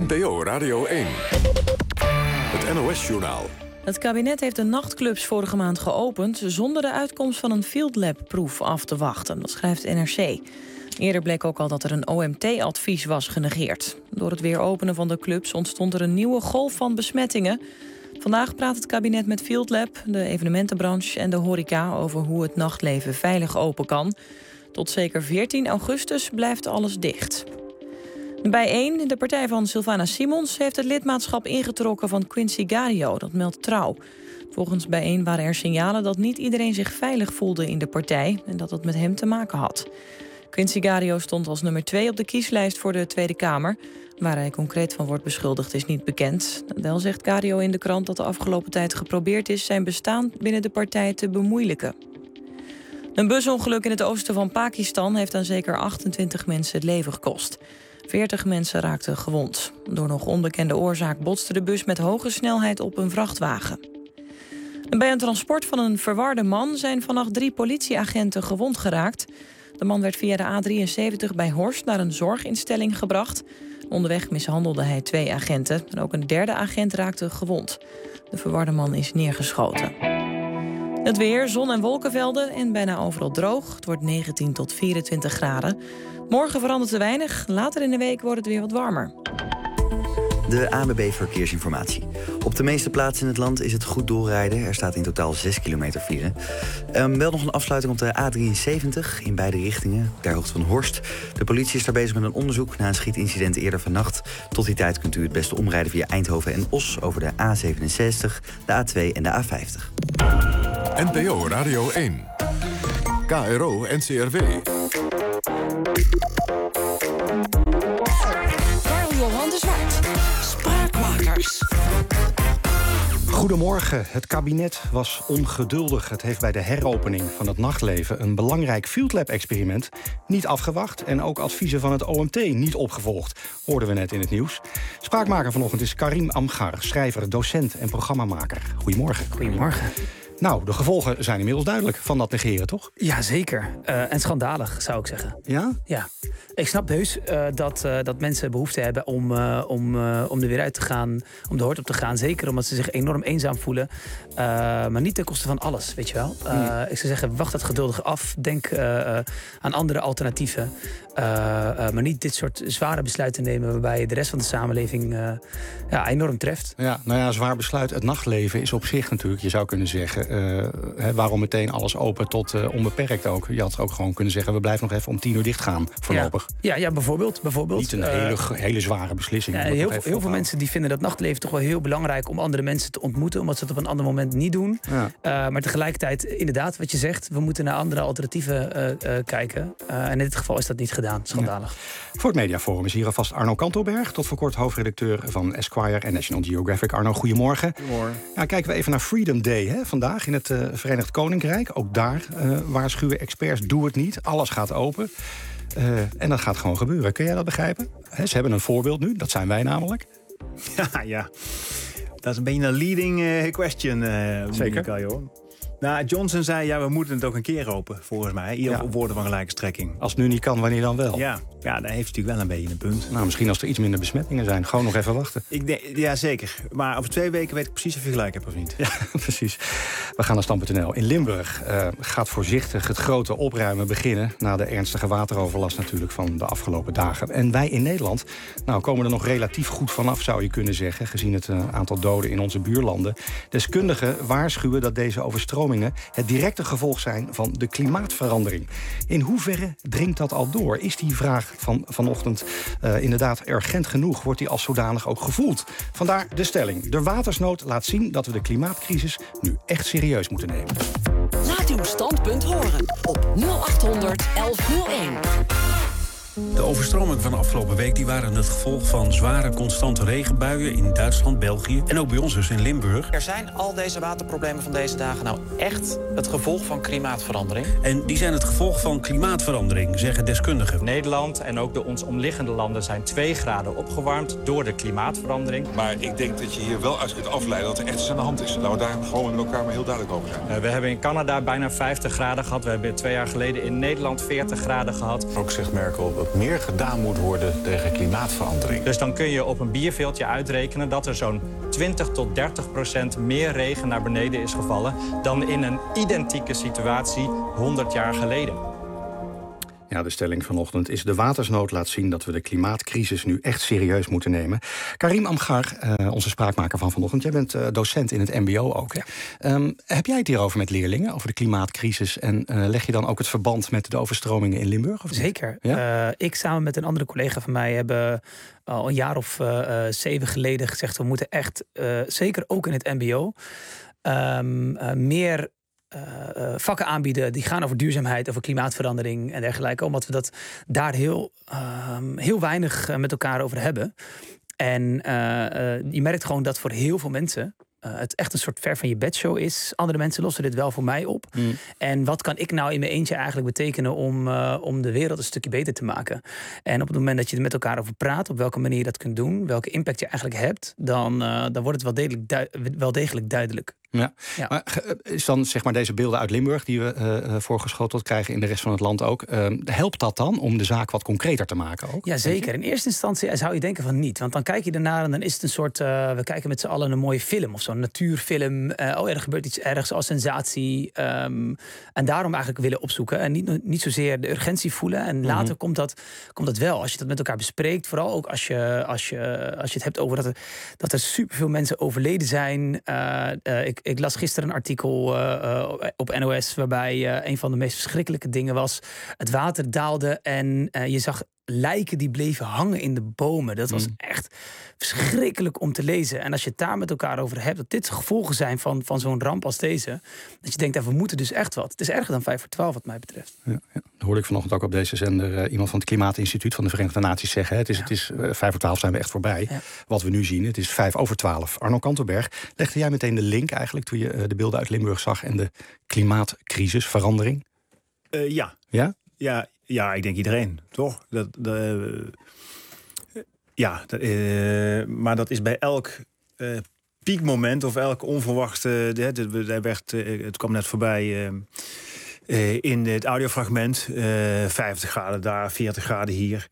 NPO Radio 1. Het NOS-journaal. Het kabinet heeft de nachtclubs vorige maand geopend zonder de uitkomst van een Field Lab-proef af te wachten. Dat schrijft NRC. Eerder bleek ook al dat er een OMT-advies was genegeerd. Door het weer openen van de clubs ontstond er een nieuwe golf van besmettingen. Vandaag praat het kabinet met Field Lab, de evenementenbranche en de horeca over hoe het nachtleven veilig open kan. Tot zeker 14 augustus blijft alles dicht. Bij de partij van Sylvana Simons, heeft het lidmaatschap ingetrokken van Quincy Gario. Dat meldt Trouw. Volgens Bijeen waren er signalen dat niet iedereen zich veilig voelde in de partij en dat het met hem te maken had. Quincy Gario stond als nummer 2 op de kieslijst voor de Tweede Kamer. Waar hij concreet van wordt beschuldigd is niet bekend. Wel zegt Gario in de krant dat de afgelopen tijd geprobeerd is zijn bestaan binnen de partij te bemoeilijken. Een busongeluk in het oosten van Pakistan heeft aan zeker 28 mensen het leven gekost. 40 mensen raakten gewond. Door nog onbekende oorzaak botste de bus met hoge snelheid op een vrachtwagen. En bij een transport van een verwarde man zijn vannacht 3 politieagenten gewond geraakt. De man werd via de A73 bij Horst naar een zorginstelling gebracht. Onderweg mishandelde hij 2 agenten. En ook een derde agent raakte gewond. De verwarde man is neergeschoten. Het weer, zon- en wolkenvelden en bijna overal droog. Het wordt 19 tot 24 graden. Morgen verandert er weinig. Later in de week wordt het weer wat warmer. De ANWB Verkeersinformatie. Op de meeste plaatsen in het land is het goed doorrijden. Er staat in totaal 6 kilometer file. Wel nog een afsluiting op de A73 in beide richtingen, ter hoogte van Horst. De politie is daar bezig met een onderzoek na een schietincident eerder vannacht. Tot die tijd kunt u het beste omrijden via Eindhoven en Os over de A67, de A2 en de A50. NPO Radio 1. KRO NCRW. Karl-Johan de Zwart. Spraakmakers. Goedemorgen. Het kabinet was ongeduldig. Het heeft bij de heropening van het nachtleven een belangrijk Field Lab-experiment niet afgewacht en ook adviezen van het OMT niet opgevolgd, hoorden we net in het nieuws. Spraakmaker vanochtend is Karim Amgar, schrijver, docent en programmamaker. Goedemorgen. Goedemorgen. Nou, de gevolgen zijn inmiddels duidelijk van dat negeren, toch? Ja, zeker. En schandalig, zou ik zeggen. Ja? Ja. Ik snap heus dat mensen behoefte hebben om er weer uit te gaan, om de hort op te gaan. Zeker omdat ze zich enorm eenzaam voelen. Maar niet ten koste van alles, weet je wel. Ik zou zeggen, wacht het geduldig af. Denk aan andere alternatieven. Maar niet dit soort zware besluiten nemen waarbij je de rest van de samenleving enorm treft. Ja, nou ja, zwaar besluit. Het nachtleven is op zich natuurlijk, je zou kunnen zeggen, waarom meteen alles open tot onbeperkt ook. Je had ook gewoon kunnen zeggen, we blijven nog even om 10 uur dicht gaan, voorlopig. Ja, bijvoorbeeld. Niet een hele zware beslissing. Ja, heel veel mensen die vinden dat nachtleven toch wel heel belangrijk om andere mensen te ontmoeten, omdat ze het op een ander moment niet doen. Ja. Maar tegelijkertijd, inderdaad, wat je zegt, we moeten naar andere alternatieven kijken. En in dit geval is dat niet gedaan. Schandalig. Ja. Voor het Mediaforum is hier alvast Arno Kantelberg, tot voor kort hoofdredacteur van Esquire en National Geographic. Arno, goedemorgen. Goedemorgen. Ja, kijken we even naar Freedom Day vandaag in het Verenigd Koninkrijk. Ook daar waarschuwen experts, doe het niet. Alles gaat open. En dat gaat gewoon gebeuren. Kun jij dat begrijpen? Ze hebben een voorbeeld nu, dat zijn wij namelijk. Ja. Dat is een beetje een leading question. Zeker. Joh. Nou, Johnson zei, we moeten het ook een keer open, volgens mij. Hier op woorden van gelijke strekking. Als het nu niet kan, wanneer dan wel? Ja, daar heeft hij natuurlijk wel een beetje een punt. Nou, misschien als er iets minder besmettingen zijn. Gewoon nog even wachten. Ja, zeker. Maar over 2 weken weet ik precies of je gelijk hebt of niet. Ja, precies. We gaan naar Stam.nl. In Limburg gaat voorzichtig het grote opruimen beginnen, na de ernstige wateroverlast natuurlijk van de afgelopen dagen. En wij in Nederland komen er nog relatief goed vanaf, zou je kunnen zeggen, gezien het aantal doden in onze buurlanden. Deskundigen waarschuwen dat deze overstromingen het directe gevolg zijn van de klimaatverandering. In hoeverre dringt dat al door? Is die vraag van vanochtend inderdaad urgent genoeg? Wordt die als zodanig ook gevoeld? Vandaar de stelling. De watersnood laat zien dat we de klimaatcrisis nu echt serieus moeten nemen. Laat uw standpunt horen op 0800 1101. De overstromingen van de afgelopen week die waren het gevolg van zware, constante regenbuien in Duitsland, België en ook bij ons dus in Limburg. Er zijn al deze waterproblemen van deze dagen nou echt het gevolg van klimaatverandering? En die zijn het gevolg van klimaatverandering, zeggen deskundigen. Nederland en ook de ons omliggende landen zijn 2 graden opgewarmd door de klimaatverandering. Maar ik denk dat je hier wel uit kunt afleiden dat er echt iets aan de hand is. Laten we daar gewoon met elkaar maar heel duidelijk over zijn. We hebben in Canada bijna 50 graden gehad. We hebben 2 jaar geleden in Nederland 40 graden gehad. Ook zegt Merkel dat dat meer gedaan moet worden tegen klimaatverandering. Dus dan kun je op een bierveeltje uitrekenen dat er zo'n 20 tot 30% meer regen naar beneden is gevallen dan in een identieke situatie 100 jaar geleden. Ja, de stelling vanochtend is: de watersnood laat zien dat we de klimaatcrisis nu echt serieus moeten nemen. Karim Amgar, onze spraakmaker van vanochtend, jij bent docent in het mbo ook. Hè? Heb jij het hierover met leerlingen, over de klimaatcrisis? En leg je dan ook het verband met de overstromingen in Limburg? Of Zeker. Ja? Ik samen met een andere collega van mij hebben al een jaar of 7 geleden gezegd: we moeten echt, zeker ook in het mbo, meer vakken aanbieden die gaan over duurzaamheid, over klimaatverandering en dergelijke. Omdat we dat daar heel weinig met elkaar over hebben. En je merkt gewoon dat voor heel veel mensen het echt een soort ver van je bedshow is. Andere mensen lossen dit wel voor mij op. En wat kan ik nou in mijn eentje eigenlijk betekenen om de wereld een stukje beter te maken? En op het moment dat je er met elkaar over praat, op welke manier je dat kunt doen, welke impact je eigenlijk hebt, dan wordt het wel degelijk duidelijk. Ja. Maar is dan zeg maar deze beelden uit Limburg die we voorgeschoteld krijgen in de rest van het land ook, helpt dat dan om de zaak wat concreter te maken ook? Ja, zeker. In eerste instantie zou je denken van niet. Want dan kijk je ernaar en dan is het een soort, we kijken met z'n allen een mooie film of zo'n natuurfilm. Er gebeurt iets ergs als sensatie. En daarom eigenlijk willen opzoeken en niet zozeer de urgentie voelen. En later komt dat wel. Als je dat met elkaar bespreekt, vooral ook als je het hebt over dat er superveel mensen overleden zijn. Ik las gisteren een artikel op NOS waarbij een van de meest verschrikkelijke dingen was: het water daalde en je zag lijken die bleven hangen in de bomen. Dat was echt verschrikkelijk om te lezen. En als je het daar met elkaar over hebt, dat dit gevolgen zijn van zo'n ramp als deze, dat je denkt, we moeten dus echt wat. Het is erger dan 5 voor 12 wat mij betreft. Ja. Dat hoorde ik vanochtend ook op deze zender iemand van het Klimaatinstituut van de Verenigde Naties zeggen. Het is 5 voor 12 zijn we echt voorbij. Ja. Wat we nu zien, het is 5 over 12. Arno Kantelberg, legde jij meteen de link eigenlijk toen je de beelden uit Limburg zag en de klimaatcrisis, verandering? Ja. Ja? Ja, ik denk iedereen, toch? Maar dat is bij elk piekmoment of elk onverwachte. Het kwam net voorbij in het audiofragment. 50 graden daar, 40 graden hier.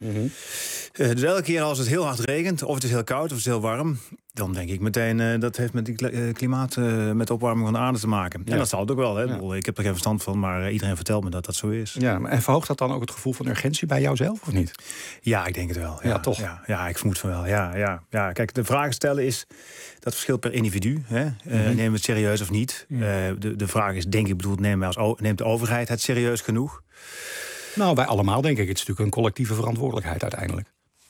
Dus elke keer als het heel hard regent, of het is heel koud of het is heel warm, dan denk ik meteen, dat heeft met die klimaat, met de opwarming van de aarde te maken. Ja. En dat zal het ook wel. Hè? Ja. Ik heb er geen verstand van, maar iedereen vertelt me dat dat zo is. Ja, en verhoogt dat dan ook het gevoel van urgentie bij jouzelf, of niet? Ja, ik denk het wel. Ja, toch? Ja, ik vermoed van wel. Ja. Kijk, de vraag stellen is, dat verschilt per individu. Hè? Nemen we het serieus of niet? De vraag is, denk ik, neemt de overheid het serieus genoeg? Nou, wij allemaal, denk ik. Het is natuurlijk een collectieve verantwoordelijkheid uiteindelijk.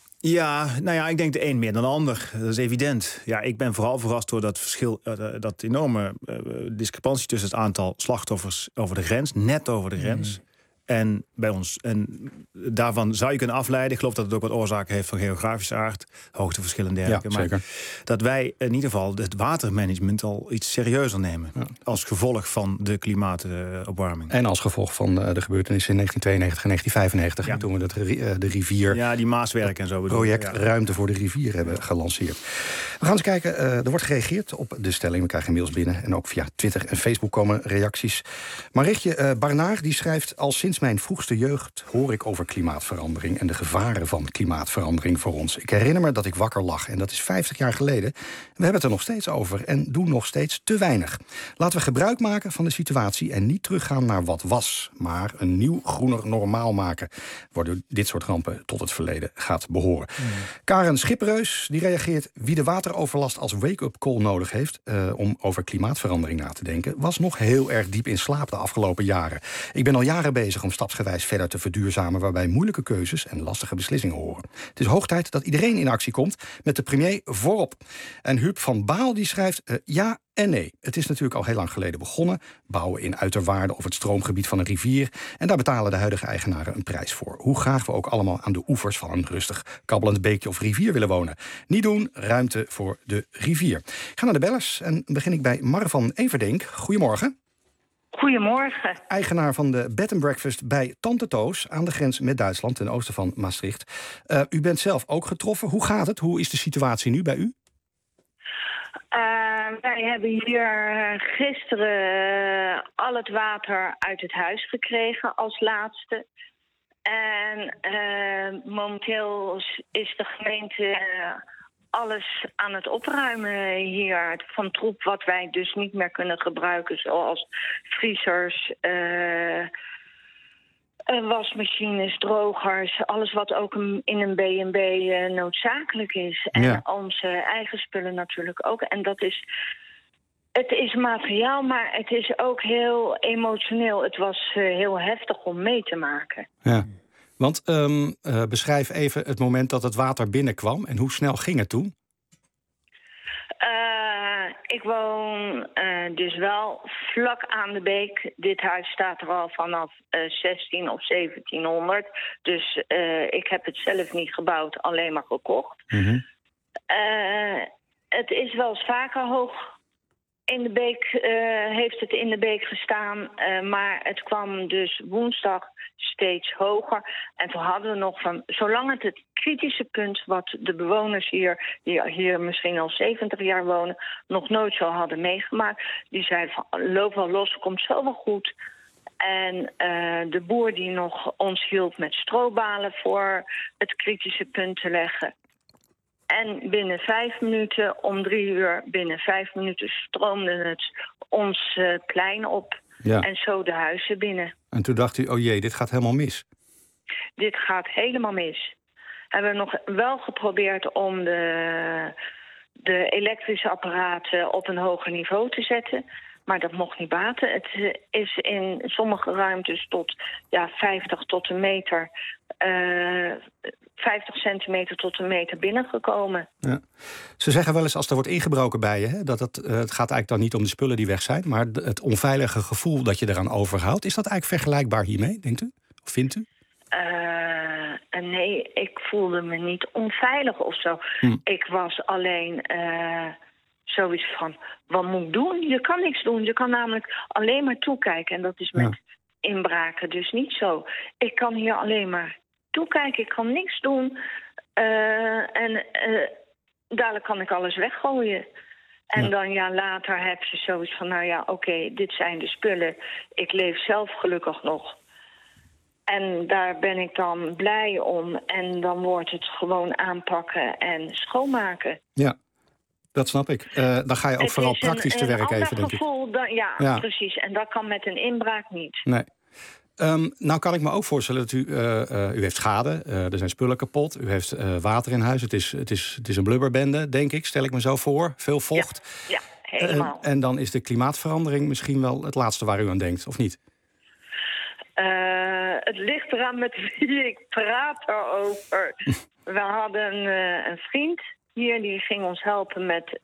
Ja, nou ja, ik denk de een meer dan de ander. Dat is evident. Ja, ik ben vooral verrast door dat verschil, dat enorme discrepantie tussen het aantal slachtoffers over de grens, net over de grens. En bij ons. En daarvan zou je kunnen afleiden, ik geloof dat het ook wat oorzaken heeft van geografische aard, hoogteverschillen en dergelijke. Ja, zeker. Maar dat wij in ieder geval het watermanagement al iets serieuzer nemen. Ja. Als gevolg van de klimaatopwarming. En als gevolg van de gebeurtenissen in 1992 en 1995. Ja. Toen we de rivier. Ja, die Maaswerk en zo. Project Ruimte voor de Rivier hebben gelanceerd. We gaan eens kijken. Er wordt gereageerd op de stelling. We krijgen mails binnen. En ook via Twitter en Facebook komen reacties. Marietje Barnaar die schrijft: al sinds mijn vroegste jeugd hoor ik over klimaatverandering en de gevaren van klimaatverandering voor ons. Ik herinner me dat ik wakker lag en dat is 50 jaar geleden. We hebben het er nog steeds over en doen nog steeds te weinig. Laten we gebruik maken van de situatie en niet teruggaan naar wat was, maar een nieuw groener normaal maken, waardoor dit soort rampen tot het verleden gaat behoren. Karen Schippereus die reageert: wie de wateroverlast als wake-up call nodig heeft om over klimaatverandering na te denken, was nog heel erg diep in slaap de afgelopen jaren. Ik ben al jaren bezig om stapsgewijs verder te verduurzamen, waarbij moeilijke keuzes en lastige beslissingen horen. Het is hoog tijd dat iedereen in actie komt, met de premier voorop. En Huub van Baal die schrijft: ja en nee. Het is natuurlijk al heel lang geleden begonnen. Bouwen in uiterwaarden of het stroomgebied van een rivier. En daar betalen de huidige eigenaren een prijs voor. Hoe graag we ook allemaal aan de oevers van een rustig kabbelend beekje of rivier willen wonen. Niet doen, ruimte voor de rivier. Ik ga naar de bellers en begin ik bij Mar van Everdink. Goedemorgen. Goedemorgen. Eigenaar van de Bed and Breakfast bij Tante Toos aan de grens met Duitsland ten oosten van Maastricht. U bent zelf ook getroffen. Hoe gaat het? Hoe is de situatie nu bij u? Wij hebben hier gisteren al het water uit het huis gekregen als laatste. En momenteel is de gemeente alles aan het opruimen hier. Van troep wat wij dus niet meer kunnen gebruiken. Zoals vriezers, wasmachines, drogers. Alles wat ook in een B&B noodzakelijk is. En onze eigen spullen natuurlijk ook. En dat is... Het is materiaal, maar het is ook heel emotioneel. Het was heel heftig om mee te maken. Ja. Want beschrijf even het moment dat het water binnenkwam. En hoe snel ging het toen? Ik woon dus wel vlak aan de beek. Dit huis staat er al vanaf 16 of 1700. Dus ik heb het zelf niet gebouwd, alleen maar gekocht. Mm-hmm. Het is wel eens vaker hoog. In de beek heeft het in de beek gestaan, maar het kwam dus woensdag steeds hoger. En toen hadden we nog van, zolang het kritische punt wat de bewoners hier, die hier misschien al 70 jaar wonen, nog nooit zo hadden meegemaakt. Die zeiden van, loop wel los, komt zo wel goed. En de boer die nog ons hielp met strobalen voor het kritische punt te leggen. En binnen 5 minuten, om 3 uur, binnen 5 minuten stroomde het ons plein op. Ja. En zo de huizen binnen. En toen dacht u, oh jee, dit gaat helemaal mis. Dit gaat helemaal mis. Hebben we nog wel geprobeerd om de elektrische apparaten op een hoger niveau te zetten. Maar dat mocht niet baten. Het is in sommige ruimtes tot 50 tot een meter... 50 centimeter tot een meter binnengekomen. Ja. Ze zeggen wel eens als er wordt ingebroken bij je... Hè, dat het gaat eigenlijk dan niet om de spullen die weg zijn... maar het onveilige gevoel dat je eraan overhoudt. Is dat eigenlijk vergelijkbaar hiermee, denkt u? Of vindt u? Nee, ik voelde me niet onveilig of zo. Ik was alleen zoiets van, wat moet ik doen? Je kan niks doen. Je kan namelijk alleen maar toekijken. En dat is met inbraken dus niet zo. Ik kan hier alleen maar toekijken. Ik kan niks doen. Dadelijk kan ik alles weggooien. En dan later heb je zoiets van, oké, dit zijn de spullen. Ik leef zelf gelukkig nog. En daar ben ik dan blij om. En dan wordt het gewoon aanpakken en schoonmaken. Ja, dat snap ik. Dan ga je ook vooral praktisch te werk even, denk ik. Ja, precies. En dat kan met een inbraak niet. Nee. Nou kan ik me ook voorstellen dat u heeft schade. Er zijn spullen kapot. U heeft water in huis. Het is een blubberbende, denk ik. Stel ik me zo voor. Veel vocht. Ja, helemaal. En dan is de klimaatverandering misschien wel het laatste waar u aan denkt, of niet? Het ligt eraan met wie ik praat erover. We hadden een vriend hier, die ging ons helpen met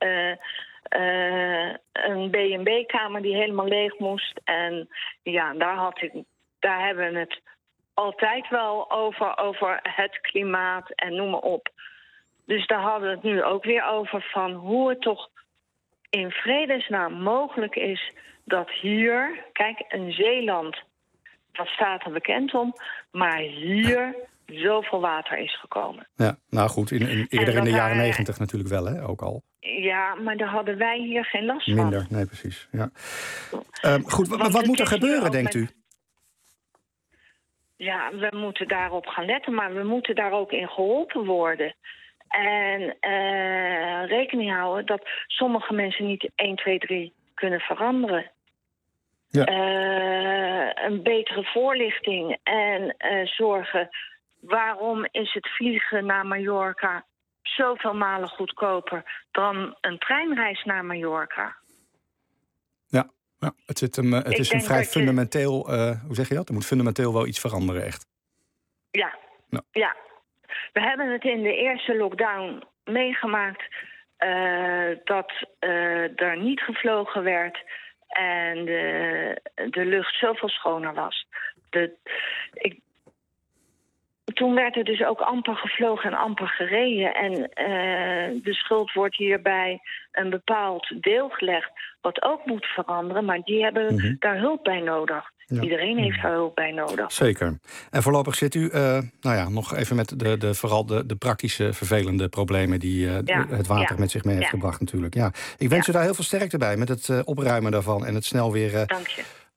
een B&B-kamer die helemaal leeg moest. En daar hebben we het altijd wel over het klimaat en noem maar op. Dus daar hadden we het nu ook weer over van hoe het toch in vredesnaam mogelijk is dat hier, kijk, een Zeeland, dat staat er bekend om, maar hier zoveel water is gekomen. Ja, nou goed, eerder in de jaren 90 natuurlijk wel, hè, ook al. Ja, maar daar hadden wij hier geen last van. Minder, nee, precies. Ja. Goed, wat moet er gebeuren, denkt u? Ja, we moeten daarop gaan letten, maar we moeten daar ook in geholpen worden. En rekening houden dat sommige mensen niet 1, 2, 3 kunnen veranderen. Ja. Een betere voorlichting en zorgen. Waarom is het vliegen naar Mallorca zoveel malen goedkoper dan een treinreis naar Mallorca? Ja, het is een vrij fundamenteel, hoe zeg je dat? Er moet fundamenteel wel iets veranderen, echt. Ja. We hebben het in de eerste lockdown meegemaakt dat er niet gevlogen werd en de lucht zoveel schoner was. Toen werd er dus ook amper gevlogen en amper gereden. En de schuld wordt hierbij een bepaald deel gelegd, wat ook moet veranderen. Maar die hebben daar hulp bij nodig. Ja. Iedereen heeft daar hulp bij nodig. Zeker. En voorlopig zit u nog even met vooral de praktische vervelende problemen die het water met zich mee heeft gebracht natuurlijk. Ja. Ik wens u daar heel veel sterkte bij met het opruimen daarvan en het snel weer Dank je.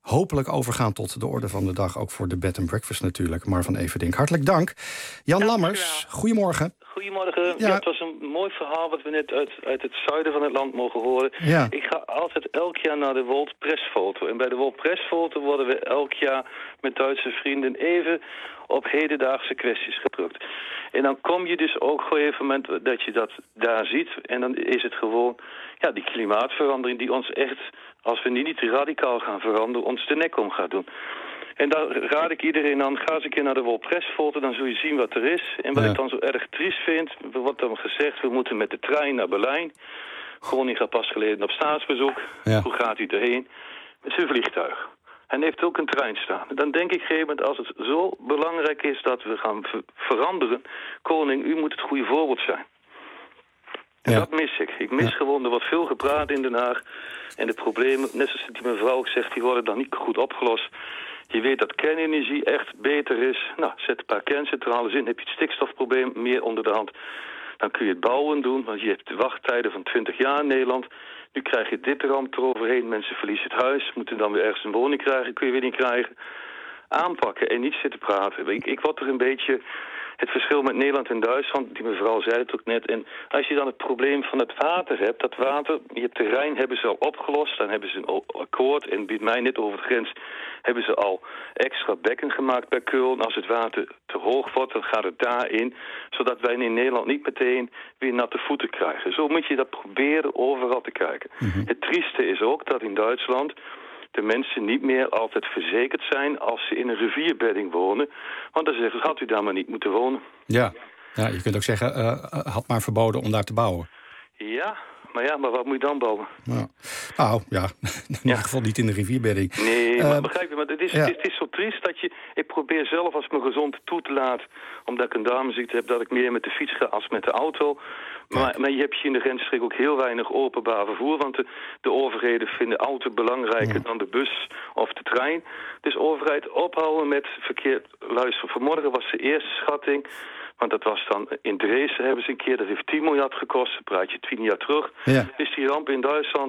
hopelijk overgaan tot de orde van de dag. Ook voor de bed and breakfast natuurlijk. Maar van Everdink, hartelijk dank. Jan Lammers, goedemorgen. Goedemorgen. Ja, het was een mooi verhaal wat we net uit het zuiden van het land mogen horen. Ja. Ik ga altijd elk jaar naar de World Press Foto. En bij de World Press Foto worden we elk jaar met Duitse vrienden even op hedendaagse kwesties gedrukt. En dan kom je dus ook op een moment dat je dat daar ziet. En dan is het gewoon die klimaatverandering die ons echt, als we niet radicaal gaan veranderen, ons de nek om gaat doen. En daar raad ik iedereen aan, ga eens een keer naar de World Press Foto, dan zul je zien wat er is. En wat ik dan zo erg triest vind, wordt dan gezegd, we moeten met de trein naar Berlijn. Groningen gaat pas geleden op staatsbezoek. Ja. Hoe gaat hij erheen? Met zijn vliegtuig. En heeft ook een trein staan. Dan denk ik op een gegeven moment, als het zo belangrijk is dat we gaan veranderen, koning, u moet het goede voorbeeld zijn. En dat mis ik. Ik mis gewoon, er wordt veel gepraat in Den Haag. En de problemen, net zoals die mevrouw ook zegt, die worden dan niet goed opgelost. Je weet dat kernenergie echt beter is. Nou, zet een paar kerncentrales in, heb je het stikstofprobleem meer onder de hand. Dan kun je het bouwen doen, want je hebt de wachttijden van 20 jaar in Nederland. Nu krijg je dit ramp eroverheen. Mensen verliezen het huis, moeten dan weer ergens een woning krijgen. Kun je weer niet krijgen. Aanpakken en niet zitten praten. Ik word er een beetje het verschil met Nederland en Duitsland. Die mevrouw zei het ook net. En als je dan het probleem van het water hebt. Dat water, je hebt de Rijn, hebben ze al opgelost. Dan hebben ze een akkoord. En biedt mij net over de grens. Hebben ze al extra bekken gemaakt bij Keulen. Als het water te hoog wordt, dan gaat het daarin. Zodat wij in Nederland niet meteen weer natte voeten krijgen. Zo moet je dat proberen overal te kijken. Het trieste is ook dat in Duitsland de mensen niet meer altijd verzekerd zijn als ze in een rivierbedding wonen. Want dan zeggen ze, had u daar maar niet moeten wonen. Ja, je kunt ook zeggen, had maar verboden om daar te bouwen. Ja, maar wat moet je dan bouwen? In ieder geval niet in de rivierbedding. Nee, maar begrijp je, maar het is zo triest dat ik probeer zelf als ik me gezond toe te laten, omdat ik een darmziekte heb, dat ik meer met de fiets ga als met de auto. Maar je hebt hier in de grensstreek ook heel weinig openbaar vervoer, want de overheden vinden auto belangrijker dan de bus of de trein. Dus overheid ophouden met verkeer. Luister, vanmorgen was de eerste schatting, want dat was dan in Dresden hebben ze een keer, dat heeft 10 miljard gekost, dan praat je 10 jaar terug. Ja. Dus die ramp in Duitsland,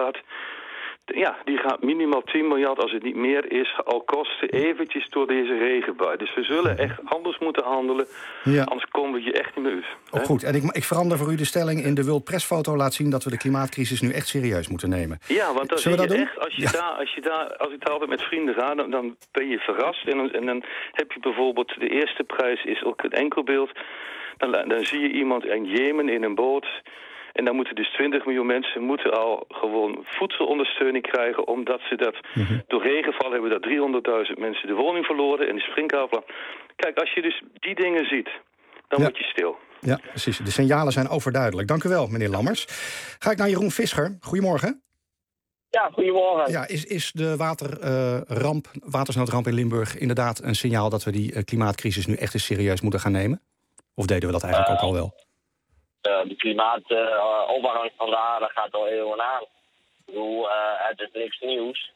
die gaat minimaal 10 miljard, als het niet meer is, al kosten eventjes door deze regenbui. Dus we zullen echt anders moeten handelen, anders komen we hier echt niet meer uit. Goed, en ik verander voor u de stelling in de World Press Foto laat zien dat we de klimaatcrisis nu echt serieus moeten nemen. Ja, want dan zie je echt, als ik daar altijd met vrienden ga, dan ben je verrast. En dan heb je bijvoorbeeld, de eerste prijs is ook een enkelbeeld. Dan zie je iemand in Jemen in een boot. En dan moeten dus 20 miljoen mensen al gewoon voedselondersteuning krijgen, omdat ze dat door regenval hebben dat 300.000 mensen de woning verloren en de springkaartplan. Kijk, als je dus die dingen ziet, dan word je stil. Ja, precies. De signalen zijn overduidelijk. Dank u wel, meneer Lammers. Ga ik naar Jeroen Visser. Goedemorgen. Ja, goedemorgen. Ja, is de watersnoodramp in Limburg inderdaad een signaal dat we die klimaatcrisis nu echt eens serieus moeten gaan nemen? Of deden we dat eigenlijk ook al wel? De klimaatopwarming van de aarde gaat al eeuwen aan. Ik bedoel, het is niks nieuws.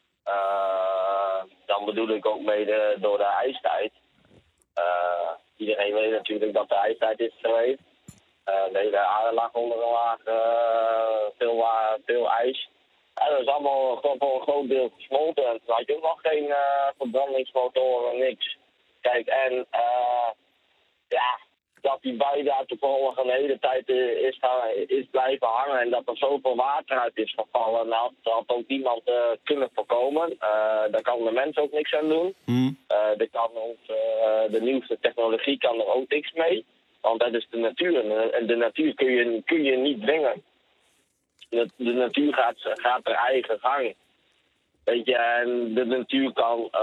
Dan bedoel ik ook mede door de ijstijd. Iedereen weet natuurlijk dat de ijstijd is geweest. De hele aarde lag onder een laag, veel ijs. Dat is allemaal voor een groot deel gesmolten. En toen had je ook nog geen verbrandingsmotoren, niks. Kijk, en dat die bui daar toevallig een hele tijd is blijven hangen en dat er zoveel water uit is gevallen, dat had ook niemand kunnen voorkomen. Daar kan de mens ook niks aan doen. De nieuwste technologie kan er ook niks mee, want dat is de natuur. En de natuur kun je niet dwingen. De natuur gaat haar eigen gang. Weet je, en de natuur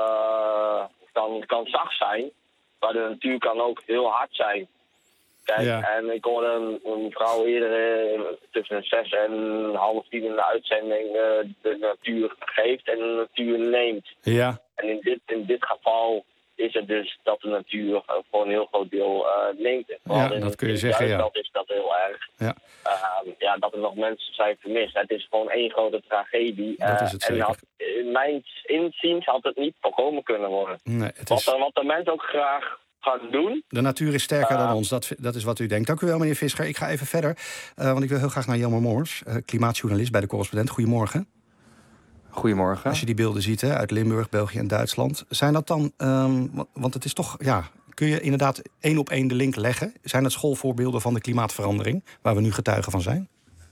kan zacht zijn, maar de natuur kan ook heel hard zijn. Kijk, en ik hoorde een vrouw eerder tussen 6 en 9:30 in de uitzending de natuur geeft en de natuur neemt. Ja. En in dit geval is het dus dat de natuur voor een heel groot deel neemt. Dat kun je zeggen, Dat is dat heel erg. Ja. Dat er nog mensen zijn vermist. Het is gewoon één grote tragedie. Dat is het zeker. En in mijn inziens had het niet voorkomen kunnen worden. Nee, wat de mens ook graag gaan doen. De natuur is sterker dan ons, dat is wat u denkt. Dank u wel, meneer Visser. Ik ga even verder, want ik wil heel graag naar Jelmer Moors, klimaatjournalist bij De Correspondent. Goedemorgen. Goedemorgen. Als je die beelden ziet uit Limburg, België en Duitsland. Zijn dat dan, want het is toch, kun je inderdaad 1 op 1 de link leggen? Zijn het schoolvoorbeelden van de klimaatverandering, waar we nu getuigen van zijn?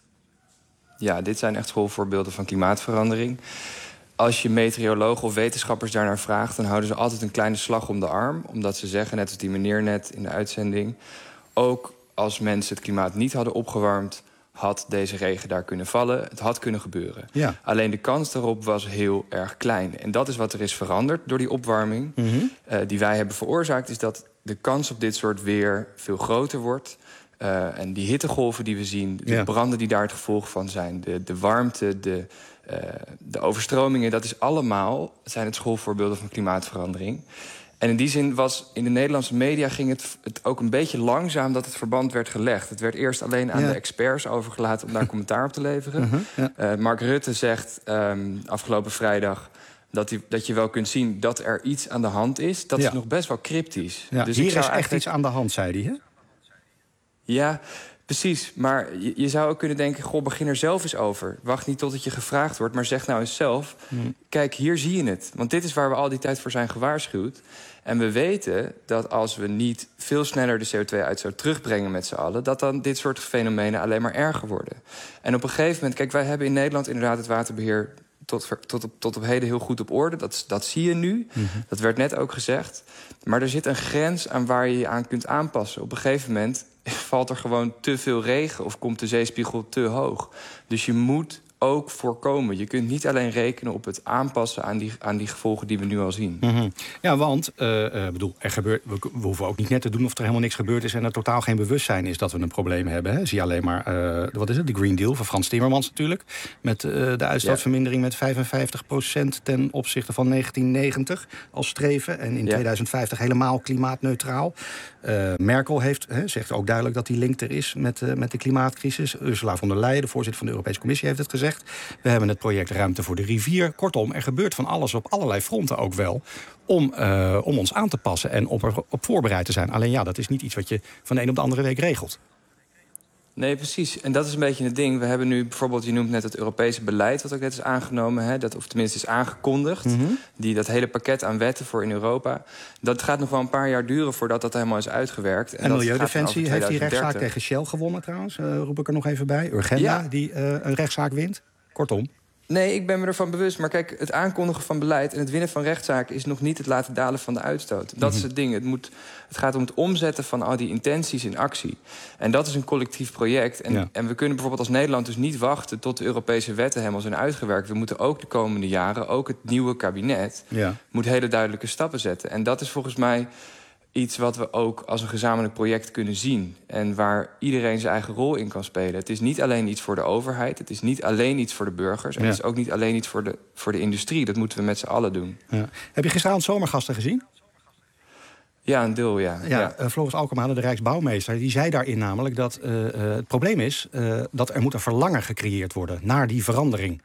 Ja, dit zijn echt schoolvoorbeelden van klimaatverandering. Als je meteorologen of wetenschappers daarnaar vraagt, dan houden ze altijd een kleine slag om de arm. Omdat ze zeggen, net als die meneer net in de uitzending, ook als mensen het klimaat niet hadden opgewarmd, had deze regen daar kunnen vallen. Het had kunnen gebeuren. Ja. Alleen de kans daarop was heel erg klein. En dat is wat er is veranderd door die opwarming. Die wij hebben veroorzaakt, is dat de kans op dit soort weer veel groter wordt. En die hittegolven die we zien, de branden die daar het gevolg van zijn, de warmte, de overstromingen, dat is allemaal, zijn het schoolvoorbeelden van klimaatverandering. En in die zin was in de Nederlandse media ging het ook een beetje langzaam dat het verband werd gelegd. Het werd eerst alleen aan de experts overgelaten om daar commentaar op te leveren. Mark Rutte zegt afgelopen vrijdag dat je wel kunt zien dat er iets aan de hand is. Dat is nog best wel cryptisch. Ja, dus hier is echt iets aan de hand, zei hij, hè? Ja, precies. Maar je zou ook kunnen denken, goh, begin er zelf eens over. Wacht niet tot het je gevraagd wordt, maar zeg nou eens zelf. Kijk, hier zie je het. Want dit is waar we al die tijd voor zijn gewaarschuwd. En we weten dat als we niet veel sneller de CO2-uitstoot terugbrengen met z'n allen, dat dan dit soort fenomenen alleen maar erger worden. En op een gegeven moment, kijk, wij hebben in Nederland inderdaad het waterbeheer tot op heden heel goed op orde. Dat zie je nu. Dat werd net ook gezegd. Maar er zit een grens aan waar je je aan kunt aanpassen. Op een gegeven moment valt er gewoon te veel regen of komt de zeespiegel te hoog. Dus je moet ook voorkomen. Je kunt niet alleen rekenen op het aanpassen aan die gevolgen die we nu al zien. Ja, want we hoeven ook niet net te doen of er helemaal niks gebeurd is en er totaal geen bewustzijn is dat we een probleem hebben. Hè. Zie je alleen maar, de Green Deal van Frans Timmermans natuurlijk. Met de uitstootvermindering met 55% ten opzichte van 1990 als streven. En in 2050 helemaal klimaatneutraal. Merkel zegt ook duidelijk dat die link er is met de klimaatcrisis. Ursula von der Leyen, de voorzitter van de Europese Commissie, heeft het gezegd. We hebben het project Ruimte voor de Rivier. Kortom, er gebeurt van alles op allerlei fronten ook wel om ons aan te passen en op voorbereid te zijn. Alleen dat is niet iets wat je van de een op de andere week regelt. Nee, precies. En dat is een beetje het ding. We hebben nu bijvoorbeeld, je noemt net het Europese beleid, wat ook net is aangenomen, of tenminste is aangekondigd. Dat hele pakket aan wetten voor in Europa. Dat gaat nog wel een paar jaar duren voordat dat helemaal is uitgewerkt. En Milieudefensie heeft die rechtszaak tegen Shell gewonnen trouwens, roep ik er nog even bij. Urgenda, die een rechtszaak wint. Kortom. Nee, ik ben me ervan bewust. Maar kijk, het aankondigen van beleid en het winnen van rechtszaken is nog niet het laten dalen van de uitstoot. Dat is het ding. Het gaat om het omzetten van al die intenties in actie. En dat is een collectief project. En we kunnen bijvoorbeeld als Nederland dus niet wachten tot de Europese wetten helemaal zijn uitgewerkt. We moeten ook de komende jaren, ook het nieuwe kabinet, moet hele duidelijke stappen zetten. En dat is volgens mij iets wat we ook als een gezamenlijk project kunnen zien. En waar iedereen zijn eigen rol in kan spelen. Het is niet alleen iets voor de overheid. Het is niet alleen iets voor de burgers. En het is ook niet alleen iets voor de industrie. Dat moeten we met z'n allen doen. Ja. Heb je gisteravond Zomergasten gezien? Ja, een deel, ja. Floris Alkemade, de Rijksbouwmeester, die zei daarin namelijk dat het probleem is dat er moet een verlangen gecreëerd worden naar die verandering.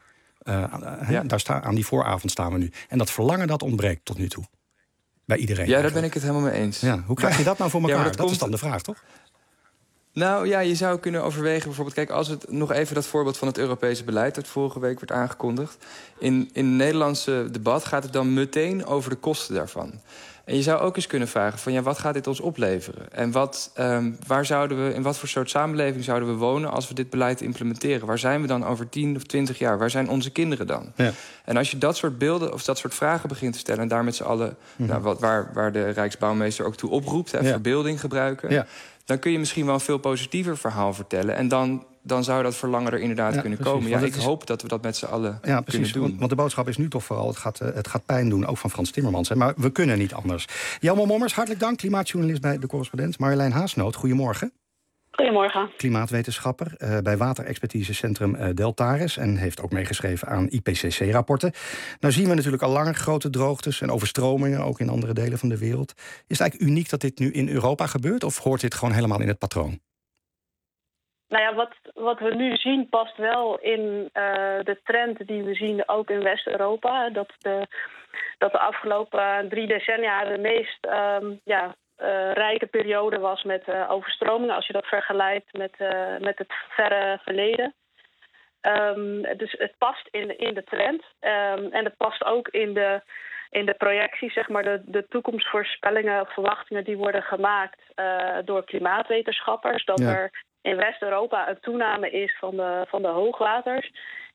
Aan die vooravond staan we nu. En dat verlangen dat ontbreekt tot nu toe. Bij iedereen. Ja, daar ben ik het helemaal mee eens. Ja, hoe krijg je dat nou voor elkaar? Dat is dan de vraag, toch? Nou ja, je zou kunnen overwegen bijvoorbeeld, kijk, als het nog even dat voorbeeld van het Europese beleid dat vorige week werd aangekondigd. In het Nederlandse debat gaat het dan meteen over de kosten daarvan. En je zou ook eens kunnen vragen van wat gaat dit ons opleveren? En in wat voor soort samenleving zouden we wonen als we dit beleid implementeren? Waar zijn we dan over 10 of 20 jaar? Waar zijn onze kinderen dan? Ja. En als je dat soort beelden of dat soort vragen begint te stellen en daar met z'n allen, waar de Rijksbouwmeester ook toe oproept, verbeelding gebruiken, dan kun je misschien wel een veel positiever verhaal vertellen. En dan zou dat verlangen er inderdaad kunnen komen. Ja, ik hoop dat we dat met z'n allen kunnen doen. Want de boodschap is nu toch vooral, het gaat pijn doen, ook van Frans Timmermans. Hè, maar we kunnen niet anders. Jelmer Mommers, hartelijk dank. Klimaatjournalist bij De Correspondent. Marjolein Haasnoot, goedemorgen. Goedemorgen. Klimaatwetenschapper bij waterexpertisecentrum Deltares en heeft ook meegeschreven aan IPCC-rapporten. Nou zien we natuurlijk al langer grote droogtes en overstromingen, ook in andere delen van de wereld. Is het eigenlijk uniek dat dit nu in Europa gebeurt of hoort dit gewoon helemaal in het patroon? Nou ja, wat we nu zien past wel in de trend die we zien ook in West-Europa. Dat de afgelopen 3 decennia de meest rijke periode was met overstromingen, als je dat vergelijkt met het verre verleden. Dus het past in de trend. En het past ook in de projecties, zeg maar, de toekomstvoorspellingen of verwachtingen die worden gemaakt door klimaatwetenschappers. Dat er in West-Europa een toename is van de hoogwaters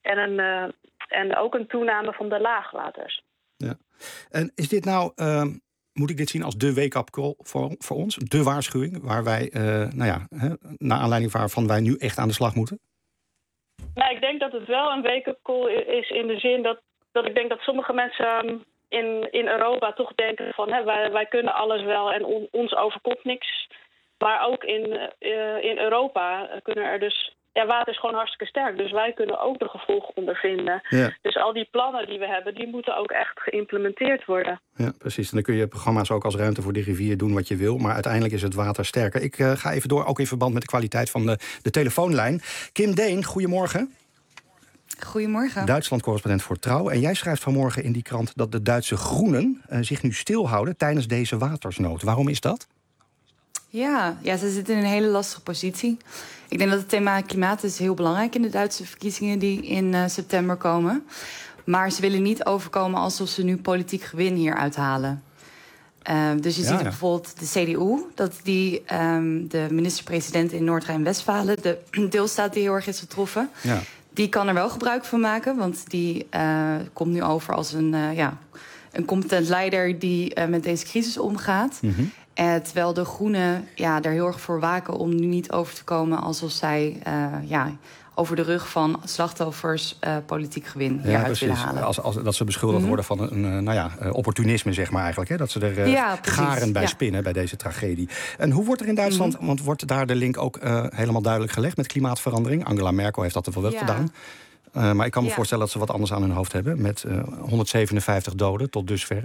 en ook een toename van de laagwaters. Ja. En is dit nou, moet ik dit zien als de wake-up call voor ons? De waarschuwing waar wij, naar aanleiding waarvan wij nu echt aan de slag moeten? Nou, ik denk dat het wel een wake-up call is in de zin dat ik denk dat sommige mensen in Europa toch denken van wij kunnen alles wel en ons overkomt niks. Maar ook in Europa kunnen er dus... Ja, water is gewoon hartstikke sterk, dus wij kunnen ook de gevolgen ondervinden. Ja. Dus al die plannen die we hebben, die moeten ook echt geïmplementeerd worden. Ja, precies. En dan kun je programma's ook als ruimte voor de rivier doen wat je wil. Maar uiteindelijk is het water sterker. Ik ga even door, ook in verband met de kwaliteit van de telefoonlijn. Kim Deen, goedemorgen. Goedemorgen. Duitsland-correspondent voor Trouw. En jij schrijft vanmorgen in die krant dat de Duitse groenen zich nu stilhouden tijdens deze watersnood. Waarom is dat? Ja, ze zitten in een hele lastige positie. Ik denk dat het thema klimaat is heel belangrijk in de Duitse verkiezingen die in september komen. Maar ze willen niet overkomen alsof ze nu politiek gewin hier uithalen. Dus je ziet bijvoorbeeld de CDU, dat die de minister-president in Noord-Rijn-Westfalen, de deelstaat die heel erg is getroffen, die kan er wel gebruik van maken. Want die komt nu over als een competent leider die met deze crisis omgaat. Mm-hmm. Terwijl de Groenen daar heel erg voor waken om nu niet over te komen alsof zij over de rug van slachtoffers politiek gewin hieruit willen halen. Dat ze beschuldigd worden van een opportunisme, zeg maar eigenlijk. Hè? Dat ze er garen bij spinnen bij deze tragedie. En hoe wordt er in Duitsland, want wordt daar de link ook helemaal duidelijk gelegd met klimaatverandering? Angela Merkel heeft dat er wel gedaan. Maar ik kan me voorstellen dat ze wat anders aan hun hoofd hebben met 157 doden tot dusver.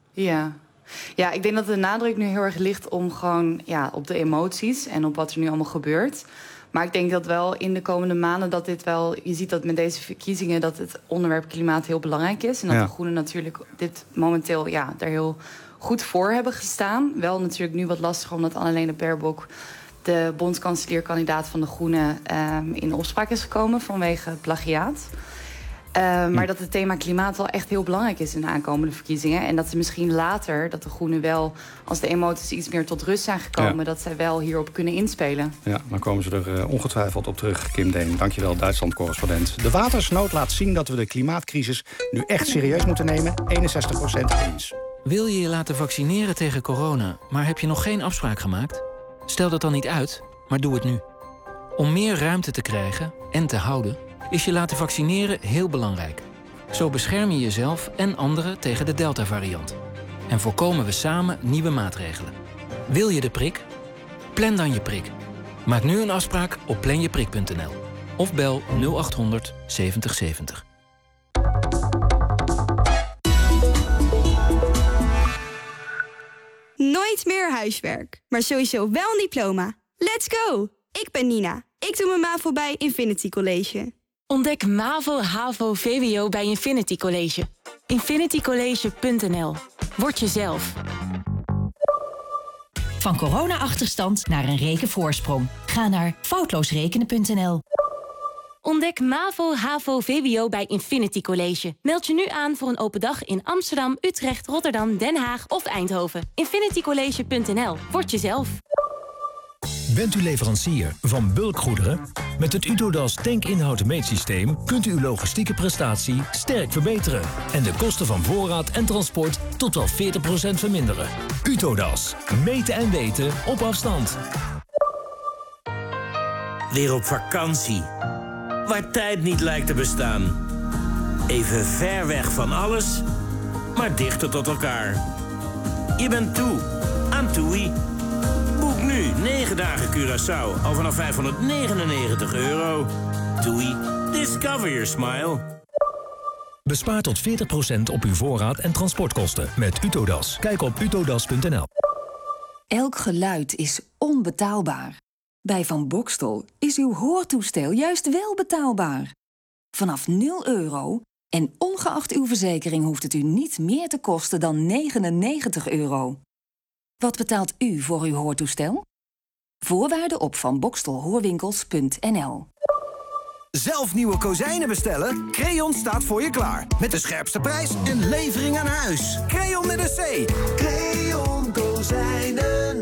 Ja, ik denk dat de nadruk nu heel erg ligt om gewoon op de emoties en op wat er nu allemaal gebeurt. Maar ik denk dat wel in de komende maanden dat dit wel... Je ziet dat met deze verkiezingen dat het onderwerp klimaat heel belangrijk is. En dat de Groenen natuurlijk dit momenteel er heel goed voor hebben gestaan. Wel natuurlijk nu wat lastiger omdat Annalena Baerbock, de bondskanselierkandidaat van de Groenen, in opspraak is gekomen vanwege plagiaat. Maar dat het thema klimaat wel echt heel belangrijk is in de aankomende verkiezingen. En dat ze misschien later, dat de Groenen wel, als de emoties iets meer tot rust zijn gekomen, dat zij wel hierop kunnen inspelen. Ja, dan komen ze er ongetwijfeld op terug, Kim Deen. Dankjewel, Duitsland-correspondent. De watersnood laat zien dat we de klimaatcrisis nu echt serieus moeten nemen. 61% eens. Wil je je laten vaccineren tegen corona, maar heb je nog geen afspraak gemaakt? Stel dat dan niet uit, maar doe het nu. Om meer ruimte te krijgen en te houden, is je laten vaccineren heel belangrijk. Zo bescherm je jezelf en anderen tegen de Delta-variant. En voorkomen we samen nieuwe maatregelen. Wil je de prik? Plan dan je prik. Maak nu een afspraak op planjeprik.nl. Of bel 0800 7070. Nooit meer huiswerk, maar sowieso wel een diploma. Let's go! Ik ben Nina. Ik doe mijn MAVO bij Infinity College. Ontdek MAVO, HAVO, VWO bij Infinity College. infinitycollege.nl. Word jezelf. Van corona-achterstand naar een rekenvoorsprong. Ga naar foutloosrekenen.nl. Ontdek MAVO, HAVO, VWO bij Infinity College. Meld je nu aan voor een open dag in Amsterdam, Utrecht, Rotterdam, Den Haag of Eindhoven. infinitycollege.nl. Word jezelf. Bent u leverancier van bulkgoederen? Met het Utodas tankinhoud-meetsysteem kunt u uw logistieke prestatie sterk verbeteren en de kosten van voorraad en transport tot wel 40% verminderen. Utodas. Meten en weten op afstand. Weer op vakantie. Waar tijd niet lijkt te bestaan. Even ver weg van alles, maar dichter tot elkaar. Je bent toe aan TUI. Boek nu 9 dagen Curaçao al vanaf €599. TUI. Discover your smile. Bespaar tot 40% op uw voorraad en transportkosten met Utodas. Kijk op utodas.nl. Elk geluid is onbetaalbaar. Bij Van Boxtel is uw hoortoestel juist wel betaalbaar. Vanaf €0 en ongeacht uw verzekering hoeft het u niet meer te kosten dan €99. Wat betaalt u voor uw hoortoestel? Voorwaarden op vanboxtelhoorwinkels.nl. Zelf nieuwe kozijnen bestellen? Creon staat voor je klaar. Met de scherpste prijs en levering aan huis. Creon met een C. Creon Kozijnen.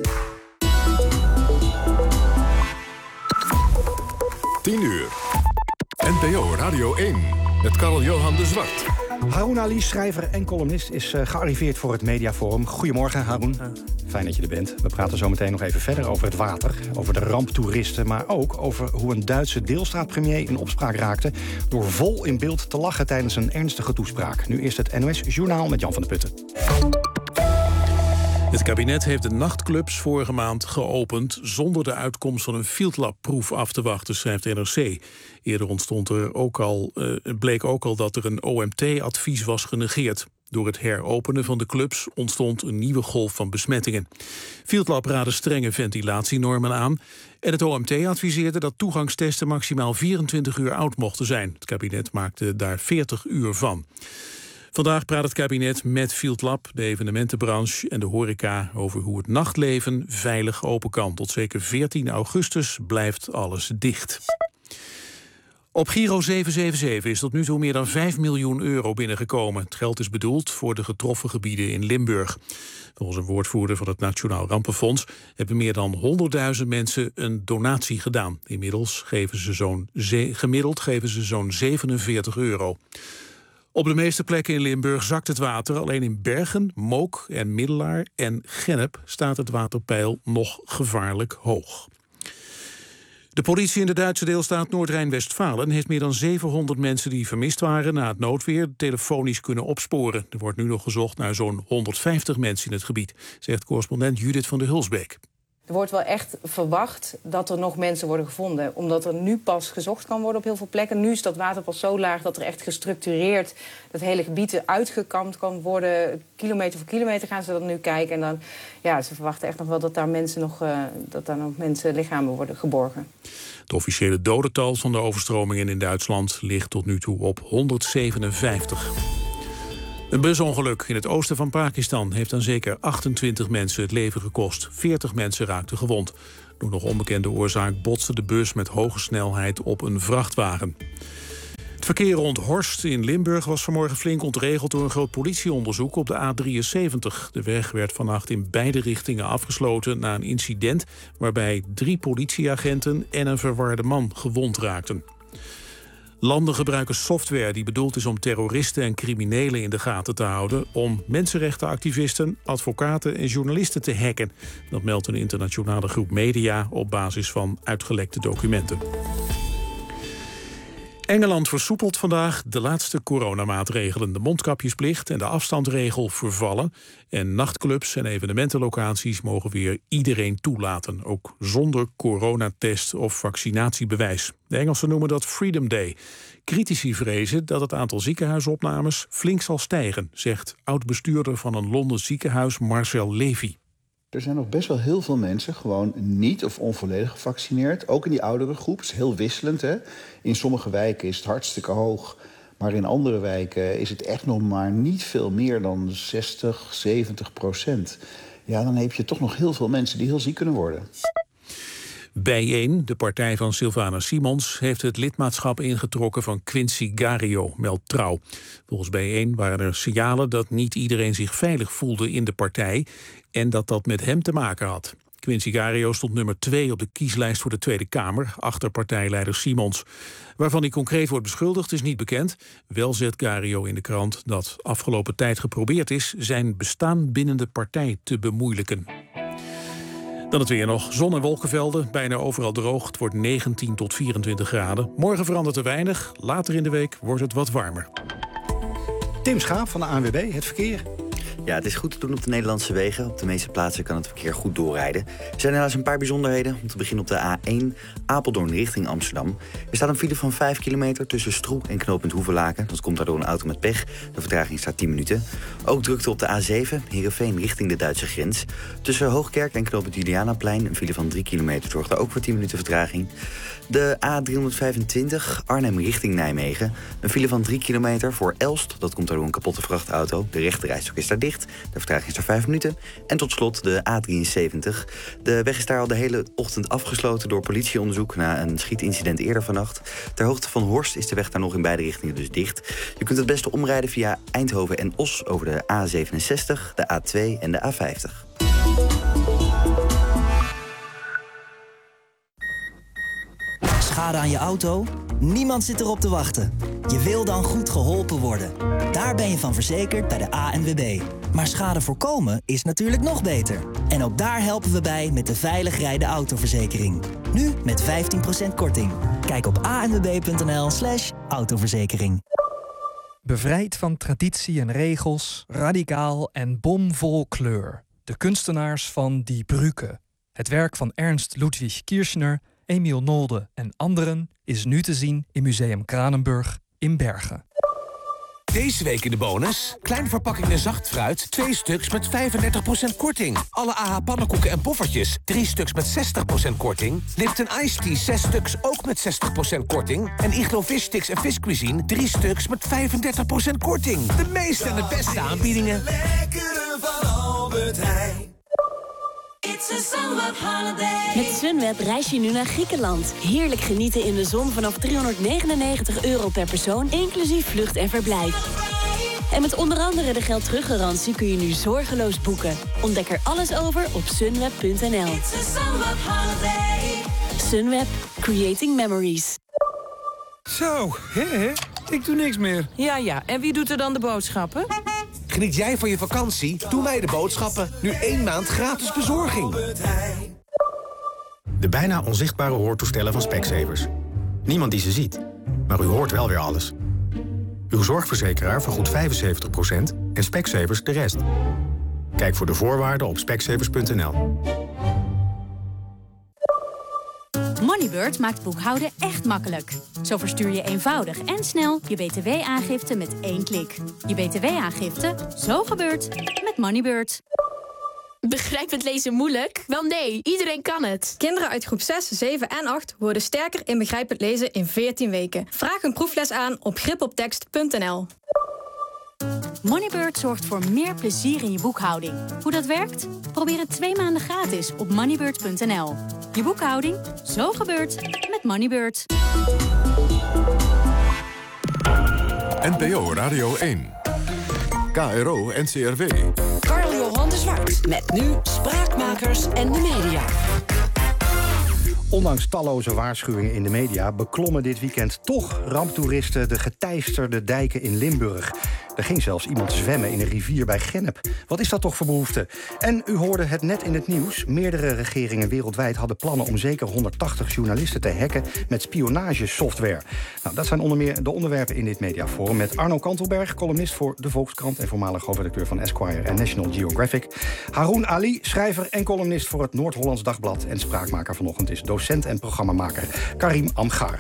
10:00. NPO Radio 1. Met Karl-Johan de Zwart. Haroun Ali, schrijver en columnist, is gearriveerd voor het Mediaforum. Goedemorgen, Haroun. Fijn dat je er bent. We praten zo meteen nog even verder over het water, over de ramptoeristen, maar ook over hoe een Duitse deelstaatpremier in opspraak raakte door vol in beeld te lachen tijdens een ernstige toespraak. Nu eerst het NOS-journaal met Jan van der Putten. Het kabinet heeft de nachtclubs vorige maand geopend zonder de uitkomst van een fieldlab-proef af te wachten, schrijft NRC. Eerder bleek ook al dat er een OMT-advies was genegeerd. Door het heropenen van de clubs ontstond een nieuwe golf van besmettingen. Fieldlab raadde strenge ventilatienormen aan en het OMT adviseerde dat toegangstesten maximaal 24 uur oud mochten zijn. Het kabinet maakte daar 40 uur van. Vandaag praat het kabinet met Fieldlab, de evenementenbranche en de horeca over hoe het nachtleven veilig open kan. Tot zeker 14 augustus blijft alles dicht. Op Giro 777 is tot nu toe meer dan 5 miljoen euro binnengekomen. Het geld is bedoeld voor de getroffen gebieden in Limburg. Volgens een woordvoerder van het Nationaal Rampenfonds hebben meer dan 100.000 mensen een donatie gedaan. Inmiddels gemiddeld geven ze zo'n 47 euro. Op de meeste plekken in Limburg zakt het water. Alleen in Bergen, Mook en Middelaar en Gennep staat het waterpeil nog gevaarlijk hoog. De politie in de Duitse deelstaat Noord-Rijn-Westfalen heeft meer dan 700 mensen die vermist waren na het noodweer telefonisch kunnen opsporen. Er wordt nu nog gezocht naar zo'n 150 mensen in het gebied, zegt correspondent Judith van der Hulsbeek. Er wordt wel echt verwacht dat er nog mensen worden gevonden. Omdat er nu pas gezocht kan worden op heel veel plekken. Nu is dat water pas zo laag dat er echt gestructureerd het hele gebied uitgekampt kan worden. Kilometer voor kilometer gaan ze dan nu kijken. En dan, ja, ze verwachten echt nog wel dat daar nog lichamen worden geborgen. Het officiële dodental van de overstromingen in Duitsland ligt tot nu toe op 157. Een busongeluk in het oosten van Pakistan heeft aan zeker 28 mensen het leven gekost. 40 mensen raakten gewond. Door nog onbekende oorzaak botste de bus met hoge snelheid op een vrachtwagen. Het verkeer rond Horst in Limburg was vanmorgen flink ontregeld door een groot politieonderzoek op de A73. De weg werd vannacht in beide richtingen afgesloten na een incident waarbij 3 politieagenten en een verwarde man gewond raakten. Landen gebruiken software die bedoeld is om terroristen en criminelen in de gaten te houden, om mensenrechtenactivisten, advocaten en journalisten te hacken. Dat meldt een internationale groep media op basis van uitgelekte documenten. Engeland versoepelt vandaag de laatste coronamaatregelen. De mondkapjesplicht en de afstandsregel vervallen. En nachtclubs en evenementenlocaties mogen weer iedereen toelaten. Ook zonder coronatest of vaccinatiebewijs. De Engelsen noemen dat Freedom Day. Critici vrezen dat het aantal ziekenhuisopnames flink zal stijgen, zegt oud-bestuurder van een Londens ziekenhuis Marcel Levy. Er zijn nog best wel heel veel mensen gewoon niet of onvolledig gevaccineerd. Ook in die oudere groep. Het is heel wisselend. Hè? In sommige wijken is het hartstikke hoog. Maar in andere wijken is het echt nog maar niet veel meer dan 60-70%. Ja, dan heb je toch nog heel veel mensen die heel ziek kunnen worden. Bijeen, de partij van Sylvana Simons, heeft het lidmaatschap ingetrokken van Quincy Gario, meldt Trouw. Volgens Bijeen waren er signalen dat niet iedereen zich veilig voelde in de partij en dat dat met hem te maken had. Quincy Gario stond nummer 2 op de kieslijst voor de Tweede Kamer, achter partijleider Simons. Waarvan hij concreet wordt beschuldigd is niet bekend. Wel zet Gario in de krant dat afgelopen tijd geprobeerd is zijn bestaan binnen de partij te bemoeilijken. Dan het weer nog. Zon- en wolkenvelden, bijna overal droog. Het wordt 19 tot 24 graden. Morgen verandert er weinig. Later in de week wordt het wat warmer. Tim Schaap van de ANWB, het verkeer. Ja, het is goed te doen op de Nederlandse wegen. Op de meeste plaatsen kan het verkeer goed doorrijden. Er zijn helaas een paar bijzonderheden. Om te beginnen op de A1 Apeldoorn richting Amsterdam. Er staat een file van 5 kilometer tussen Stroe en knooppunt Hoevelaken. Dat komt daardoor een auto met pech. De vertraging staat 10 minuten. Ook drukte op de A7 Heerenveen richting de Duitse grens. Tussen Hoogkerk en knooppunt Julianaplein. Een file van 3 kilometer zorgde ook voor 10 minuten vertraging. De A325 Arnhem richting Nijmegen. Een file van 3 kilometer voor Elst. Dat komt daardoor een kapotte vrachtauto. De rechterrijstrook is daar dicht. dicht. De vertraging is er 5 minuten. En tot slot de A73. De weg is daar al de hele ochtend afgesloten door politieonderzoek na een schietincident eerder vannacht. Ter hoogte van Horst is de weg daar nog in beide richtingen dus dicht. Je kunt het beste omrijden via Eindhoven en Os over de A67, de A2 en de A50. Schade aan je auto? Niemand zit erop te wachten. Je wil dan goed geholpen worden. Daar ben je van verzekerd bij de ANWB. Maar schade voorkomen is natuurlijk nog beter. En ook daar helpen we bij met de veilig rijden autoverzekering. Nu met 15% korting. Kijk op anwb.nl/autoverzekering. Bevrijd van traditie en regels, radicaal en bomvol kleur. De kunstenaars van Die Brücke. Het werk van Ernst Ludwig Kirchner, Emiel Nolde en anderen is nu te zien in Museum Kranenburg in Bergen. Deze week in de bonus. Kleine verpakkingen zacht fruit. 2 stuks met 35% korting. Alle AH pannenkoeken en poffertjes. 3 stuks met 60% korting. Lipton Ice Tea 6 stuks ook met 60% korting. En Iglo Fish Sticks en Fish Cuisine 3 stuks met 35% korting. De meeste en de beste aanbiedingen. Lekkere van Albert Heijn. It's a Sunweb holiday. Met Sunweb reis je nu naar Griekenland. Heerlijk genieten in de zon vanaf €399 per persoon, inclusief vlucht en verblijf. En met onder andere de geldteruggarantie kun je nu zorgeloos boeken. Ontdek er alles over op sunweb.nl. Sunweb, creating memories. Zo, hè? Ik doe niks meer. Ja, en wie doet er dan de boodschappen? Geniet jij van je vakantie? Doe mij de boodschappen. Nu 1 maand gratis bezorging. De bijna onzichtbare hoortoestellen van Specsavers. Niemand die ze ziet, maar u hoort wel weer alles. Uw zorgverzekeraar vergoedt 75% en Specsavers de rest. Kijk voor de voorwaarden op specsavers.nl. Moneybird maakt boekhouden echt makkelijk. Zo verstuur je eenvoudig en snel je btw-aangifte met 1 klik. Je btw-aangifte, zo gebeurt, met Moneybird. Begrijpend lezen moeilijk? Wel nee, iedereen kan het. Kinderen uit groep 6, 7 en 8 worden sterker in begrijpend lezen in 14 weken. Vraag een proefles aan op gripoptekst.nl. Moneybird zorgt voor meer plezier in je boekhouding. Hoe dat werkt? Probeer het 2 maanden gratis op moneybird.nl. Je boekhouding, zo gebeurt, met Moneybird. NPO Radio 1. KRO NCRW. Carl-Johan de Zwart. Met nu Spraakmakers en de media. Ondanks talloze waarschuwingen in de media beklommen dit weekend toch ramptoeristen de geteisterde dijken in Limburg. Er ging zelfs iemand zwemmen in een rivier bij Gennep. Wat is dat toch voor behoefte? En u hoorde het net in het nieuws. Meerdere regeringen wereldwijd hadden plannen om zeker 180 journalisten te hacken met spionagesoftware. Nou, dat zijn onder meer de onderwerpen in dit mediaforum met Arno Kantelberg, columnist voor De Volkskrant en voormalig hoofdredacteur van Esquire en National Geographic. Haroun Ali, schrijver en columnist voor het Noord-Hollands Dagblad en spraakmaker vanochtend is docent en programmamaker Karim Amghar.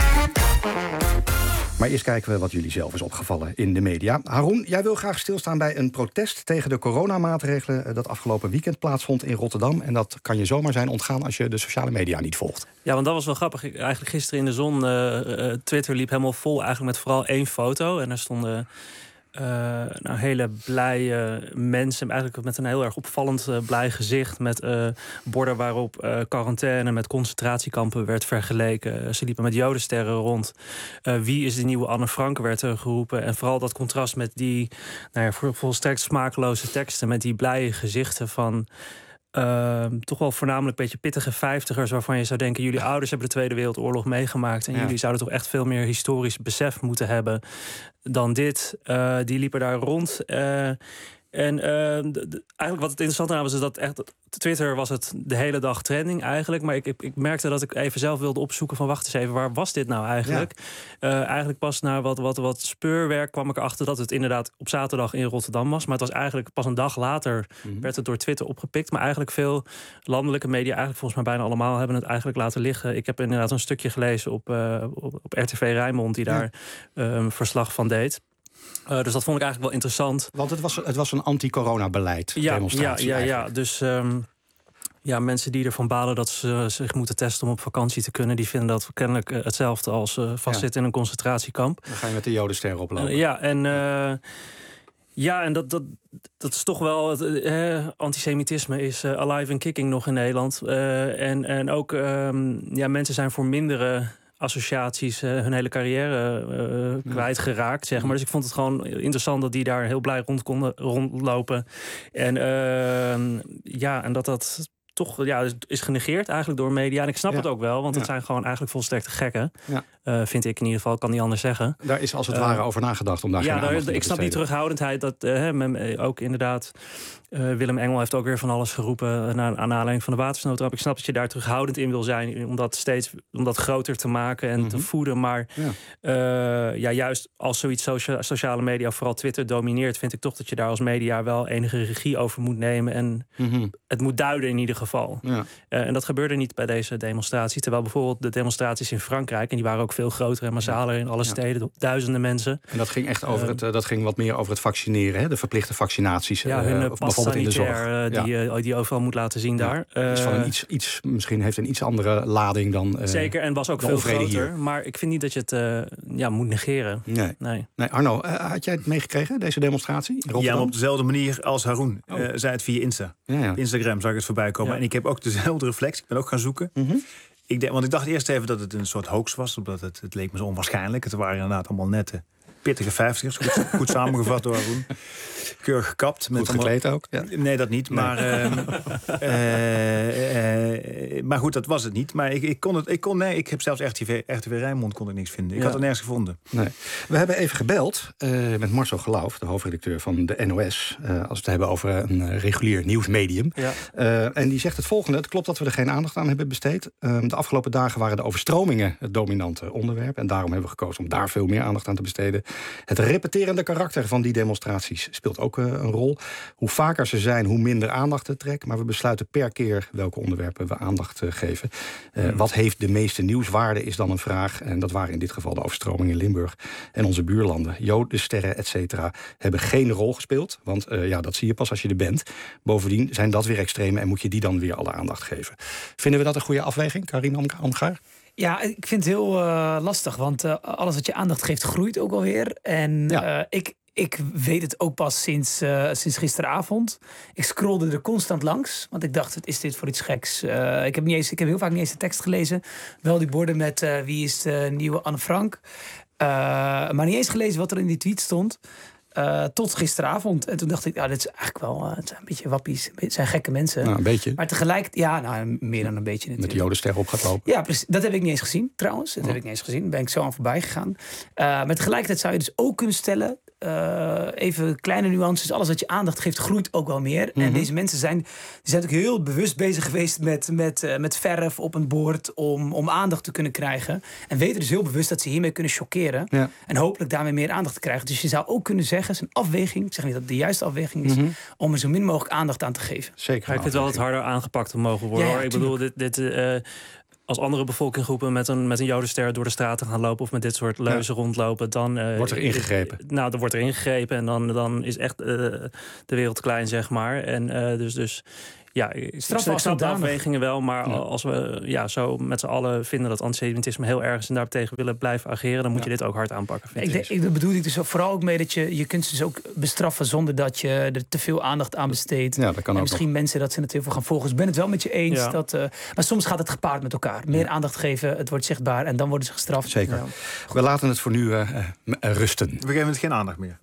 Maar eerst kijken we wat jullie zelf is opgevallen in de media. Haroun, jij wil graag stilstaan bij een protest tegen de coronamaatregelen dat afgelopen weekend plaatsvond in Rotterdam. En dat kan je zomaar zijn ontgaan als je de sociale media niet volgt. Ja, want dat was wel grappig. Eigenlijk gisteren in de zon, Twitter liep helemaal vol eigenlijk met vooral 1 foto. En er stonden hele blije mensen, eigenlijk met een heel erg opvallend blij gezicht, met borden waarop quarantaine met concentratiekampen werd vergeleken. Ze liepen met jodensterren rond. Wie is de nieuwe Anne Frank werd er geroepen. En vooral dat contrast met die volstrekt smakeloze teksten, met die blije gezichten van toch wel voornamelijk een beetje pittige 50ers... waarvan je zou denken, jullie ouders hebben de Tweede Wereldoorlog meegemaakt... en jullie zouden toch echt veel meer historisch besef moeten hebben dan dit. Die liepen daar rond. Eigenlijk wat het interessante aan was, is dat echt Twitter was het de hele dag trending eigenlijk. Maar ik merkte dat ik even zelf wilde opzoeken van wacht eens even, waar was dit nou eigenlijk? Ja. Eigenlijk pas na wat speurwerk kwam ik erachter dat het inderdaad op zaterdag in Rotterdam was. Maar het was eigenlijk pas een dag later werd het door Twitter opgepikt. Maar eigenlijk veel landelijke media, eigenlijk volgens mij bijna allemaal, hebben het eigenlijk laten liggen. Ik heb inderdaad een stukje gelezen op RTV Rijnmond die daar verslag van deed. Dus dat vond ik eigenlijk wel interessant. Want het was een anti-corona-beleid, demonstratie. Ja. Dus mensen die ervan balen dat ze zich moeten testen om op vakantie te kunnen, die vinden dat kennelijk hetzelfde als vastzitten in een concentratiekamp. Dan ga je met de jodenster oplopen. Ja, en dat is toch wel... antisemitisme is alive and kicking nog in Nederland. En ook mensen zijn voor mindere associaties hun hele carrière kwijtgeraakt, zeg maar. Dus ik vond het gewoon interessant dat die daar heel blij rond konden rondlopen. En en dat toch is genegeerd eigenlijk door media. En ik snap het ook wel, want het zijn gewoon eigenlijk volstrekte gekken. Ja. Vind ik in ieder geval, kan niet anders zeggen. Daar is als het ware over nagedacht om daar geen aandacht aan te ik snap die terughoudendheid. Dat ook inderdaad... Willem Engel heeft ook weer van alles geroepen aan aanleiding van de watersnoodramp. Ik snap dat je daar terughoudend in wil zijn om dat groter te maken en te voeden. Maar juist als zoiets sociale media, vooral Twitter, domineert, vind ik toch dat je daar als media wel enige regie over moet nemen en het moet duiden in ieder geval. Ja. En dat gebeurde niet bij deze demonstratie. Terwijl bijvoorbeeld de demonstraties in Frankrijk, en die waren ook veel groter en massaler in alle steden, duizenden mensen. En dat ging echt over dat ging wat meer over het vaccineren, hè? De verplichte vaccinaties. Hun in de zorg. Die overal moet laten zien daar. Is van misschien heeft een iets andere lading dan. Zeker, en was ook veel groter. Hier. Maar ik vind niet dat je het moet negeren. Nee. Arno, had jij het meegekregen, deze demonstratie? Ja, maar op dezelfde manier als Haroon. Zei het via Insta. Ja. Instagram zag ik het voorbij komen. Ja. En ik heb ook dezelfde reflex. Ik ben ook gaan zoeken. Want ik dacht eerst even dat het een soort hoax was. Omdat het leek me zo onwaarschijnlijk. Het waren inderdaad allemaal nette pittige 50'ers. Goed samengevat door Haroon. Keurig gekapt. Goed gekleed ook? Ja. Nee, dat niet. Maar, maar goed, dat was het niet. Maar ik heb zelfs RTV Rijnmond kon ik niks vinden. Ik had er nergens gevonden. Nee. We hebben even gebeld met Marcel Geloof, de hoofdredacteur van de NOS. Als we het hebben over een regulier nieuwsmedium. Ja. En die zegt het volgende. Het klopt dat we er geen aandacht aan hebben besteed. De afgelopen dagen waren de overstromingen het dominante onderwerp. En daarom hebben we gekozen om daar veel meer aandacht aan te besteden. Het repeterende karakter van die demonstraties speelt ook een rol. Hoe vaker ze zijn, hoe minder aandacht het trekt. Maar we besluiten per keer welke onderwerpen we aandacht geven. Wat heeft de meeste nieuwswaarde is dan een vraag. En dat waren in dit geval de overstromingen in Limburg. En onze buurlanden, Jodensterren, et cetera, hebben geen rol gespeeld. Want dat zie je pas als je er bent. Bovendien zijn dat weer extreme en moet je die dan weer alle aandacht geven. Vinden we dat een goede afweging, Karin Amgaar? Ja, ik vind het heel lastig, want alles wat je aandacht geeft groeit ook alweer. En ik weet het ook pas sinds gisteravond. Ik scrollde er constant langs, want ik dacht, wat is dit voor iets geks? Ik heb heel vaak niet eens de tekst gelezen. Wel die borden met wie is de nieuwe Anne Frank. Maar niet eens gelezen wat er in die tweet stond. Tot gisteravond. En toen dacht ik, dit is eigenlijk wel het zijn een beetje wappies. Het zijn gekke mensen. Nou, een beetje. Maar tegelijk, meer dan een beetje natuurlijk. Met de Jodenster op gaat lopen. Ja, precies. Dat heb ik niet eens gezien, trouwens. Dat heb ik niet eens gezien. Daar ben ik zo aan voorbij gegaan. Maar tegelijkertijd zou je dus ook kunnen stellen, even kleine nuances. Alles wat je aandacht geeft, groeit ook wel meer. En deze mensen zijn ook heel bewust bezig geweest met verf op een bord om aandacht te kunnen krijgen. En weten dus heel bewust dat ze hiermee kunnen chockeren. Ja. En hopelijk daarmee meer aandacht te krijgen. Dus je zou ook kunnen zeggen, het is een afweging. Ik zeg niet dat het de juiste afweging is, om er zo min mogelijk aandacht aan te geven. Zeker. Ik vind wel dat het harder aangepakt mogen worden. Ja, hoor. Ik bedoel, als andere bevolkinggroepen met een Jodenster door de straten gaan lopen of met dit soort leuzen rondlopen, dan wordt er ingegrepen. Dan wordt er ingegrepen en dan is echt de wereld klein, zeg maar. En dus ja, ik snap de afwegingen wel, maar als we zo met z'n allen vinden dat antisemitisme heel erg is en daartegen willen blijven ageren, dan moet je dit ook hard aanpakken. Dat bedoel ik dus vooral ook mee dat je kunt ze dus ook bestraffen zonder dat je er te veel aandacht aan besteedt. Ja, dat kan en ook misschien nog. mensen dat ze het heel veel gaan volgen. Dus ik ben het wel met je eens. Ja. Maar soms gaat het gepaard met elkaar. Meer aandacht geven, het wordt zichtbaar en dan worden ze gestraft. Zeker. Ja. We laten het voor nu rusten. We geven het geen aandacht meer.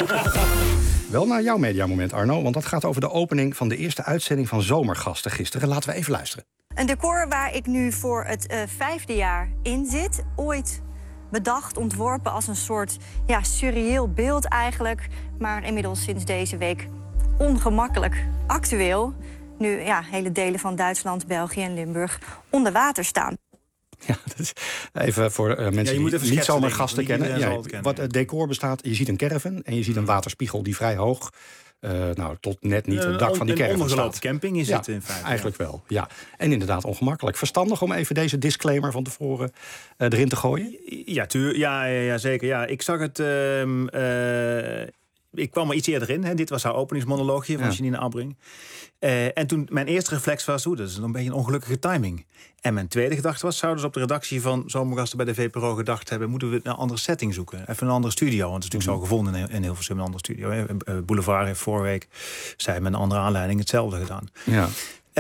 Wel naar jouw mediamoment, Arno, want dat gaat over de opening van de eerste uitzending van Zomergasten gisteren. Laten we even luisteren. Een decor waar ik nu voor het 5e jaar in zit. Ooit bedacht, ontworpen als een soort surreëel beeld eigenlijk. Maar inmiddels sinds deze week ongemakkelijk actueel. Nu hele delen van Duitsland, België en Limburg onder water staan. Ja, dus even voor mensen die niet zomaar gasten kennen. Wat het decor bestaat, je ziet een caravan en je ziet een waterspiegel die vrij hoog, tot net niet het dak van die caravan staat. Een ondergelopen camping is het in feite. Eigenlijk wel, ja. En inderdaad ongemakkelijk. Verstandig om even deze disclaimer van tevoren erin te gooien? Ja, zeker. Ja, ik zag het. ik kwam er iets eerder in. Hè. Dit was haar openingsmonoloogje van Janine Abbring. En toen mijn eerste reflex was, dat is een beetje een ongelukkige timing. En mijn tweede gedachte was, zouden ze op de redactie van Zomergasten bij de VPRO gedacht hebben, moeten we een andere setting zoeken? Even een andere studio. Want het is natuurlijk zo gevonden in Hilversum, een andere studio. Hè. Boulevard heeft vorige week, zij met een andere aanleiding hetzelfde gedaan. Ja.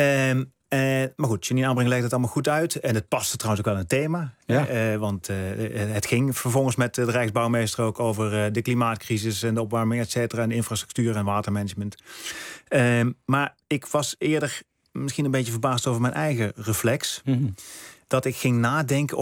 Maar goed, Janine Abbring legde het allemaal goed uit. En het paste trouwens ook wel een thema. Ja. Want het ging vervolgens met de Rijksbouwmeester ook over de klimaatcrisis en de opwarming, et cetera, en de infrastructuur en watermanagement. Maar ik was eerder misschien een beetje verbaasd over mijn eigen reflex. Mm-hmm. Dat ik ging nadenken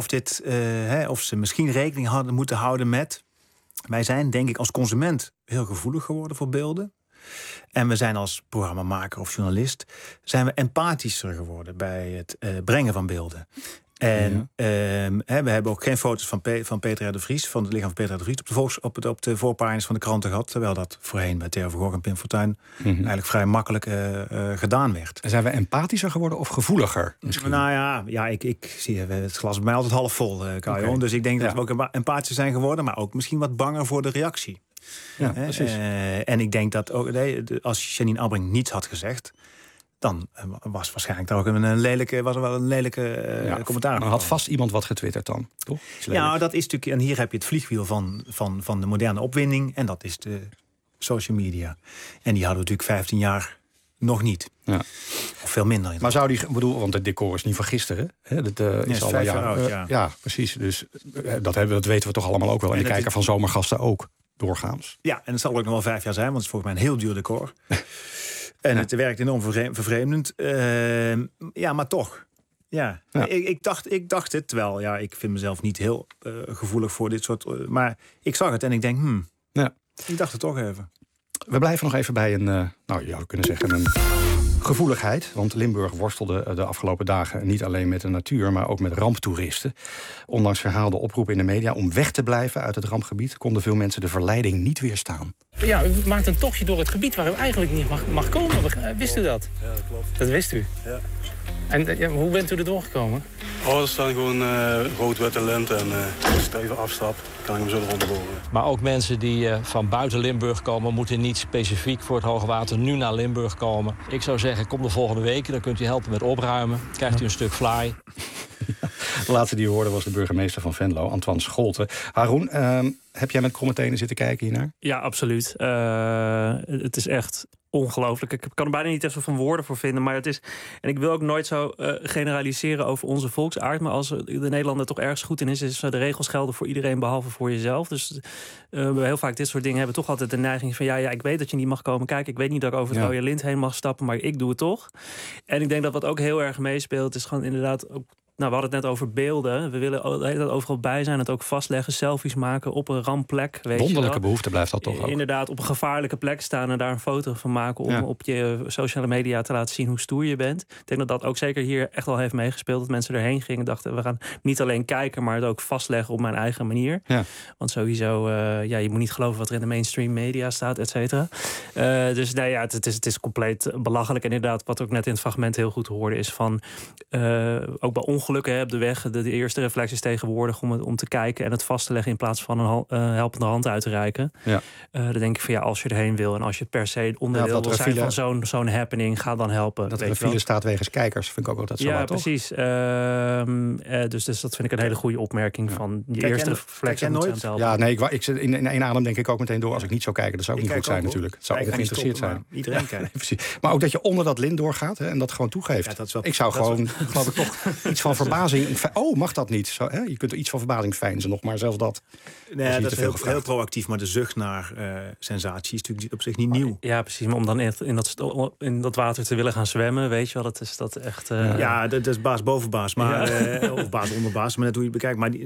of ze misschien rekening hadden moeten houden met. Wij zijn, denk ik, als consument heel gevoelig geworden voor beelden. En we zijn als programmamaker of journalist, zijn we empathischer geworden bij het brengen van beelden. En we hebben ook geen foto's van Peter R. de Vries, van het lichaam van Peter R. de Vries, op de voorpagina's van de kranten gehad. Terwijl dat voorheen bij Theo van Gogh en Pim Fortuyn eigenlijk vrij makkelijk gedaan werd. Zijn we empathischer geworden of gevoeliger? Misschien? Nou ja, ik zie het glas bij mij altijd half vol, Kajo. Dus ik denk dat we ook empathischer zijn geworden, maar ook misschien wat banger voor de reactie. Ja, precies. En ik denk dat ook, als Janine Abbring niets had gezegd, dan was waarschijnlijk daar ook een lelijke commentaar. Maar had vast iemand wat getwitterd dan, toch? Ja, dat is natuurlijk. En hier heb je het vliegwiel van de moderne opwinding. En dat is de social media. En die hadden we natuurlijk 15 jaar nog niet. Ja. Of veel minder. Maar zou want het decor is niet van gisteren. Hè? Dat is al 5 jaar oud, ja, precies. Dus dat weten we toch allemaal ook wel. En de kijker van Zomergasten ook, doorgaans. Ja, en het zal ook nog wel 5 jaar zijn, want het is volgens mij een heel duur decor. En het werkt enorm vervreemdend. Maar toch. Ja. Ik dacht het, terwijl ik vind mezelf niet heel gevoelig voor dit soort. Maar ik zag het en ik denk, ik dacht het toch even. We blijven nog even bij een, je zou kunnen zeggen, een gevoeligheid. Want Limburg worstelde de afgelopen dagen niet alleen met de natuur, maar ook met ramptoeristen. Ondanks herhaalde oproepen in de media om weg te blijven uit het rampgebied, konden veel mensen de verleiding niet weerstaan. Ja, u maakt een tochtje door het gebied waar u eigenlijk niet mag komen. Wist u dat? Ja, dat klopt. Dat wist u? Ja. En hoe bent u er doorgekomen? Er staan gewoon rood, wit en lint. En als ik er even afstap, kan ik hem zo rondboren. Maar ook mensen die van buiten Limburg komen, moeten niet specifiek voor het hoogwater nu naar Limburg komen. Ik zou zeggen, kom de volgende week, dan kunt u helpen met opruimen. Krijgt u een stuk fly. De laatste die u hoorde was de burgemeester van Venlo, Antoine Scholten. Haroun, heb jij met kromme tenen zitten kijken hiernaar? Ja, absoluut. Het is echt ongelooflijk. Ik kan er bijna niet echt zo van woorden voor vinden. Maar het is. En ik wil ook nooit zo generaliseren over onze volksaard. Maar als de Nederlander toch ergens goed in is de regels gelden voor iedereen behalve voor jezelf. Dus heel vaak dit soort dingen hebben toch altijd de neiging van ik weet dat je niet mag komen kijken. Ik weet niet dat ik over het rode lint heen mag stappen, maar ik doe het toch. En ik denk dat wat ook heel erg meespeelt is gewoon inderdaad ook. Nou, we hadden het net over beelden. We willen de hele tijd overal bij zijn. Het ook vastleggen, selfies maken op een rampplek. Wonderlijke behoefte blijft dat toch ook. Inderdaad, op een gevaarlijke plek staan en daar een foto van maken om op je sociale media te laten zien hoe stoer je bent. Ik denk dat dat ook zeker hier echt wel heeft meegespeeld. Dat mensen erheen gingen dachten, we gaan niet alleen kijken, maar het ook vastleggen op mijn eigen manier. Ja. Want sowieso, je moet niet geloven wat er in de mainstream media staat, et cetera. Dus het is compleet belachelijk. En inderdaad, wat ook net in het fragment heel goed hoorde, is van ook bij ongelukken op de weg. De eerste reflex is tegenwoordig om te kijken en het vast te leggen in plaats van een helpende hand uit te reiken. Ja. Dan denk ik van als je erheen wil en als je per se onderdeel wil zijn van zo'n happening, ga dan helpen. Dat er een file staat wegens kijkers, vind ik ook altijd zo. Ja, precies. Dus dat vind ik een hele goede opmerking van je eerste reflex. Ja, nee, ik zit in één adem denk ik ook meteen door. Als ik niet zou kijken, dat zou ook niet goed zijn natuurlijk. Het zou ook geïnteresseerd zijn. Iedereen kijkt. Precies. Maar ook dat je onder dat lint doorgaat en dat gewoon toegeeft. Ik zou gewoon, geloof ik, toch iets van verbazing. Mag dat niet? Zo, hè? Je kunt er iets van verbazing veinzen nog, maar zelfs dat. Nee, dat is heel proactief, maar de zucht naar sensatie is natuurlijk op zich niet nieuw. Ja, precies. Maar om dan echt in dat water te willen gaan zwemmen, weet je wel, dat is dat echt. Dat is baas boven baas, maar of baas onder baas, maar net hoe je het bekijkt.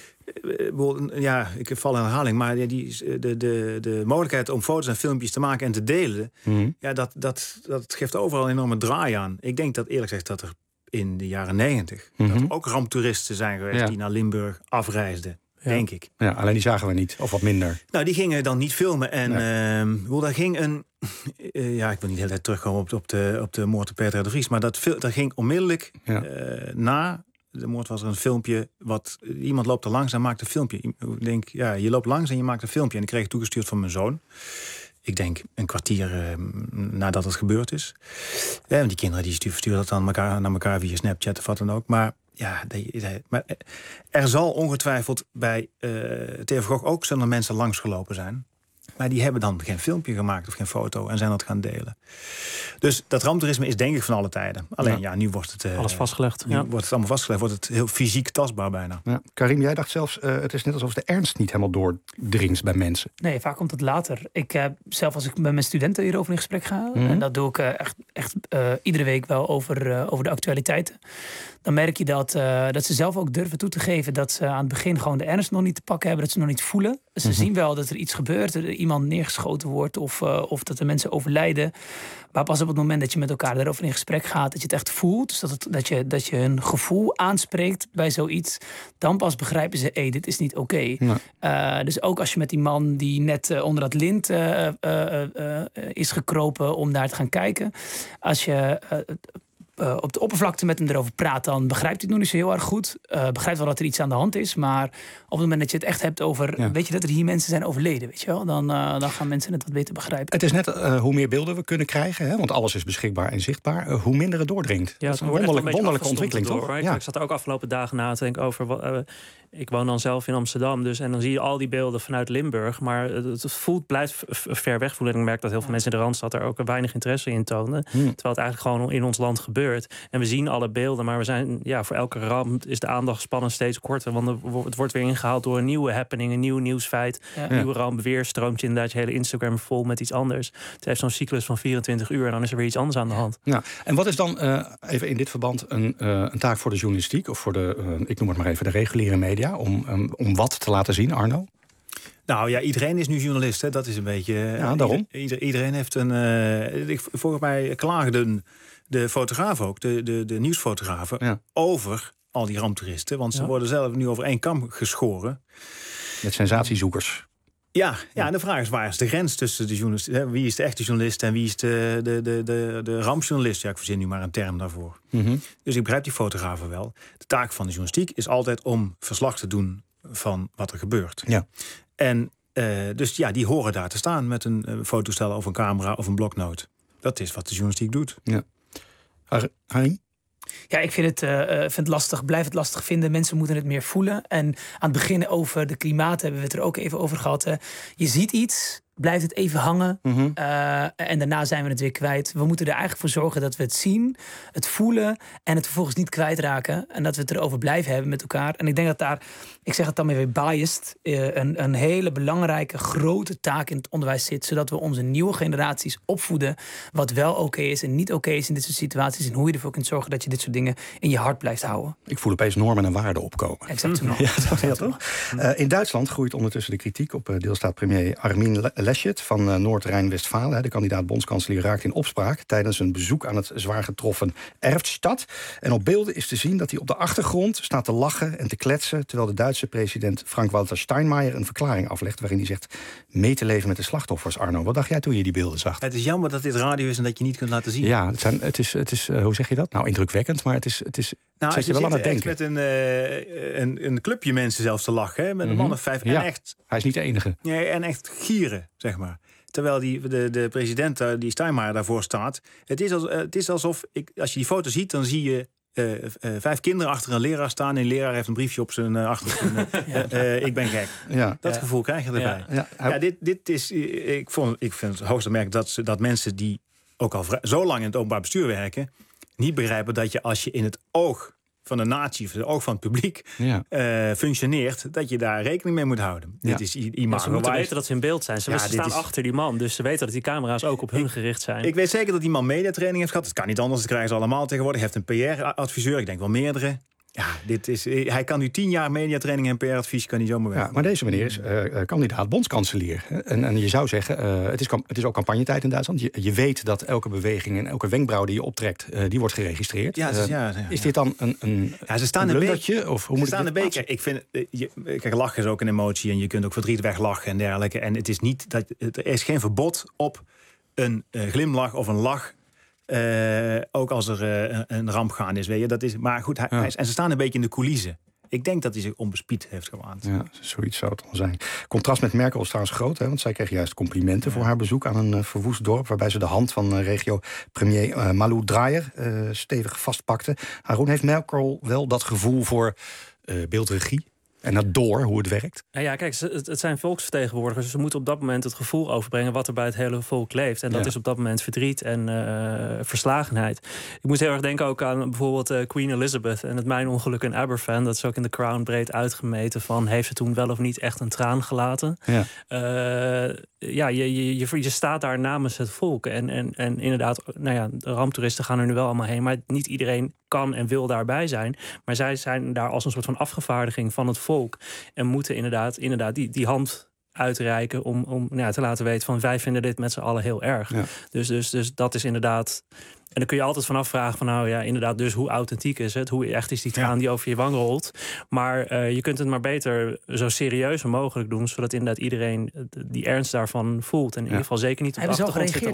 Ik val in herhaling, maar de mogelijkheid om foto's en filmpjes te maken en te delen, dat geeft overal een enorme draai aan. Ik denk dat eerlijk gezegd dat er in de jaren 90 dat er ook ramptoeristen zijn geweest die naar Limburg afreisden, denk ik. Ja, alleen die zagen we niet, of wat minder. Nou, die gingen dan niet filmen. En daar ging een. Ik wil niet de hele tijd terugkomen op de moord op Peter R. de Vries, maar dat ging onmiddellijk na de moord was er een filmpje. Iemand loopt er langs en maakt een filmpje. Ik denk, je loopt langs en je maakt een filmpje. En ik kreeg het toegestuurd van mijn zoon. ik denk een kwartier nadat het gebeurd is. Want die kinderen die versturen dat dan naar elkaar via Snapchat of wat dan ook. Maar ja, maar er zal ongetwijfeld bij Theo van Gogh ook zullen mensen langsgelopen zijn. Maar die hebben dan geen filmpje gemaakt of geen foto en zijn dat gaan delen. Dus dat ramptoerisme is denk ik van alle tijden. Alleen nu wordt het... alles vastgelegd. Wordt het allemaal vastgelegd, wordt het heel fysiek tastbaar bijna. Ja. Karim, jij dacht zelfs, het is net alsof de ernst niet helemaal doordringt bij mensen. Nee, vaak komt het later. Ik zelf als ik met mijn studenten hierover in gesprek ga... en dat doe ik echt iedere week wel over de actualiteiten... dan merk je dat ze zelf ook durven toe te geven... dat ze aan het begin gewoon de ernst nog niet te pakken hebben... dat ze nog niet voelen. Ze zien wel dat er iets gebeurt, er iemand neergeschoten wordt... of dat er mensen overlijden. Maar pas op het moment dat je met elkaar daarover in gesprek gaat... dat je het echt voelt, dus dat je een gevoel aanspreekt bij zoiets... dan pas begrijpen ze, dit is niet oké. Dus ook als je met die man die net onder dat lint is gekropen... om daar te gaan kijken... als je... op de oppervlakte met hem erover praat... dan begrijpt hij het nog niet zo heel erg goed. Begrijpt wel dat er iets aan de hand is. Maar op het moment dat je het echt hebt over... weet je dat er hier mensen zijn overleden, weet je wel? Dan gaan mensen het wat beter begrijpen. Het is net hoe meer beelden we kunnen krijgen... Hè, want alles is beschikbaar en zichtbaar... hoe minder het doordringt. Ja, dat is een wonderlijke ontwikkeling, toch? Ja. Ik zat er ook afgelopen dagen na te denken over... ik woon dan zelf in Amsterdam, dus en dan zie je al die beelden vanuit Limburg. Maar het blijft ver weg voelen. En ik merk dat heel veel mensen in de Randstad er ook weinig interesse in tonen. Terwijl het eigenlijk gewoon in ons land gebeurt. En we zien alle beelden, maar we zijn voor elke ramp is de aandachtspannen steeds korter. Want het wordt weer ingehaald door een nieuwe happening, een nieuw nieuwsfeit. Een nieuwe ramp, weer stroomt je inderdaad je hele Instagram vol met iets anders. Het heeft zo'n cyclus van 24 uur en dan is er weer iets anders aan de hand. Ja. En wat is dan even in dit verband een taak voor de journalistiek of voor de, ik noem het maar even, de reguliere media, om wat te laten zien, Arno? Nou ja, iedereen is nu journalist, hè? Dat is een beetje... Ja, daarom. Iedereen heeft volgens mij klaagden de fotografen ook, de nieuwsfotografen, over al die ramptoeristen. Want ze worden zelf nu over één kam geschoren. Met sensatiezoekers. Ja, en de vraag is, waar is de grens tussen de journalisten? Hè? Wie is de echte journalist en wie is de rampjournalist? Ja, ik verzin nu maar een term daarvoor. Dus ik begrijp die fotografen wel. De taak van de journalistiek is altijd om verslag te doen van wat er gebeurt. Ja. En dus die horen daar te staan met een fototoestel of een camera of een bloknoot. Dat is wat de journalistiek doet. Ja. Harry? Ja, ik vind het lastig. Blijf het lastig vinden. Mensen moeten het meer voelen. En aan het begin over de klimaat hebben we het er ook even over gehad. Je ziet iets, blijft het even hangen. En daarna zijn we het weer kwijt. We moeten er eigenlijk voor zorgen dat we het zien, het voelen en het vervolgens niet kwijtraken. En dat we het erover blijven hebben met elkaar. En ik denk dat daar, ik zeg het dan weer biased, een hele belangrijke, grote taak in het onderwijs zit. Zodat we onze nieuwe generaties opvoeden wat wel oké is en niet oké is in dit soort situaties. En hoe je ervoor kunt zorgen dat je dit soort dingen in je hart blijft houden. Ik voel opeens normen en waarden opkomen. Exact. Ja, toch? In Duitsland groeit ondertussen de kritiek op deelstaat-premier Armin Laschet van Noord-Rijn-Westfalen. De kandidaat bondskanselier raakt in opspraak tijdens een bezoek aan het zwaar getroffen Erftstadt. En op beelden is te zien dat hij op de achtergrond staat te lachen en te kletsen, terwijl de Duitse president Frank-Walter Steinmeier een verklaring aflegt waarin hij zegt mee te leven met de slachtoffers. Arno, wat dacht jij toen je die beelden zag? Het is jammer dat dit radio is en dat je niet kunt laten zien. Ja, het is hoe zeg je dat? Nou, indrukwekkend, maar het is zet je wel aan het denken. Met een clubje mensen zelfs te lachen, hè? Met een man of 5. Ja, en echt, hij is niet de enige. Nee, en echt gieren, zeg maar. Terwijl de president, die Steinmeier, daarvoor staat. Het is alsof, als je die foto ziet, dan zie je 5 kinderen achter een leraar staan. En de leraar heeft een briefje op zijn achtergrond. Ik ben gek. Ja. Dat gevoel krijg je erbij. Dit is, ik vind het hoogst opmerkelijk dat mensen die ook al zo lang in het openbaar bestuur werken, niet begrijpen dat je als je in het oog van de natie, of het oog van het publiek functioneert, dat je daar rekening mee moet houden. Ja. Dit is iemand. Ze moeten weten dat ze in beeld zijn. Ze staan achter die man, dus ze weten dat die camera's ook op hun gericht zijn. Ik weet zeker dat die man mediatraining heeft gehad. Het kan niet anders, dat krijgen ze allemaal tegenwoordig. Hij heeft een PR-adviseur, ik denk wel meerdere. Ja, hij kan nu 10 jaar mediatraining en PR-advies kan hij zomaar weg. Ja, maar deze meneer is kandidaat bondskanselier. En je zou zeggen, het is ook campagnetijd in Duitsland. Je weet dat elke beweging en elke wenkbrauw die je optrekt, die wordt geregistreerd. Is dit dan een blundertje? Of hoe moet staan de beker? Ik vind, kijk, lachen is ook een emotie en je kunt ook verdriet weglachen en dergelijke. En het is niet er is geen verbod op een glimlach of een lach. Ook als er een ramp gaande is, weet je. Dat is, maar goed, en ze staan een beetje in de coulissen. Ik denk dat hij zich onbespied heeft gewaand. Ja, zoiets zou het dan zijn. Contrast met Merkel is trouwens groot, hè, want zij kreeg juist complimenten voor haar bezoek aan een verwoest dorp, waarbij ze de hand van regio-premier Malou Dreyer stevig vastpakte. Haroun, heeft Merkel wel dat gevoel voor beeldregie? En dat door, hoe het werkt? Ja, kijk, het zijn volksvertegenwoordigers. Dus ze moeten op dat moment het gevoel overbrengen wat er bij het hele volk leeft. En dat is op dat moment verdriet en verslagenheid. Ik moet heel erg denken ook aan bijvoorbeeld Queen Elizabeth en het mijnongeluk in Aberfan. Dat is ook in The Crown breed uitgemeten van, heeft ze toen wel of niet echt een traan gelaten? Ja. Je staat daar namens het volk. En inderdaad, de ramptoeristen gaan er nu wel allemaal heen. Maar niet iedereen kan en wil daarbij zijn. Maar zij zijn daar als een soort van afgevaardiging van het volk. En moeten inderdaad die hand uitreiken om te laten weten van, wij vinden dit met z'n allen heel erg. Ja. Dus dat is inderdaad. En dan kun je altijd van afvragen van, inderdaad, dus hoe authentiek is het? Hoe echt is die traan die over je wang rolt? Maar je kunt het maar beter zo serieus mogelijk doen, zodat inderdaad iedereen die ernst daarvan voelt. En in ieder geval zeker niet op de achtergrond zit te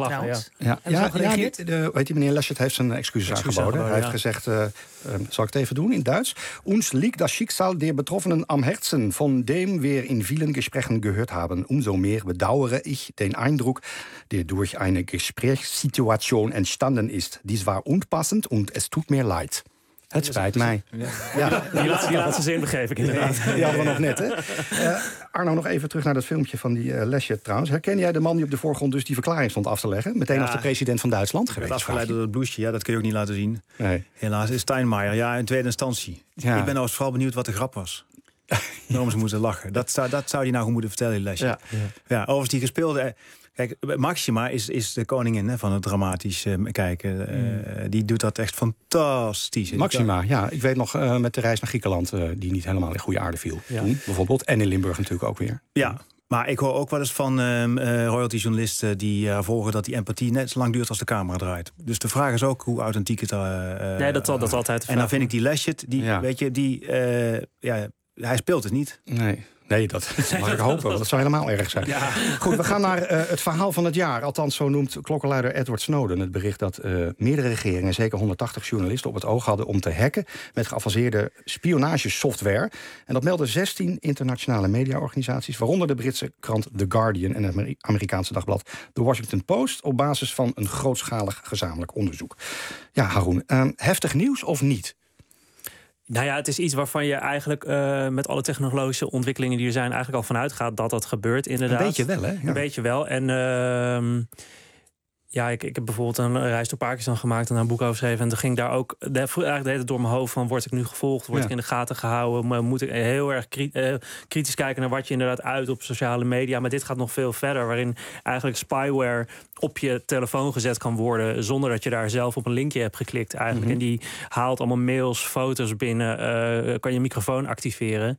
lachen. Weet je, meneer Laschet heeft zijn excuses aangeboden. Hij heeft gezegd, zal ik het even doen in Duits? Uns liegt das Schicksal der Betroffenen am Herzen, von dem wir in vielen Gesprächen gehört haben. Umso mehr bedauere ich den Eindruck, der durch eine Gesprächssituation entstanden ist. Dies war unpassend und es tut mir leid. Het spijt mij. Ja. Die laatste zin begreep ik inderdaad. Die hadden we nog net, hè? Arno, nog even terug naar dat filmpje van die Laschet trouwens. Herken jij de man die op de voorgrond dus die verklaring stond af te leggen? Meteen als de president van Duitsland geweest. Afgeleid door het blouseje, dat kun je ook niet laten zien. Nee. Helaas is Steinmeier, in tweede instantie. Ja. Ik ben nou vooral benieuwd wat de grap was. Waarom ze moeten lachen. Dat zou hij nou moeten vertellen, Laschet. Ja, overigens die gespeelde. Kijk, Maxima is de koningin van het dramatisch kijken. Die doet dat echt fantastisch. Maxima, ja. Ik weet nog met de reis naar Griekenland, die niet helemaal in goede aarde viel. Ja. Toen, bijvoorbeeld. En in Limburg natuurlijk ook weer. Ja, maar ik hoor ook wel eens van royalty-journalisten die volgen dat die empathie net zo lang duurt als de camera draait. Dus de vraag is ook hoe authentiek het nee, dat is altijd de vraag. En dan vind ik die Laschet, hij speelt het niet. Nee, dat mag ik hopen, want dat zou helemaal erg zijn. Ja. Goed, we gaan naar het verhaal van het jaar. Althans, zo noemt klokkenluider Edward Snowden het bericht dat meerdere regeringen, zeker 180 journalisten, op het oog hadden om te hacken met geavanceerde spionagesoftware. En dat melden 16 internationale mediaorganisaties, waaronder de Britse krant The Guardian en het Amerikaanse dagblad The Washington Post, op basis van een grootschalig gezamenlijk onderzoek. Ja, Haroun, heftig nieuws of niet? Nou ja, het is iets waarvan je eigenlijk met alle technologische ontwikkelingen die er zijn eigenlijk al vanuit gaat dat dat gebeurt inderdaad. Een beetje wel, hè? Ja. Een beetje wel. En ik heb bijvoorbeeld een reis door Pakistan gemaakt en daar een boek over geschreven. En toen ging daar ook eigenlijk de hele door mijn hoofd van, word ik nu gevolgd? Word ik in de gaten gehouden? Moet ik heel erg kritisch kijken naar wat je inderdaad uit op sociale media? Maar dit gaat nog veel verder, waarin eigenlijk spyware op je telefoon gezet kan worden zonder dat je daar zelf op een linkje hebt geklikt eigenlijk. En die haalt allemaal mails, foto's binnen, kan je microfoon activeren.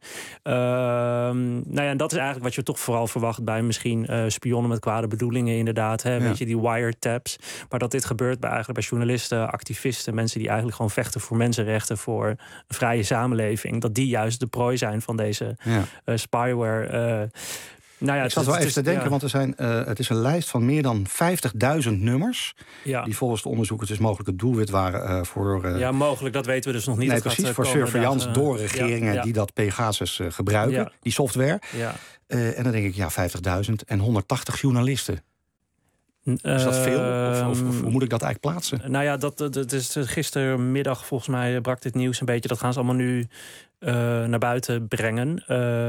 En dat is eigenlijk wat je toch vooral verwacht bij misschien spionnen met kwade bedoelingen inderdaad. Hè? Weet je, die wiretaps. Maar dat dit gebeurt bij journalisten, activisten, mensen die eigenlijk gewoon vechten voor mensenrechten, voor een vrije samenleving, dat die juist de prooi zijn van deze spyware. Ik zat wel even te denken, want het is een lijst van meer dan 50.000 nummers. Ja. Die volgens de onderzoekers dus mogelijk het doelwit waren voor... mogelijk, dat weten we dus nog niet. Nee, precies, voor surveillance door regeringen die dat Pegasus gebruiken, die software. Ja. En dan denk ik, 50.000 en 180 journalisten. Is dat veel? Of hoe moet ik dat eigenlijk plaatsen? Nou ja, dat is gistermiddag volgens mij brak dit nieuws een beetje. Dat gaan ze allemaal nu naar buiten brengen.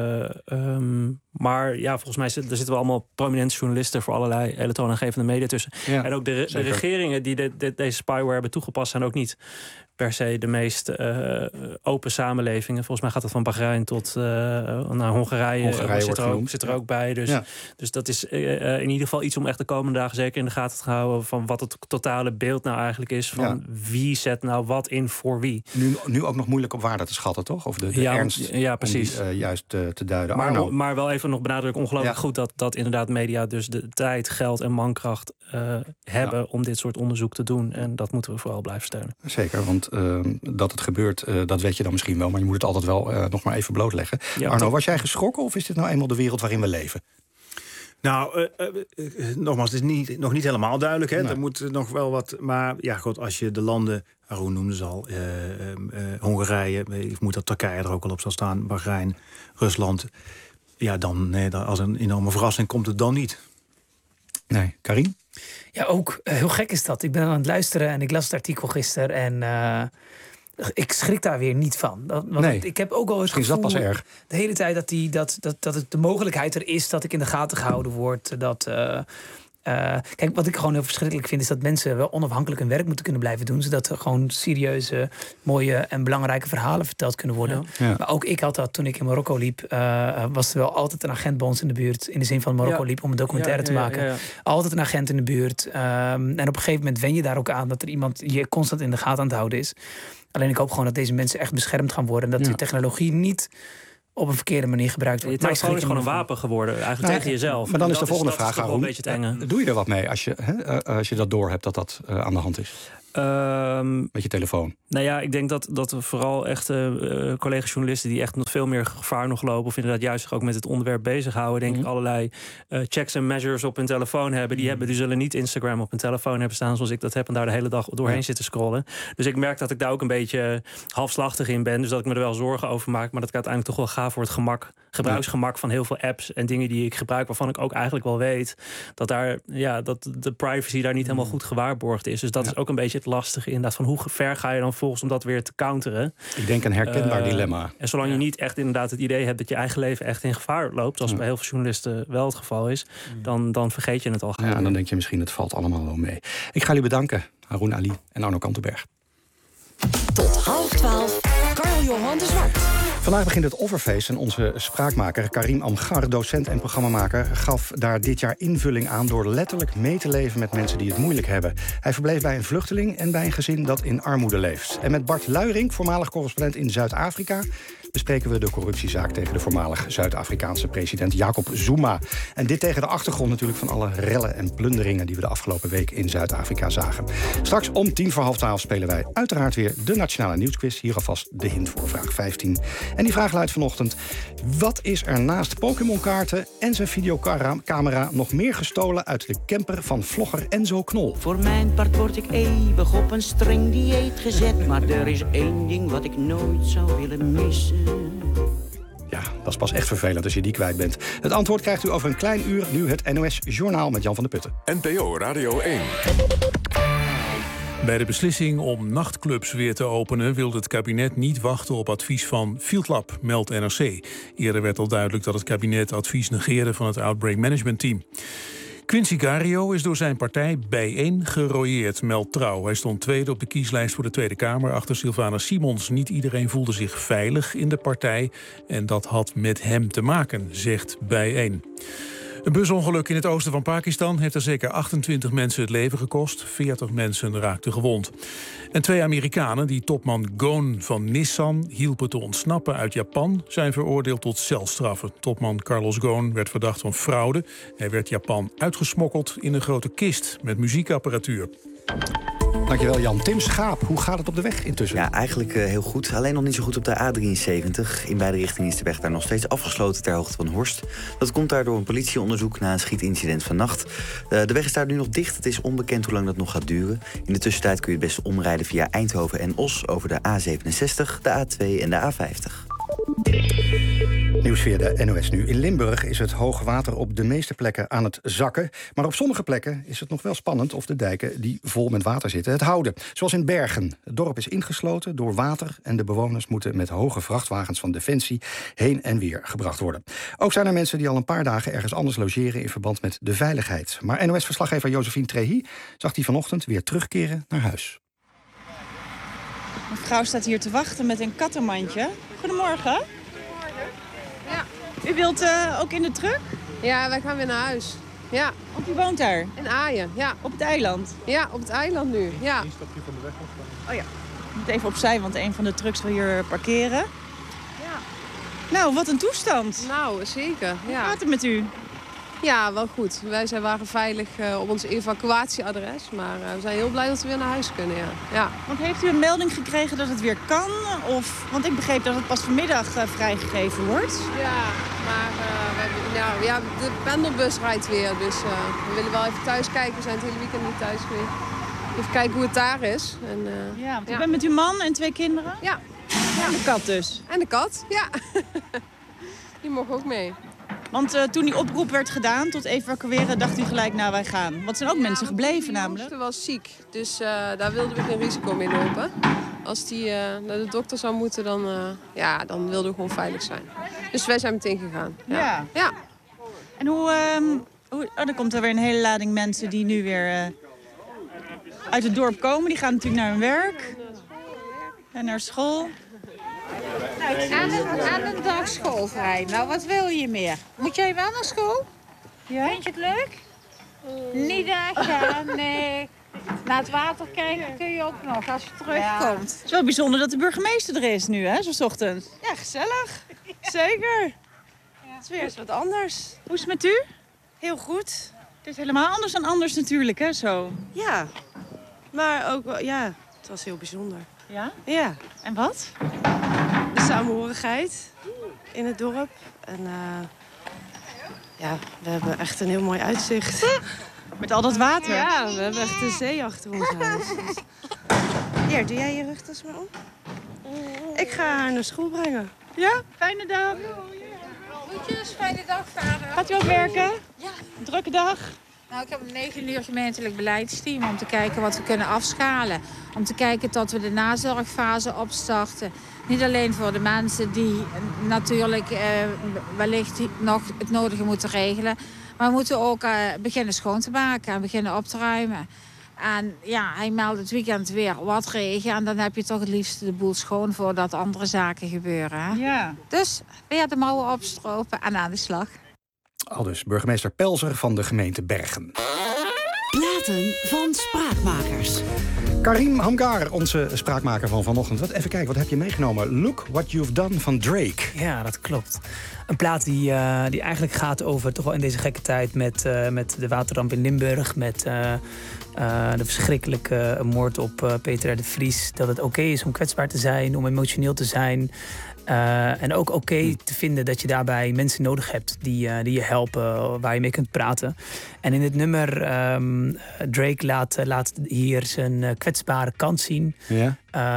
Maar volgens mij zitten wel allemaal prominente journalisten voor allerlei hele toonaangevende media tussen. Ja, en ook de regeringen die deze spyware hebben toegepast zijn ook niet per se de meest open samenlevingen. Volgens mij gaat het van Bahrein tot naar Hongarije zit er ook bij. Dus dat is in ieder geval iets om echt de komende dagen zeker in de gaten te houden van wat het totale beeld nou eigenlijk is van wie zet nou wat in voor wie. Nu ook nog moeilijk op waarde te schatten, toch? Of de ernst precies. Om die, juist te duiden. Maar wel even nog benadrukken, ongelooflijk goed dat inderdaad media dus de tijd, geld en mankracht hebben om dit soort onderzoek te doen. En dat moeten we vooral blijven steunen. Zeker, want dat het gebeurt, dat weet je dan misschien wel, maar je moet het altijd wel nog maar even blootleggen. Ja, Arno, was jij geschrokken of is dit nou eenmaal de wereld waarin we leven? Nou, nogmaals, het is nog niet helemaal duidelijk. Hè? Nee. Er moet nog wel wat... Maar ja, goed, als je de landen... Haroon noemde ze al. Hongarije, ik moet dat Turkije er ook al op zal staan. Bahrein, Rusland. Ja, dan als een enorme verrassing komt het dan niet. Nee, Karim? Ja, ook heel gek is dat. Ik ben aan het luisteren en ik las het artikel gisteren en ik schrik daar weer niet van. Want ik heb ook al het gevoel, dat pas erg. De hele tijd dat het de mogelijkheid er is dat ik in de gaten gehouden word. Kijk, wat ik gewoon heel verschrikkelijk vind... is dat mensen wel onafhankelijk hun werk moeten kunnen blijven doen... zodat er gewoon serieuze, mooie en belangrijke verhalen verteld kunnen worden. Ja. Maar ook ik had dat toen ik in Marokko liep... was er wel altijd een agent bij ons in de buurt... in de zin van Marokko liep om een documentaire te maken. Ja. Altijd een agent in de buurt. En op een gegeven moment wen je daar ook aan... dat er iemand je constant in de gaten aan het houden is. Alleen ik hoop gewoon dat deze mensen echt beschermd gaan worden... en dat die technologie niet... op een verkeerde manier gebruikt wordt. Je telefoon is gewoon een wapen geworden, eigenlijk tegen jezelf. Maar dan is de volgende vraag, Haroon, een beetje het enge. Doe je er wat mee als je dat door hebt dat aan de hand is? Met je telefoon. Nou ja, ik denk dat we vooral echt collega-journalisten... die echt nog veel meer gevaar nog lopen... of inderdaad juist zich ook met het onderwerp bezighouden... denk ik allerlei checks en measures op hun telefoon hebben. Die zullen niet Instagram op hun telefoon hebben staan... zoals ik dat heb en daar de hele dag doorheen zitten scrollen. Dus ik merk dat ik daar ook een beetje halfslachtig in ben. Dus dat ik me er wel zorgen over maak... maar dat ik uiteindelijk toch wel ga voor het gebruiksgemak van heel veel apps... en dingen die ik gebruik waarvan ik ook eigenlijk wel weet... dat de privacy daar niet helemaal goed gewaarborgd is. Dus dat is ook een beetje het lastige inderdaad... van hoe ver ga je dan volgens om dat weer te counteren. Ik denk een herkenbaar dilemma. En zolang je niet echt inderdaad het idee hebt... dat je eigen leven echt in gevaar loopt... zoals bij heel veel journalisten wel het geval is... dan vergeet je het al gauw. Ja, en dan denk je misschien het valt allemaal wel mee. Ik ga jullie bedanken, Haroon Ali en Arno Kantelberg. Tot 11:30, Carl-Johan de Zwart. Vandaag begint het Offerfeest en onze spraakmaker Karim Amghar, docent en programmamaker, gaf daar dit jaar invulling aan door letterlijk mee te leven met mensen die het moeilijk hebben. Hij verbleef bij een vluchteling en bij een gezin dat in armoede leeft. En met Bart Luijering, voormalig correspondent in Zuid-Afrika, bespreken we de corruptiezaak tegen de voormalig Zuid-Afrikaanse president Jacob Zuma. En dit tegen de achtergrond natuurlijk van alle rellen en plunderingen die we de afgelopen week in Zuid-Afrika zagen. Straks om 11:10 spelen wij uiteraard weer de Nationale Nieuwsquiz. Hier alvast de hint voor vraag 15. En die vraag luidt vanochtend: wat is er naast Pokémon-kaarten en zijn videocamera nog meer gestolen uit de camper van vlogger Enzo Knol? Voor mijn part word ik eeuwig op een streng dieet gezet, maar er is één ding wat ik nooit zou willen missen. Ja, dat is pas echt vervelend als je die kwijt bent. Het antwoord krijgt u over een klein uur. Nu het NOS Journaal met Jan van der Putten. NPO Radio 1. Bij de beslissing om nachtclubs weer te openen wilde het kabinet niet wachten op advies van Field Lab, meldt NRC. Eerder werd al duidelijk dat het kabinet advies negeerde van het Outbreak Management Team. Quincy Gario is door zijn partij bijeen gerooieerd, meldt Trouw. Hij stond tweede op de kieslijst voor de Tweede Kamer achter Sylvana Simons. Niet iedereen voelde zich veilig in de partij en dat had met hem te maken, zegt bijeen. Een busongeluk in het oosten van Pakistan heeft er zeker 28 mensen het leven gekost. 40 mensen raakten gewond. En 2 Amerikanen die topman Ghosn van Nissan hielpen te ontsnappen uit Japan, zijn veroordeeld tot celstraffen. Topman Carlos Ghosn werd verdacht van fraude. Hij werd Japan uitgesmokkeld in een grote kist met muziekapparatuur. Dankjewel Jan. Tim Schaap, hoe gaat het op de weg intussen? Ja, eigenlijk heel goed. Alleen nog niet zo goed op de A73. In beide richtingen is de weg daar nog steeds afgesloten ter hoogte van Horst. Dat komt daardoor een politieonderzoek na een schietincident vannacht. De weg is daar nu nog dicht. Het is onbekend hoe lang dat nog gaat duren. In de tussentijd kun je het beste omrijden via Eindhoven en Os over de A67, de A2 en de A50. Nieuws via de NOS nu. In Limburg is het hoogwater op de meeste plekken aan het zakken. Maar op sommige plekken is het nog wel spannend of de dijken die vol met water zitten het houden. Zoals in Bergen. Het dorp is ingesloten door water en de bewoners moeten met hoge vrachtwagens van Defensie heen en weer gebracht worden. Ook zijn er mensen die al een paar dagen ergens anders logeren in verband met de veiligheid. Maar NOS-verslaggever Josephine Trehi zag die vanochtend weer terugkeren naar huis. Mijn vrouw staat hier te wachten met een kattenmandje. Goedemorgen. Ja. U wilt ook in de truck? Ja, wij gaan weer naar huis. Ja. Want u woont daar? In Aaien, ja. Op het eiland? Ja, op het eiland nu, ja. Een stapje van de weg afstaan. Oh ja. Ik moet even opzij, want een van de trucks wil hier parkeren. Ja. Nou, wat een toestand. Nou, zeker. Hoe gaat het met u? Ja, wel goed. Wij waren veilig op ons evacuatieadres. Maar we zijn heel blij dat we weer naar huis kunnen, ja. Want heeft u een melding gekregen dat het weer kan? Want ik begreep dat het pas vanmiddag vrijgegeven wordt. Ja, maar we Ja, de pendelbus rijdt weer, dus we willen wel even thuis kijken. We zijn het hele weekend niet thuis geweest. Even kijken hoe het daar is. En, want u bent met uw man en 2 kinderen? Ja. En de kat dus? En de kat, ja. Die mocht ook mee. Want toen die oproep werd gedaan tot evacueren, dacht u gelijk, nou wij gaan. Want er zijn ook mensen gebleven namelijk. Hij was ziek, dus daar wilden we geen risico mee lopen. Als die naar de dokter zou moeten, dan wilden we gewoon veilig zijn. Dus wij zijn meteen gegaan. Ja. En dan komt er weer een hele lading mensen die nu weer uit het dorp komen. Die gaan natuurlijk naar hun werk en naar school. Aan een dag schoolvrij. Nou, wat wil je meer? Moet jij wel naar school? Ja? Vind je het leuk? Niet echt, ja, nee. Naar het water kijken kun je ook nog als je terugkomt. Het is wel bijzonder dat de burgemeester er is nu, hè, zo ochtends. Ja, gezellig. Zeker. Het is weer eens wat anders. Hoe is het met u? Heel goed. Het is helemaal anders dan anders natuurlijk, hè, zo. Ja, maar ook wel, ja, het was heel bijzonder. Ja? Ja. En wat? De samenhorigheid in het dorp. En we hebben echt een heel mooi uitzicht. Met al dat water? Ja, we hebben echt de zee achter ons huis. Dus... Hier, doe jij je rugtas maar om. Ik ga haar naar school brengen. Ja, fijne dag. Groetjes, fijne dag, vader. Gaat u ook werken? Ja. Een drukke dag? Nou, ik heb een 9 uur gemeentelijk beleidsteam om te kijken wat we kunnen afschalen. Om te kijken tot we de nazorgfase opstarten. Niet alleen voor de mensen die natuurlijk wellicht nog het nodige moeten regelen. Maar we moeten ook beginnen schoon te maken en beginnen op te ruimen. En ja, hij meldt het weekend weer wat regen. En dan heb je toch het liefst de boel schoon voordat andere zaken gebeuren. Hè? Ja. Dus weer de mouwen opstropen en aan de slag. Aldus burgemeester Pelzer van de gemeente Bergen. Platen van Spraakmakers. Karim Hamgar, onze spraakmaker van vanochtend. Even kijken, wat heb je meegenomen? Look What You've Done van Drake. Ja, dat klopt. Een plaat die eigenlijk gaat over, toch wel in deze gekke tijd... met de waterramp in Limburg, met de verschrikkelijke moord op Peter R. de Vries. Dat het oké is om kwetsbaar te zijn, om emotioneel te zijn... en ook oké te vinden dat je daarbij mensen nodig hebt die je helpen, waar je mee kunt praten. En in het nummer Drake laat hier zijn kwetsbare kant zien. Ja.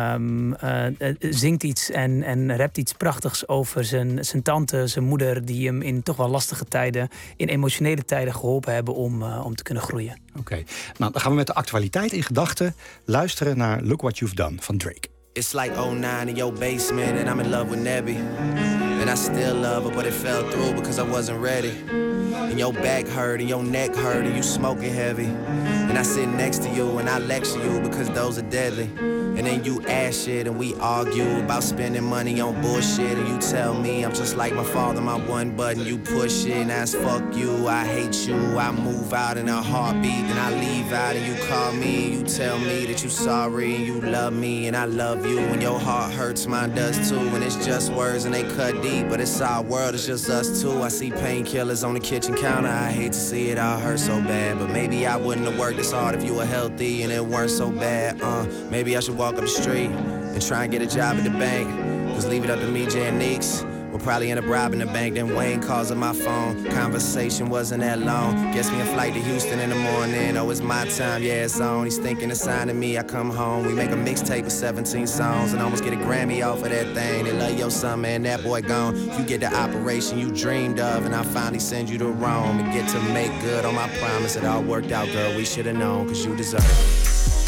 Zingt iets en rapt iets prachtigs over zijn tante, zijn moeder, die hem in toch wel lastige tijden, in emotionele tijden geholpen hebben om te kunnen groeien. Oké. Nou, dan gaan we met de actualiteit in gedachten luisteren naar Look What You've Done van Drake. It's like 09 in your basement and I'm in love with Nebby. And I still love her, but it fell through because I wasn't ready. And your back hurt and your neck hurt and you smoking heavy. And I sit next to you and I lecture you because those are deadly. And then you ask shit and we argue about spending money on bullshit. And you tell me I'm just like my father, my one button you push it. And as fuck you, I hate you. I move out in a heartbeat, then I leave out and you call me. You tell me that you sorry and you love me and I love you. When your heart hurts, mine does too. And it's just words and they cut deep, but it's our world, it's just us two. I see painkillers on the kitchen counter. I hate to see it all hurt so bad, but maybe I wouldn't have worked this hard if you were healthy and it weren't so bad. Maybe I should walk up the street and try and get a job at the bank. Cause leave it up to me, Jay and Neeks. We'll probably end up robbing the bank. Then Wayne calls on my phone. Conversation wasn't that long. Gets me a flight to Houston in the morning. Oh, it's my time, yeah, it's on. He's thinking of signing me. I come home. We make a mixtape with 17 songs and almost get a Grammy off of that thing. They love your son, man, that boy gone. You get the operation you dreamed of, and I finally send you to Rome and get to make good on my promise. It all worked out, girl. We should have known, cause you deserve it.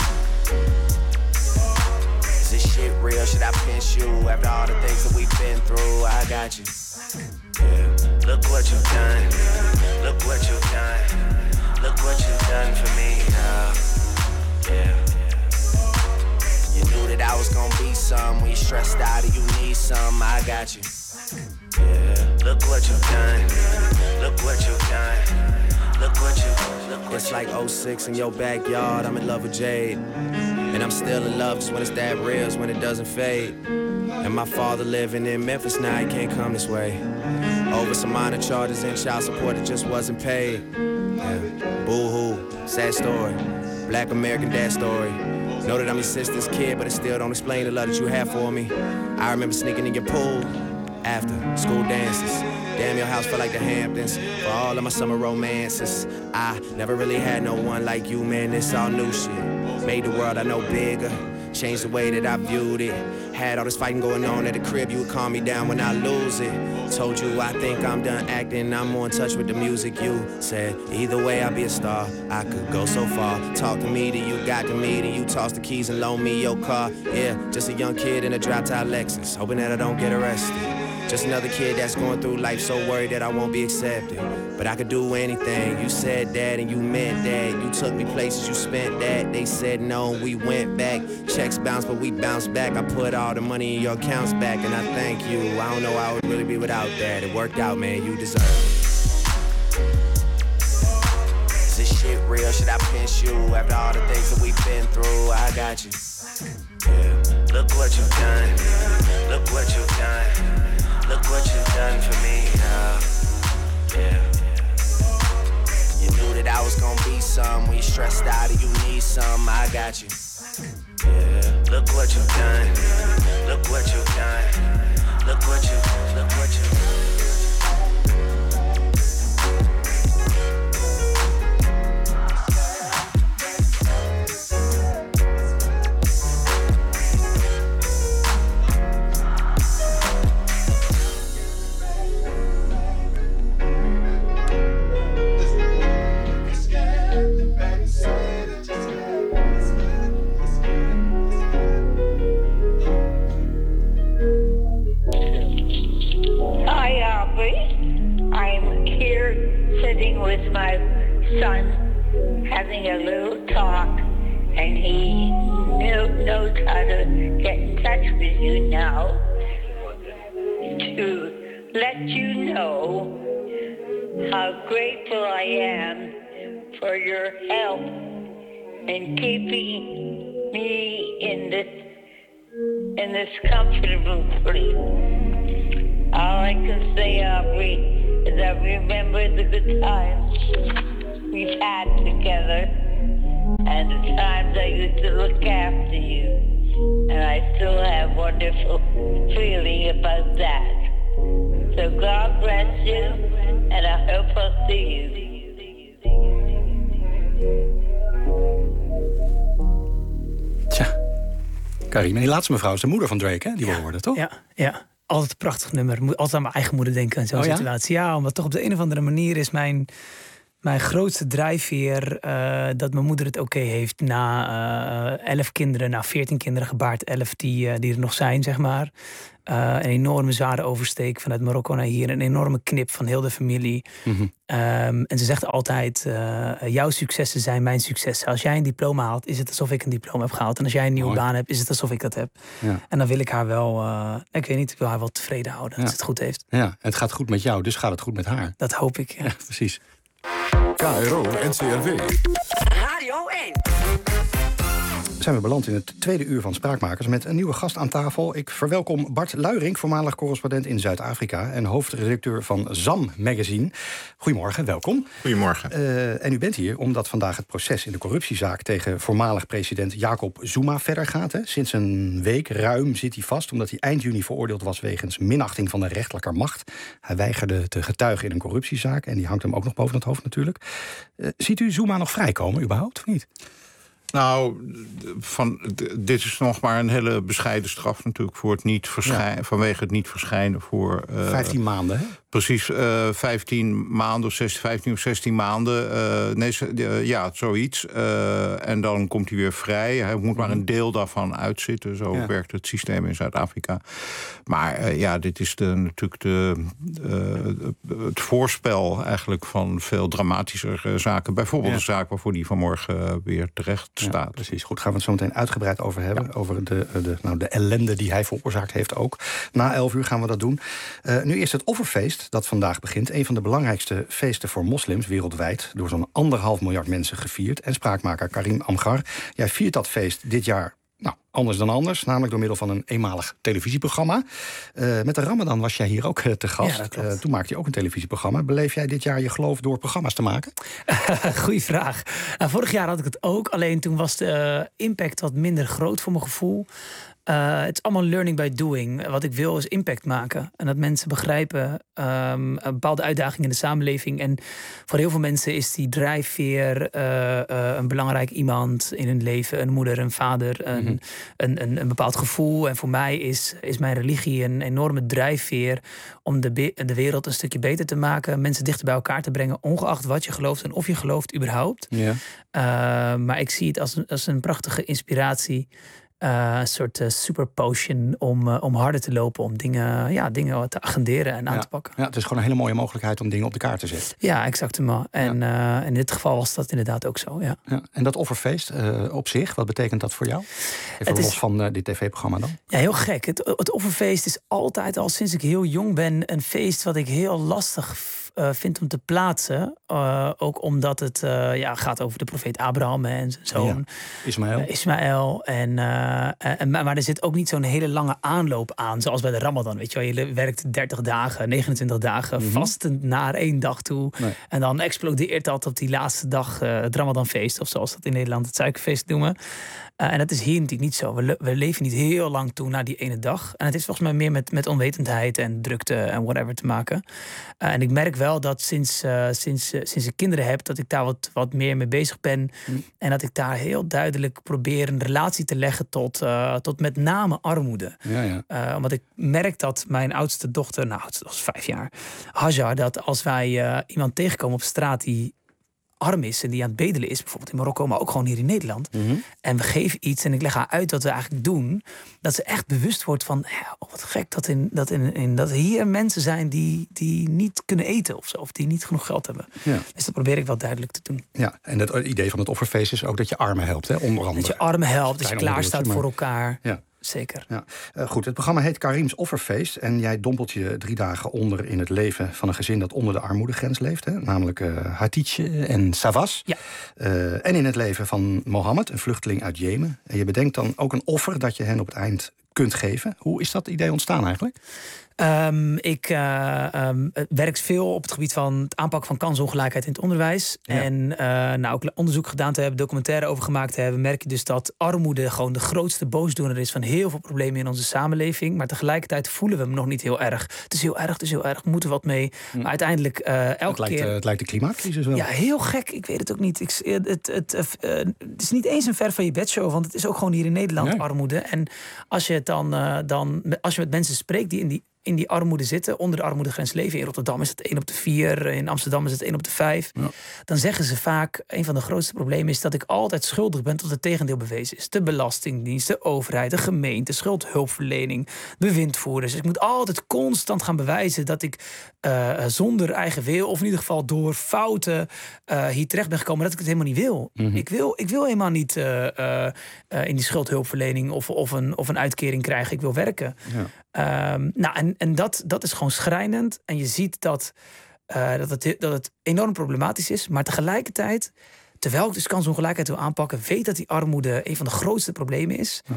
Real, should I pinch you after all the things that we've been through? I got you. Yeah. Look what you've done. Look what you've done. Look what you've done for me now. Yeah. You knew that I was gonna be some. When you stressed out and you need some, I got you. Yeah. Look what you've done. Look what you've done. Look what you've. It's like 06 in your backyard. I'm in love with Jade. And I'm still in love just when it's that real, it's when it doesn't fade. And my father living in Memphis now, he can't come this way. Over some minor charges and child support that just wasn't paid. Yeah. Boo-hoo, sad story. Black American dad story. Know that I'm your sister's kid, but it still don't explain the love that you have for me. I remember sneaking in your pool after school dances. Damn, your house felt like the Hamptons. For all of my summer romances, I never really had no one like you, man. It's all new shit. Made the world I know bigger. Changed the way that I viewed it. Had all this fighting going on at the crib. You would calm me down when I lose it. Told you I think I'm done acting. I'm more in touch with the music. You said either way I'll be a star. I could go so far. Talk to me till you got to me. Then you toss the keys and loan me your car. Yeah, just a young kid in a drop-top Lexus. Hoping that I don't get arrested. Just another kid that's going through life, so worried that I won't be accepted. But I could do anything. You said that and you meant that. You took me places, you spent that. They said no, we went back. Checks bounced, but we bounced back. I put all the money in your accounts back, and I thank you. I don't know how I would really be without that. It worked out, man, you deserve it. Is this shit real? Should I pinch you? After all the things that we've been through, I got you. Yeah. Look what you've done. Look what you've done. Look what you've done for me now. Yeah. You knew that I was gonna be some. When you stressed out and you need some, I got you. Yeah. Look what you've done. Look what you've done. Look what you. With my son having a little talk, and he knows how to get in touch with you now to let you know how grateful I am for your help in keeping me in this comfortable sleep. All I can say, Aubrey, is I remember the good times we've had together and the times I used to look after you. And I still have wonderful feeling about that. So God bless you, and I hope I'll see you. Tja, Karim, en die laatste mevrouw is de moeder van Drake, hè? Die we hoorden, toch? Ja. Altijd een prachtig nummer. Moet altijd aan mijn eigen moeder denken in zo'n situatie. Ja, omdat toch op de een of andere manier is mijn grootste drijfveer dat mijn moeder het oké heeft na 11 kinderen, na 14 kinderen gebaard, 11 die er nog zijn, zeg maar. Een enorme zware oversteek vanuit Marokko naar hier. Een enorme knip van heel de familie. Mm-hmm. En ze zegt altijd, jouw successen zijn mijn successen. Als jij een diploma haalt, is het alsof ik een diploma heb gehaald. En als jij een nieuwe baan hebt, is het alsof ik dat heb. Ja. En dan wil ik haar wel, ik weet niet, ik wil haar wel tevreden houden. Dat ze het goed heeft. Ja, en het gaat goed met jou, dus gaat het goed met haar. Dat hoop ik, ja. Precies. KRO NCRW. Radio 1. Zijn we beland in het tweede uur van Spraakmakers met een nieuwe gast aan tafel. Ik verwelkom Bart Luijering, voormalig correspondent in Zuid-Afrika en hoofdredacteur van ZAM Magazine. Goedemorgen, welkom. Goedemorgen. En u bent hier omdat vandaag het proces in de corruptiezaak tegen voormalig president Jacob Zuma verder gaat. Hè. Sinds een week ruim zit hij vast omdat hij eind juni veroordeeld was wegens minachting van de rechterlijke macht. Hij weigerde te getuigen in een corruptiezaak en die hangt hem ook nog boven het hoofd natuurlijk. Ziet u Zuma nog vrijkomen überhaupt of niet? Nou, dit is nog maar een hele bescheiden straf natuurlijk voor het niet vanwege het niet verschijnen voor 15 maanden, hè? Precies, 15 maanden of 15 of 16 maanden. Ja, zoiets. En dan komt hij weer vrij. Hij moet maar een deel daarvan uitzitten. Zo werkt het systeem in Zuid-Afrika. Maar dit is natuurlijk het voorspel eigenlijk van veel dramatischer zaken. Bijvoorbeeld de zaak waarvoor hij vanmorgen weer terecht staat. Precies, goed. Gaan we het zo meteen uitgebreid over hebben. Ja. Over de ellende die hij veroorzaakt heeft ook. Na 11 uur gaan we dat doen. Nu eerst het offerfeest dat vandaag begint. Een van de belangrijkste feesten voor moslims wereldwijd. Door zo'n 1,5 miljard mensen gevierd. En spraakmaker Karim Amghar. Jij viert dat feest dit jaar Anders dan anders, namelijk door middel van een eenmalig televisieprogramma. Met de Ramadan was jij hier ook te gast. Ja, dat klopt. Toen maakte je ook een televisieprogramma. Beleef jij dit jaar je geloof door programma's te maken? Goeie vraag. Vorig jaar had ik het ook, alleen toen was de impact wat minder groot voor mijn gevoel. Het is allemaal learning by doing. Wat ik wil is impact maken. En dat mensen begrijpen een bepaalde uitdagingen in de samenleving. En voor heel veel mensen is die drijfveer een belangrijk iemand in hun leven. Een moeder, een vader, een bepaald gevoel. En voor mij is mijn religie een enorme drijfveer om de wereld een stukje beter te maken. Mensen dichter bij elkaar te brengen, ongeacht wat je gelooft en of je gelooft überhaupt. Ja. Maar ik zie het als een prachtige inspiratie. Een soort super potion om harder te lopen, om dingen te agenderen en aan te pakken. Ja, het is gewoon een hele mooie mogelijkheid om dingen op de kaart te zetten. Ja, exactement. En in dit geval was dat inderdaad ook zo. Ja. Ja, en dat offerfeest op zich, wat betekent dat voor jou? Even los van dit tv-programma dan. Ja, heel gek. Het offerfeest is altijd, al sinds ik heel jong ben, een feest wat ik heel lastig vind om te plaatsen. Ook omdat het gaat over de profeet Abraham en zijn zoon. Ja, Ismaël. Maar er zit ook niet zo'n hele lange aanloop aan, zoals bij de Ramadan. Weet je wel, je werkt 30 dagen, 29 dagen vastend naar 1 dag toe. Nee. En dan explodeert dat op die laatste dag het Ramadanfeest, of zoals dat in Nederland het suikerfeest noemen. En dat is hier natuurlijk niet zo. We leven niet heel lang toe naar die ene dag. En het is volgens mij meer met onwetendheid en drukte en whatever te maken. En ik merk wel dat sinds ik kinderen heb, dat ik daar wat meer mee bezig ben. En dat ik daar heel duidelijk probeer een relatie te leggen tot met name armoede. Ja. Omdat ik merk dat mijn oudste dochter, dat was 5 jaar, Hajar, dat als wij iemand tegenkomen op straat die arm is en die aan het bedelen is, bijvoorbeeld in Marokko, maar ook gewoon hier in Nederland. En we geven iets en ik leg haar uit wat we eigenlijk doen, dat ze echt bewust wordt van, wat gek dat hier mensen zijn die niet kunnen eten of zo, of die niet genoeg geld hebben. Ja. Dus dat probeer ik wel duidelijk te doen. Ja, en het idee van het offerfeest is ook dat je armen helpt, hè, onder andere. Dat je armen helpt, dat je klaar staat voor elkaar. Ja. Zeker. Ja. Goed, het programma heet Karim's Offerfeest. En jij dompelt je 3 dagen onder in het leven van een gezin dat onder de armoedegrens leeft. Hè? Namelijk Hatice en Savas. Ja. En in het leven van Mohammed, een vluchteling uit Jemen. En je bedenkt dan ook een offer dat je hen op het eind kunt geven. Hoe is dat idee ontstaan eigenlijk? Ik werk veel op het gebied van het aanpakken van kansongelijkheid in het onderwijs. Ja. En ook onderzoek gedaan te hebben, documentaire over gemaakt te hebben, merk je dus dat armoede gewoon de grootste boosdoener is van heel veel problemen in onze samenleving. Maar tegelijkertijd voelen we hem nog niet heel erg. Het is heel erg, we moeten wat mee. Maar uiteindelijk elke keer. Het lijkt de klimaatcrisis wel. Ja, heel gek. Ik weet het ook niet. Het is niet eens een ver van je bedshow, want het is ook gewoon hier in Nederland armoede. En als je het als je met mensen spreekt die in die armoede zitten, onder de armoedegrens leven. In Rotterdam is het 1 op de 4, in Amsterdam is het 1 op de 5. Ja. Dan zeggen ze vaak, een van de grootste problemen is dat ik altijd schuldig ben tot het tegendeel bewezen is. De Belastingdienst, de overheid, de gemeente, schuldhulpverlening, bewindvoerders. Dus ik moet altijd constant gaan bewijzen dat ik zonder eigen wil, of in ieder geval door fouten hier terecht ben gekomen, dat ik het helemaal niet wil. Ik wil helemaal niet in die schuldhulpverlening of een uitkering krijgen. Ik wil werken. Ja. En dat is gewoon schrijnend. En je ziet dat het enorm problematisch is. Maar tegelijkertijd, terwijl ik dus kansongelijkheid wil aanpakken, weet dat die armoede een van de grootste problemen is. Ja.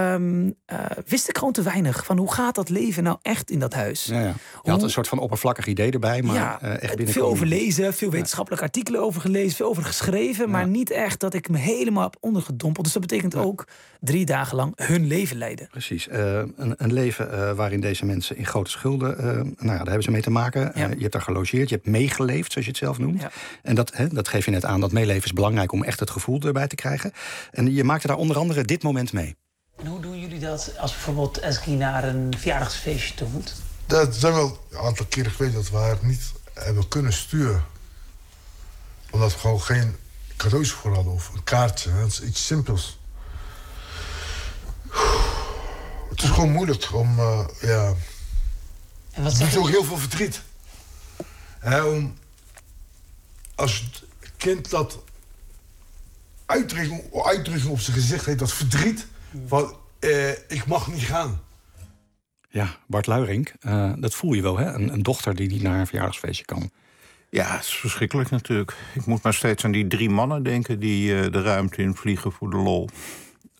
Wist ik gewoon te weinig van hoe gaat dat leven nou echt in dat huis. Ja. Je had een soort van oppervlakkig idee erbij, maar echt binnenkomen. Veel over lezen, veel wetenschappelijke artikelen over gelezen, veel over geschreven, maar niet echt dat ik me helemaal heb ondergedompeld. Dus dat betekent ook 3 dagen lang hun leven leiden. Precies. Een leven waarin deze mensen in grote schulden, daar hebben ze mee te maken. Je hebt daar gelogeerd, je hebt meegeleefd, zoals je het zelf noemt. Ja. En dat geef je net aan, dat meeleven is belangrijk om echt het gevoel erbij te krijgen. En je maakte daar onder andere dit moment mee. En hoe doen jullie dat als bijvoorbeeld Eski naar een verjaardagsfeestje toe moet? Dat zijn wel een aantal keren geweest dat we haar niet hebben kunnen sturen. Omdat we gewoon geen cadeaus voor hadden of een kaartje. Dat is iets simpels. Het is gewoon moeilijk om, En wat het is ook heel veel verdriet. Als het kind dat uitdrukking op zijn gezicht heeft, dat verdriet. Van, ik mag niet gaan. Ja, Bart Luijrink, dat voel je wel, hè? Een dochter die niet naar een verjaardagsfeestje kan. Ja, het is verschrikkelijk natuurlijk. Ik moet maar steeds aan die 3 mannen denken die de ruimte in vliegen voor de lol.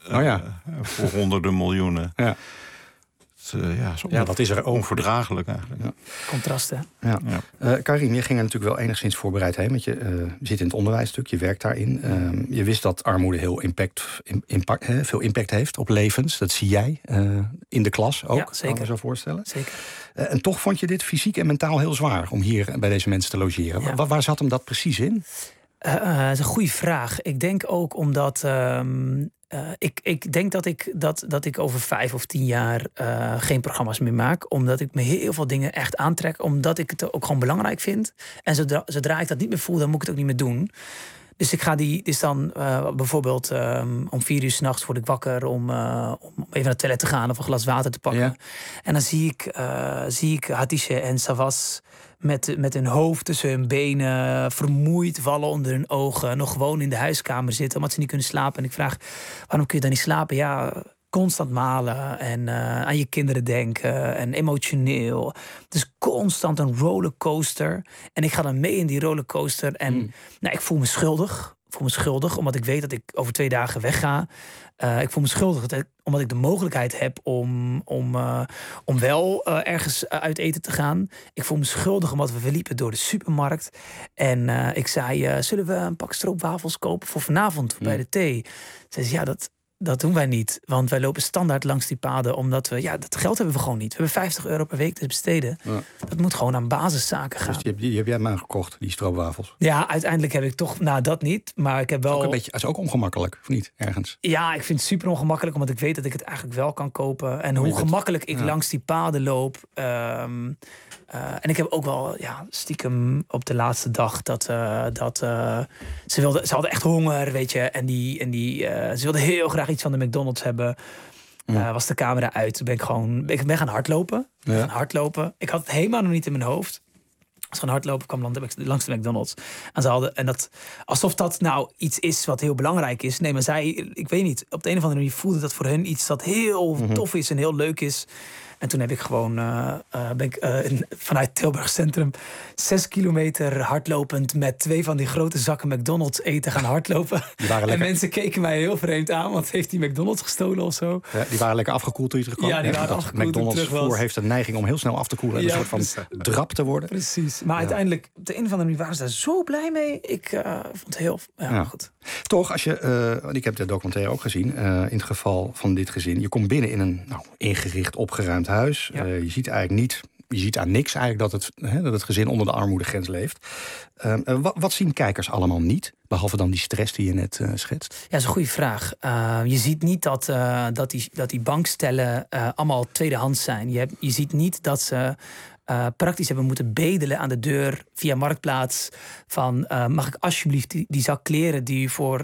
Voor honderden miljoenen. Ja. Dat is er onverdraaglijk eigenlijk. Ja. Contrasten. Ja. Karim, je ging er natuurlijk wel enigszins voorbereid heen. Want je zit in het onderwijsstuk, je werkt daarin. Je wist dat armoede heel veel impact heeft op levens. Dat zie jij in de klas ook, zeker. kan ik me zo voorstellen. Zeker. En toch vond je dit fysiek en mentaal heel zwaar om hier bij deze mensen te logeren. Ja. Waar zat hem dat precies in? Dat is een goede vraag. Ik denk ook omdat... Ik denk dat ik over 5 of 10 jaar geen programma's meer maak. Omdat ik me heel veel dingen echt aantrek. Omdat ik het ook gewoon belangrijk vind. En zodra ik dat niet meer voel, dan moet ik het ook niet meer doen. Dus ik ga bijvoorbeeld om 4 uur 's nachts word ik wakker om even naar het toilet te gaan of een glas water te pakken. Ja. En dan zie ik Hatice en Savas met hun hoofd tussen hun benen, vermoeid, vallen onder hun ogen, nog gewoon in de huiskamer zitten omdat ze niet kunnen slapen. En ik vraag, waarom kun je dan niet slapen? Ja, constant malen en aan je kinderen denken en emotioneel. Dus constant een rollercoaster. En ik ga dan mee in die rollercoaster en ik voel me schuldig. Ik voel me schuldig omdat ik weet dat ik over 2 dagen wegga. Ik voel me schuldig omdat ik de mogelijkheid heb om wel ergens uit eten te gaan. Ik voel me schuldig omdat we liepen door de supermarkt. En ik zei, zullen we een pak stroopwafels kopen voor vanavond bij de thee? Ze zei, ja, dat doen wij niet. Want wij lopen standaard langs die paden. Omdat dat geld hebben we gewoon niet. We hebben €50 per week te besteden. Ja. Dat moet gewoon aan basiszaken gaan. Dus die heb jij maar gekocht, die stroopwafels? Ja, uiteindelijk heb ik toch... dat niet. Maar ik heb wel... Het is ook ongemakkelijk, of niet? Ergens? Ja, ik vind het super ongemakkelijk. Omdat ik weet dat ik het eigenlijk wel kan kopen. En hoe gemakkelijk ik langs die paden loop... en ik heb ook wel stiekem op de laatste dag ze hadden echt honger, weet je. En ze wilden heel graag iets van de McDonald's hebben. Was de camera uit. Toen ik ben gaan hardlopen. Ik had het helemaal nog niet in mijn hoofd. Als ik gaan hardlopen kwam langs de McDonald's. En alsof dat nou iets is wat heel belangrijk is. Nee, maar ik weet niet. Op de een of andere manier voelde dat voor hun iets dat heel tof is en heel leuk is. En toen heb ik gewoon vanuit Tilburg Centrum 6 kilometer hardlopend met 2 van die grote zakken McDonald's eten gaan hardlopen. En mensen keken mij heel vreemd aan, want heeft die McDonald's gestolen of zo? Ja, die waren lekker afgekoeld toen je terugkwam. Ja, die waren afgekoeld. McDonald's voer heeft een neiging om heel snel af te koelen en een soort van drap te worden. Precies. Maar uiteindelijk, op de een of andere manier waren ze daar zo blij mee. Ik vond het heel goed. Toch, ik heb de documentaire ook gezien, in het geval van dit gezin. Je komt binnen in een ingericht, opgeruimd huis. Ja. Je ziet eigenlijk niet, je ziet aan niks eigenlijk dat het gezin onder de armoedegrens leeft. Wat zien kijkers allemaal niet? Behalve dan die stress die je net schetst. Ja, dat is een goede vraag. Je ziet niet dat die bankstellen allemaal tweedehands zijn. Je ziet niet dat ze praktisch hebben moeten bedelen aan de deur via Marktplaats van mag ik alsjeblieft die zak kleren die voor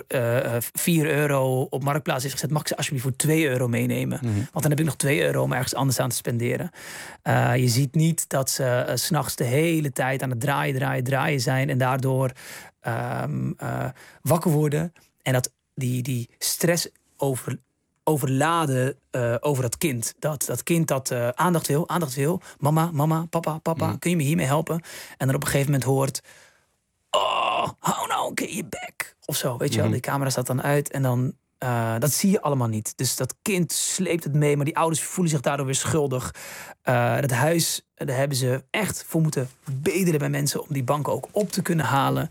€4 op Marktplaats is gezet, mag ik ze alsjeblieft voor €2 meenemen? Want dan heb ik nog €2 om ergens anders aan te spenderen. Je ziet niet dat ze 's nachts de hele tijd aan het draaien zijn en daardoor wakker worden en dat die stress overladen over dat kind. Dat kind dat aandacht wil. Mama, papa, kun je me hiermee helpen? En dan op een gegeven moment hoort... Oh, hou nou een keer je bek. Of zo, weet je wel. Die camera staat dan uit en dan... dat zie je allemaal niet. Dus dat kind sleept het mee, maar die ouders voelen zich daardoor weer schuldig. Dat huis, daar hebben ze echt voor moeten bedelen bij mensen om die banken ook op te kunnen halen.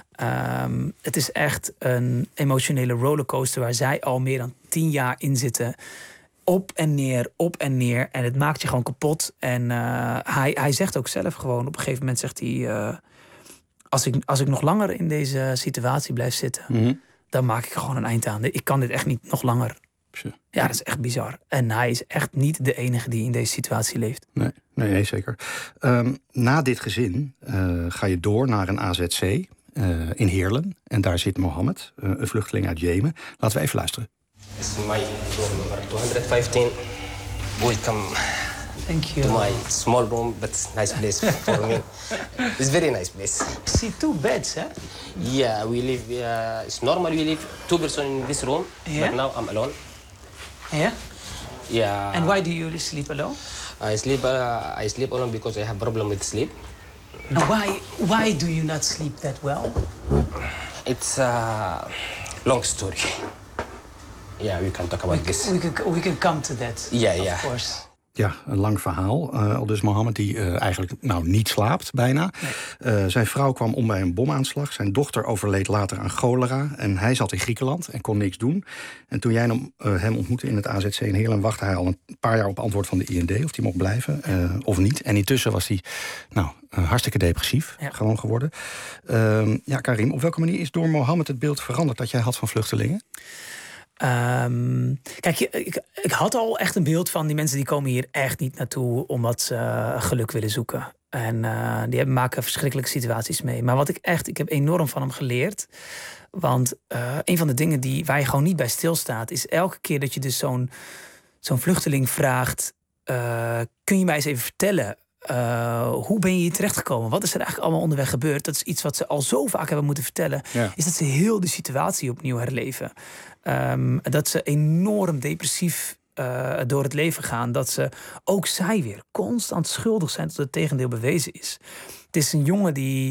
Het is echt een emotionele rollercoaster waar zij al meer dan 10 jaar in zitten. Op en neer. En het maakt je gewoon kapot. En hij zegt ook zelf gewoon, op een gegeven moment zegt hij... Als ik nog langer in deze situatie blijf zitten... dan maak ik gewoon een eind aan. Ik kan dit echt niet nog langer. Ja, dat is echt bizar. En hij is echt niet de enige die in deze situatie leeft. Nee, zeker. Na dit gezin ga je door naar een AZC... in Heerlen. En daar zit Mohammed, een vluchteling uit Jemen. Laten we even luisteren. This is my room number 215. Welcome to my small room, but nice place for me. It's very nice place. I see 2 beds, hè? Yeah, we live... it's normal we live 2 persons in this room, but now I'm alone. Yeah? Yeah. And why do you sleep alone? I sleep alone because I have problem with sleep. Now, why do you not sleep that well? It's a long story. yeah, we can talk about this. We can come to that. Yeah, of course. Ja, een lang verhaal. Aldus Mohammed, die eigenlijk niet slaapt bijna. Nee. Zijn vrouw kwam om bij een bomaanslag. Zijn dochter overleed later aan cholera. En hij zat in Griekenland en kon niks doen. En toen jij hem ontmoette in het AZC in Heerlen... wachtte hij al een paar jaar op antwoord van de IND... of hij mocht blijven of niet. En intussen was hij hartstikke depressief gewoon geworden. Karim, op welke manier is door Mohammed het beeld veranderd... dat jij had van vluchtelingen? Kijk, ik had al echt een beeld van die mensen die komen hier echt niet naartoe omdat ze geluk willen zoeken. En die maken verschrikkelijke situaties mee. Maar wat ik heb enorm van hem geleerd. Want een van de dingen waar je gewoon niet bij stilstaat, is elke keer dat je dus zo'n vluchteling vraagt, kun je mij eens even vertellen, hoe ben je hier terechtgekomen? Wat is er eigenlijk allemaal onderweg gebeurd? Dat is iets wat ze al zo vaak hebben moeten vertellen. Ja. Is dat ze heel de situatie opnieuw herleven. Dat ze enorm depressief door het leven gaan. Dat ze ook zij weer constant schuldig zijn tot het tegendeel bewezen is. Het is een jongen die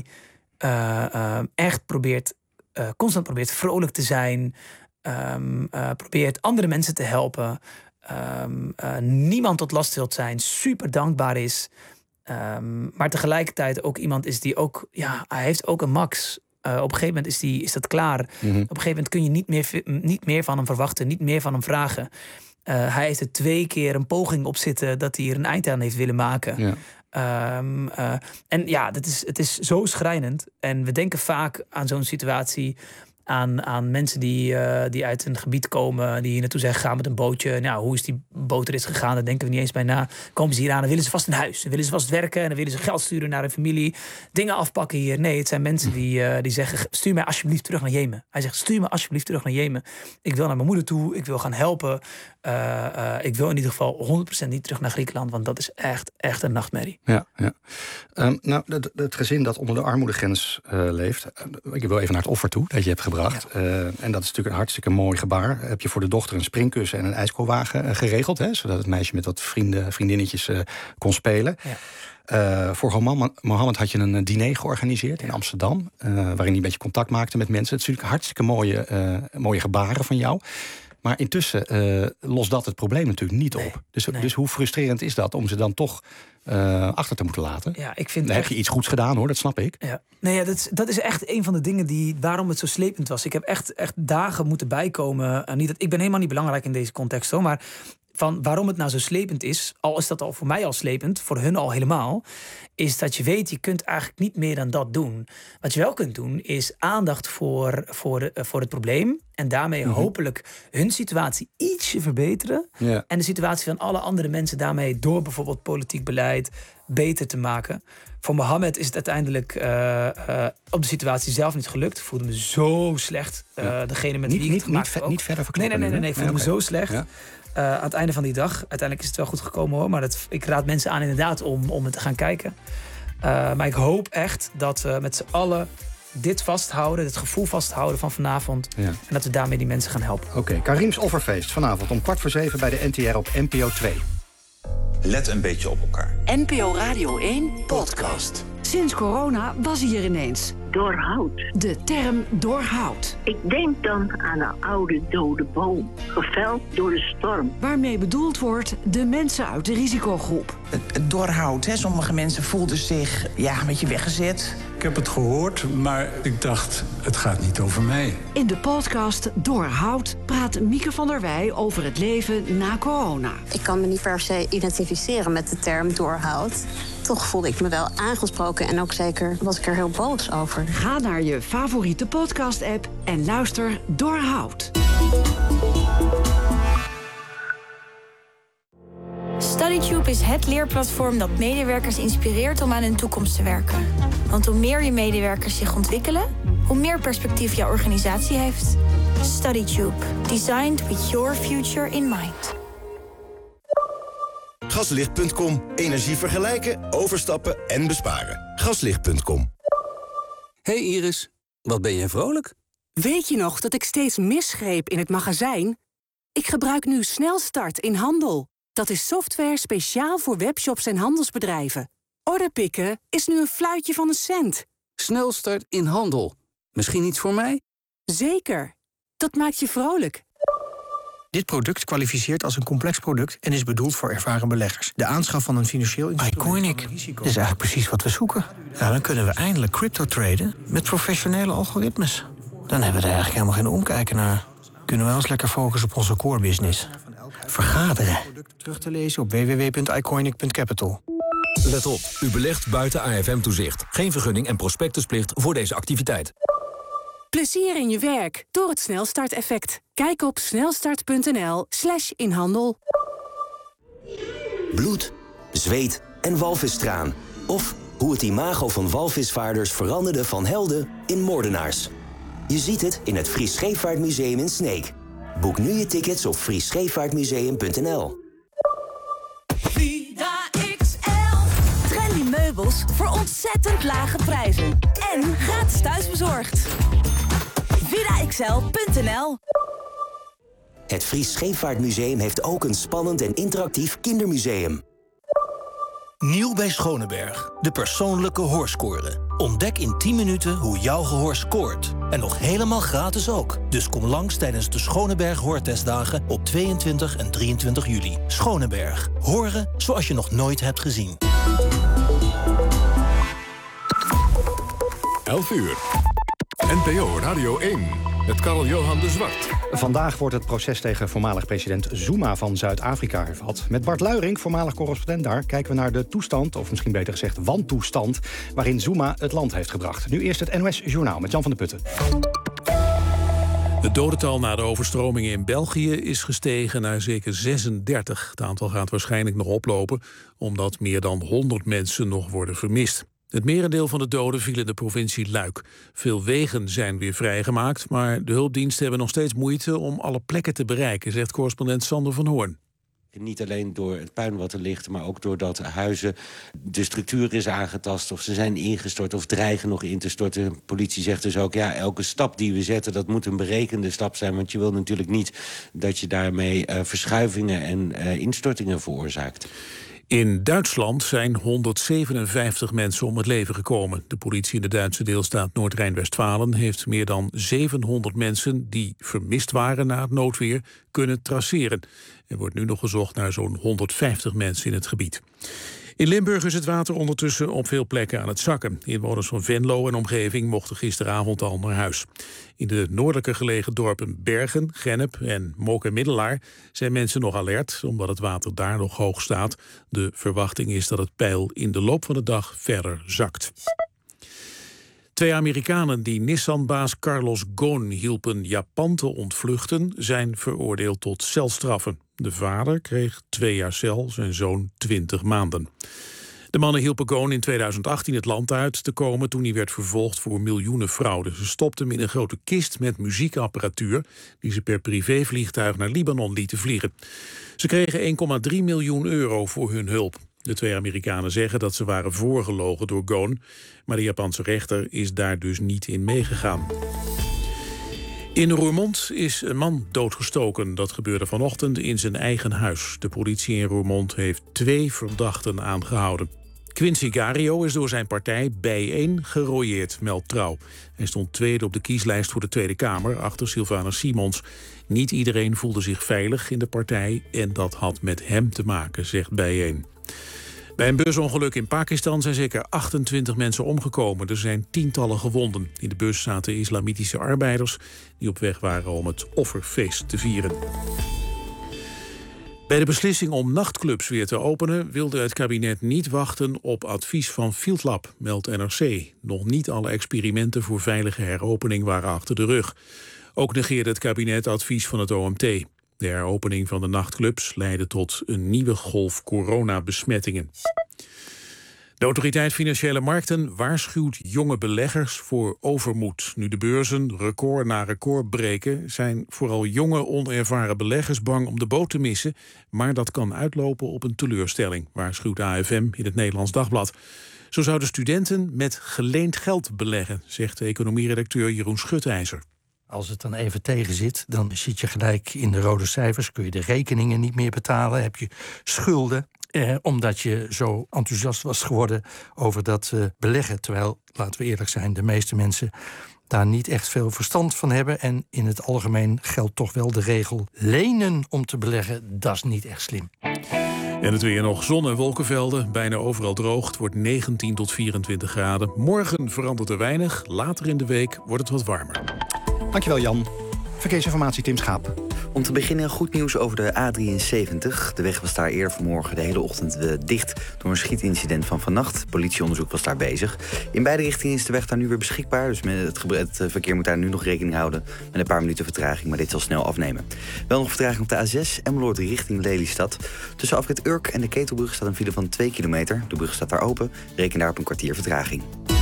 echt constant probeert vrolijk te zijn. Probeert andere mensen te helpen. Niemand tot last wilt zijn. Super dankbaar is. Maar tegelijkertijd ook iemand is die ook... Ja, hij heeft ook een max. Op een gegeven moment is dat klaar. Mm-hmm. Op een gegeven moment kun je niet meer van hem verwachten. Niet meer van hem vragen. Hij heeft er 2 keer een poging op zitten... dat hij er een eind aan heeft willen maken. Ja. En ja, het is zo schrijnend. En we denken vaak aan zo'n situatie... Aan mensen die uit een gebied komen, die hier naartoe zijn gegaan met een bootje. Nou, hoe is die bootrit gegaan? Daar denken we niet eens bij na. Komen ze hier aan, dan willen ze vast een huis. Dan willen ze vast werken en dan willen ze geld sturen naar hun familie. Dingen afpakken hier. Nee, het zijn mensen die zeggen, stuur mij alsjeblieft terug naar Jemen. Hij zegt, stuur me alsjeblieft terug naar Jemen. Ik wil naar mijn moeder toe, ik wil gaan helpen. Ik wil in ieder geval 100% niet terug naar Griekenland, want dat is echt een nachtmerrie. Ja. Het gezin dat onder de armoedegrens leeft. Ik wil even naar het offer toe dat je hebt gebracht. Ja. En dat is natuurlijk een hartstikke mooi gebaar. Heb je voor de dochter een springkussen en een ijskoolwagen geregeld, hè, zodat het meisje met wat vriendinnetjes kon spelen. Ja. Voor Mohammed had je een diner georganiseerd in Amsterdam, waarin hij een beetje contact maakte met mensen. Het is natuurlijk hartstikke mooie gebaren van jou. Maar intussen lost dat het probleem natuurlijk niet op. Dus hoe frustrerend is dat om ze dan toch achter te moeten laten? Ja, dan heb je iets goeds gedaan, hoor, dat snap ik. Ja. Nee, dat is echt een van de dingen waarom het zo slepend was. Ik heb echt dagen moeten bijkomen. Ik ben helemaal niet belangrijk in deze context, hoor, maar van waarom het nou zo slepend is, al is dat al voor mij al slepend, voor hun al helemaal, is dat je weet, je kunt eigenlijk niet meer dan dat doen. Wat je wel kunt doen, is aandacht voor het probleem en daarmee hopelijk hun situatie ietsje verbeteren. Ja. En de situatie van alle andere mensen daarmee door bijvoorbeeld politiek beleid beter te maken. Voor Mohammed is het uiteindelijk op de situatie zelf niet gelukt. Ik voelde me zo slecht. Degene met wie ik het gemaakt heb. Niet verder verklappen. Nee, ik voelde me zo slecht. Ja. Aan het einde van die dag. Uiteindelijk is het wel goed gekomen, hoor. Maar ik raad mensen aan inderdaad om het te gaan kijken. Maar ik hoop echt dat we met z'n allen dit vasthouden, het gevoel vasthouden van vanavond. Ja. En dat we daarmee die mensen gaan helpen. Oké, Karim's Offerfeest vanavond om 6:15 bij de NTR op NPO 2. Let een beetje op elkaar. NPO Radio 1 podcast. Sinds corona was hier ineens doorhout. De term doorhout. Ik denk dan aan een oude dode boom, geveld door de storm. Waarmee bedoeld wordt de mensen uit de risicogroep. Het doorhout, hè? Sommige mensen voelden zich een beetje weggezet. Ik heb het gehoord, maar ik dacht, het gaat niet over mij. In de podcast Doorhout praat Mieke van der Wij over het leven na corona. Ik kan me niet per se identificeren met de term doorhout. Toch voelde ik me wel aangesproken en ook zeker was ik er heel boos over. Ga naar je favoriete podcast-app en luister Doorhout. StudyTube is het leerplatform dat medewerkers inspireert om aan hun toekomst te werken. Want hoe meer je medewerkers zich ontwikkelen, hoe meer perspectief jouw organisatie heeft. StudyTube. Designed with your future in mind. Gaslicht.com. Energie vergelijken, overstappen en besparen. Gaslicht.com. Hey Iris, wat ben jij vrolijk? Weet je nog dat ik steeds misgreep in het magazijn? Ik gebruik nu Snelstart in Handel. Dat is software speciaal voor webshops en handelsbedrijven. Orderpikken is nu een fluitje van een cent. Snelstart in Handel. Misschien iets voor mij? Zeker. Dat maakt je vrolijk. Dit product kwalificeert als een complex product en is bedoeld voor ervaren beleggers. De aanschaf van een financieel instrument... Iconik, dat is eigenlijk precies wat we zoeken. Nou, dan kunnen we eindelijk crypto traden met professionele algoritmes. Dan hebben we er eigenlijk helemaal geen omkijken naar. Kunnen we ons lekker focussen op onze core business. Vergaderen. Terug te lezen op www.iconic.capital. Let op, u belegt buiten AFM-toezicht. Geen vergunning en prospectusplicht voor deze activiteit. Plezier in je werk door het snelstarteffect. Kijk op snelsstart.nl/inhandel. Bloed, zweet en walvistraan. Of hoe het imago van walvisvaarders veranderde van helden in moordenaars. Je ziet het in het Fries Scheepvaartmuseum in Sneek. Boek nu je tickets op friesscheepvaartmuseum.nl. Trendy meubels voor ontzettend lage prijzen. En gratis thuisbezorgd. VidaXL.nl. Het Fries Scheepvaartmuseum heeft ook een spannend en interactief kindermuseum. Nieuw bij Schoneberg, de persoonlijke hoorscore. Ontdek in 10 minuten hoe jouw gehoor scoort. En nog helemaal gratis ook. Dus kom langs tijdens de Schoneberg Hoortestdagen op 22 en 23 juli. Schoneberg. Horen zoals je nog nooit hebt gezien. 11 uur. NPO Radio 1 met Karl-Johan de Zwart. Vandaag wordt het proces tegen voormalig president Zuma van Zuid-Afrika hervat. Met Bart Luijering, voormalig correspondent daar, kijken we naar de toestand, of misschien beter gezegd wantoestand, waarin Zuma het land heeft gebracht. Nu eerst het NOS Journaal met Jan van der Putten. Het dodental na de overstromingen in België is gestegen naar zeker 36. Het aantal gaat waarschijnlijk nog oplopen, omdat meer dan 100 mensen nog worden vermist. Het merendeel van de doden viel in de provincie Luik. Veel wegen zijn weer vrijgemaakt, maar de hulpdiensten hebben nog steeds moeite om alle plekken te bereiken, zegt correspondent Sander van Hoorn. Niet alleen door het puin wat er ligt, maar ook doordat huizen de structuur is aangetast of ze zijn ingestort of dreigen nog in te storten. De politie zegt dus ook, ja, elke stap die we zetten, dat moet een berekende stap zijn, want je wil natuurlijk niet dat je daarmee verschuivingen en instortingen veroorzaakt. In Duitsland zijn 157 mensen om het leven gekomen. De politie in de Duitse deelstaat Noord-Rijn-Westfalen heeft meer dan 700 mensen die vermist waren na het noodweer kunnen traceren. Er wordt nu nog gezocht naar zo'n 150 mensen in het gebied. In Limburg is het water ondertussen op veel plekken aan het zakken. Inwoners van Venlo en omgeving mochten gisteravond al naar huis. In de noordelijker gelegen dorpen Bergen, Gennep en Mook en Middelaar zijn mensen nog alert, omdat het water daar nog hoog staat. De verwachting is dat het peil in de loop van de dag verder zakt. 2 Amerikanen die Nissan-baas Carlos Ghosn hielpen Japan te ontvluchten, zijn veroordeeld tot celstraffen. De vader kreeg 2 jaar cel, zijn zoon 20 maanden. De mannen hielpen Ghosn in 2018 het land uit te komen toen hij werd vervolgd voor miljoenen fraude. Ze stopten hem in een grote kist met muziekapparatuur die ze per privévliegtuig naar Libanon lieten vliegen. Ze kregen 1,3 miljoen euro voor hun hulp. De 2 Amerikanen zeggen dat ze waren voorgelogen door Ghosn, maar de Japanse rechter is daar dus niet in meegegaan. In Roermond is een man doodgestoken. Dat gebeurde vanochtend in zijn eigen huis. De politie in Roermond heeft 2 verdachten aangehouden. Quincy Gario is door zijn partij Bijeen gerooieerd, meldt Trouw. Hij stond tweede op de kieslijst voor de Tweede Kamer, achter Sylvanus Simons. Niet iedereen voelde zich veilig in de partij en dat had met hem te maken, zegt Bijeen. Bij een busongeluk in Pakistan zijn zeker 28 mensen omgekomen. Er zijn tientallen gewonden. In de bus zaten islamitische arbeiders die op weg waren om het offerfeest te vieren. Bij de beslissing om nachtclubs weer te openen wilde het kabinet niet wachten op advies van Field Lab, meldt NRC. Nog niet alle experimenten voor veilige heropening waren achter de rug. Ook negeerde het kabinet advies van het OMT. De heropening van de nachtclubs leidde tot een nieuwe golf coronabesmettingen. De Autoriteit Financiële Markten waarschuwt jonge beleggers voor overmoed. Nu de beurzen record na record breken, zijn vooral jonge onervaren beleggers bang om de boot te missen. Maar dat kan uitlopen op een teleurstelling, waarschuwt AFM in het Nederlands Dagblad. Zo zouden studenten met geleend geld beleggen, zegt de economieredacteur Jeroen Schutijzer. Als het dan even tegen zit, dan zit je gelijk in de rode cijfers. Kun je de rekeningen niet meer betalen, heb je schulden. Omdat je zo enthousiast was geworden over dat beleggen. Terwijl, laten we eerlijk zijn, de meeste mensen daar niet echt veel verstand van hebben. En in het algemeen geldt toch wel de regel: lenen om te beleggen, dat is niet echt slim. En het weer nog zon en wolkenvelden. Bijna overal droog. Het wordt 19 tot 24 graden. Morgen verandert er weinig. Later in de week wordt het wat warmer. Dankjewel, Jan. Verkeersinformatie, Tim Schaap. Om te beginnen goed nieuws over de A73. De weg was daar eerder vanmorgen de hele ochtend dicht door een schietincident van vannacht. Politieonderzoek was daar bezig. In beide richtingen is de weg daar nu weer beschikbaar. Dus het verkeer moet daar nu nog rekening houden met een paar minuten vertraging. Maar dit zal snel afnemen. Wel nog vertraging op de A6, Emmeloord richting Lelystad. Tussen afrit Urk en de Ketelbrug staat een file van 2 kilometer. De brug staat daar open. Reken daar op een kwartier vertraging.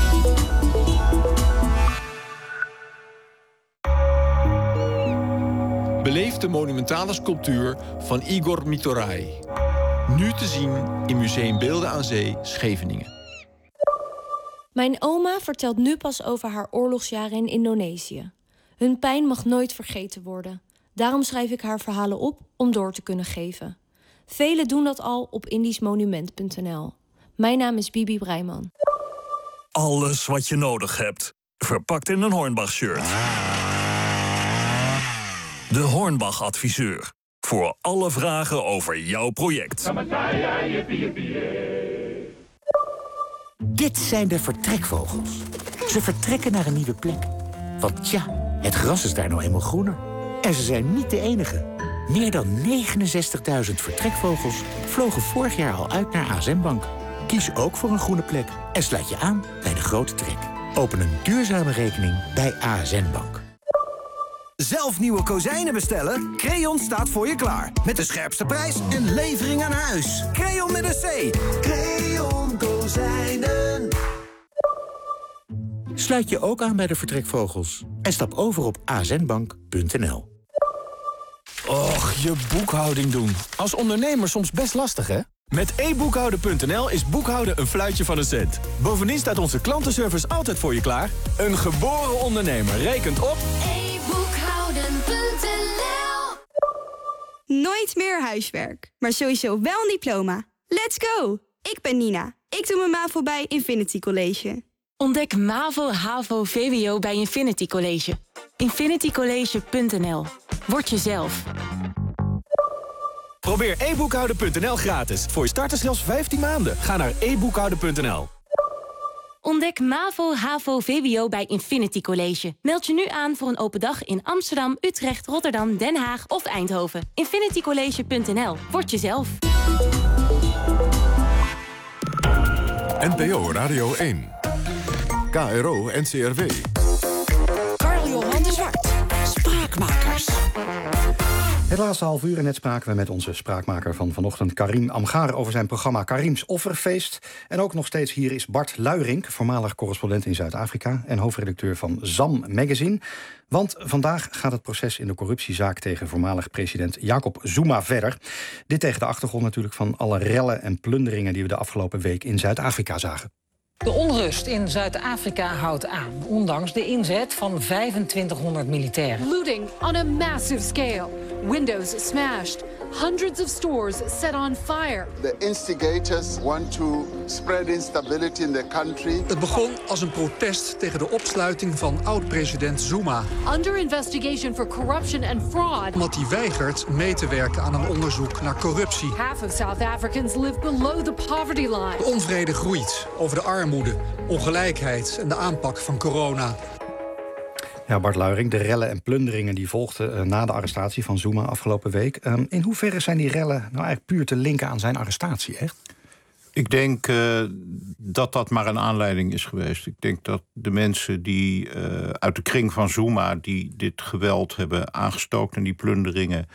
Beleef de monumentale sculptuur van Igor Mitorai. Nu te zien in Museum Beelden aan Zee, Scheveningen. Mijn oma vertelt nu pas over haar oorlogsjaren in Indonesië. Hun pijn mag nooit vergeten worden. Daarom schrijf ik haar verhalen op om door te kunnen geven. Velen doen dat al op indischmonument.nl. Mijn naam is Bibi Breiman. Alles wat je nodig hebt. Verpakt in een Hornbach-shirt. De Hornbach-adviseur. Voor alle vragen over jouw project. Dit zijn de vertrekvogels. Ze vertrekken naar een nieuwe plek. Want ja, het gras is daar nou eenmaal groener. En ze zijn niet de enige. Meer dan 69.000 vertrekvogels vlogen vorig jaar al uit naar ASM Bank. Kies ook voor een groene plek en sluit je aan bij de grote trek. Open een duurzame rekening bij ASN Bank. Zelf nieuwe kozijnen bestellen? Creon staat voor je klaar. Met de scherpste prijs en levering aan huis. Creon met een C. Creon Kozijnen. Sluit je ook aan bij de vertrekvogels. En stap over op asnbank.nl. Och, je boekhouding doen. Als ondernemer soms best lastig, hè? Met eboekhouden.nl is boekhouden een fluitje van een cent. Bovendien staat onze klantenservice altijd voor je klaar. Een geboren ondernemer rekent op... Nooit meer huiswerk, maar sowieso wel een diploma. Let's go! Ik ben Nina. Ik doe mijn MAVO bij Infinity College. Ontdek MAVO, HAVO, VWO bij Infinity College. infinitycollege.nl. Word jezelf. Probeer eboekhouden.nl gratis. Voor je starters zelfs 15 maanden. Ga naar eboekhouden.nl. Ontdek MAVO, HAVO, VWO bij Infinity College. Meld je nu aan voor een open dag in Amsterdam, Utrecht, Rotterdam, Den Haag of Eindhoven. infinitycollege.nl. Word jezelf. NPO Radio 1. KRO NCRW. Carl-Johan de Zwart. Spraakmakers. Het laatste half uur en net spraken we met onze spraakmaker van vanochtend, Karim Amghar, over zijn programma Karim's Offerfeest. En ook nog steeds hier is Bart Luijrink, voormalig correspondent in Zuid-Afrika en hoofdredacteur van ZAM Magazine. Want vandaag gaat het proces in de corruptiezaak tegen voormalig president Jacob Zuma verder. Dit tegen de achtergrond natuurlijk van alle rellen en plunderingen die we de afgelopen week in Zuid-Afrika zagen. De onrust in Zuid-Afrika houdt aan, ondanks de inzet van 2500 militairen. Looting on a massive scale. Windows smashed. Hundreds of stores set on fire. The instigators want to spread instability in the country. Het begon als een protest tegen de opsluiting van oud-president Zuma. Under investigation for corruption and fraud. Omdat hij weigert mee te werken aan een onderzoek naar corruptie. Half of South Africans live below the poverty line. De onvrede groeit over de armoede, ongelijkheid en de aanpak van corona. Ja, Bart Luijrink, de rellen en plunderingen die volgden na de arrestatie van Zuma afgelopen week. In hoeverre zijn die rellen nou eigenlijk puur te linken aan zijn arrestatie, echt? Ik denk dat dat maar een aanleiding is geweest. Ik denk dat de mensen die uit de kring van Zuma, die dit geweld hebben aangestookt en die plunderingen,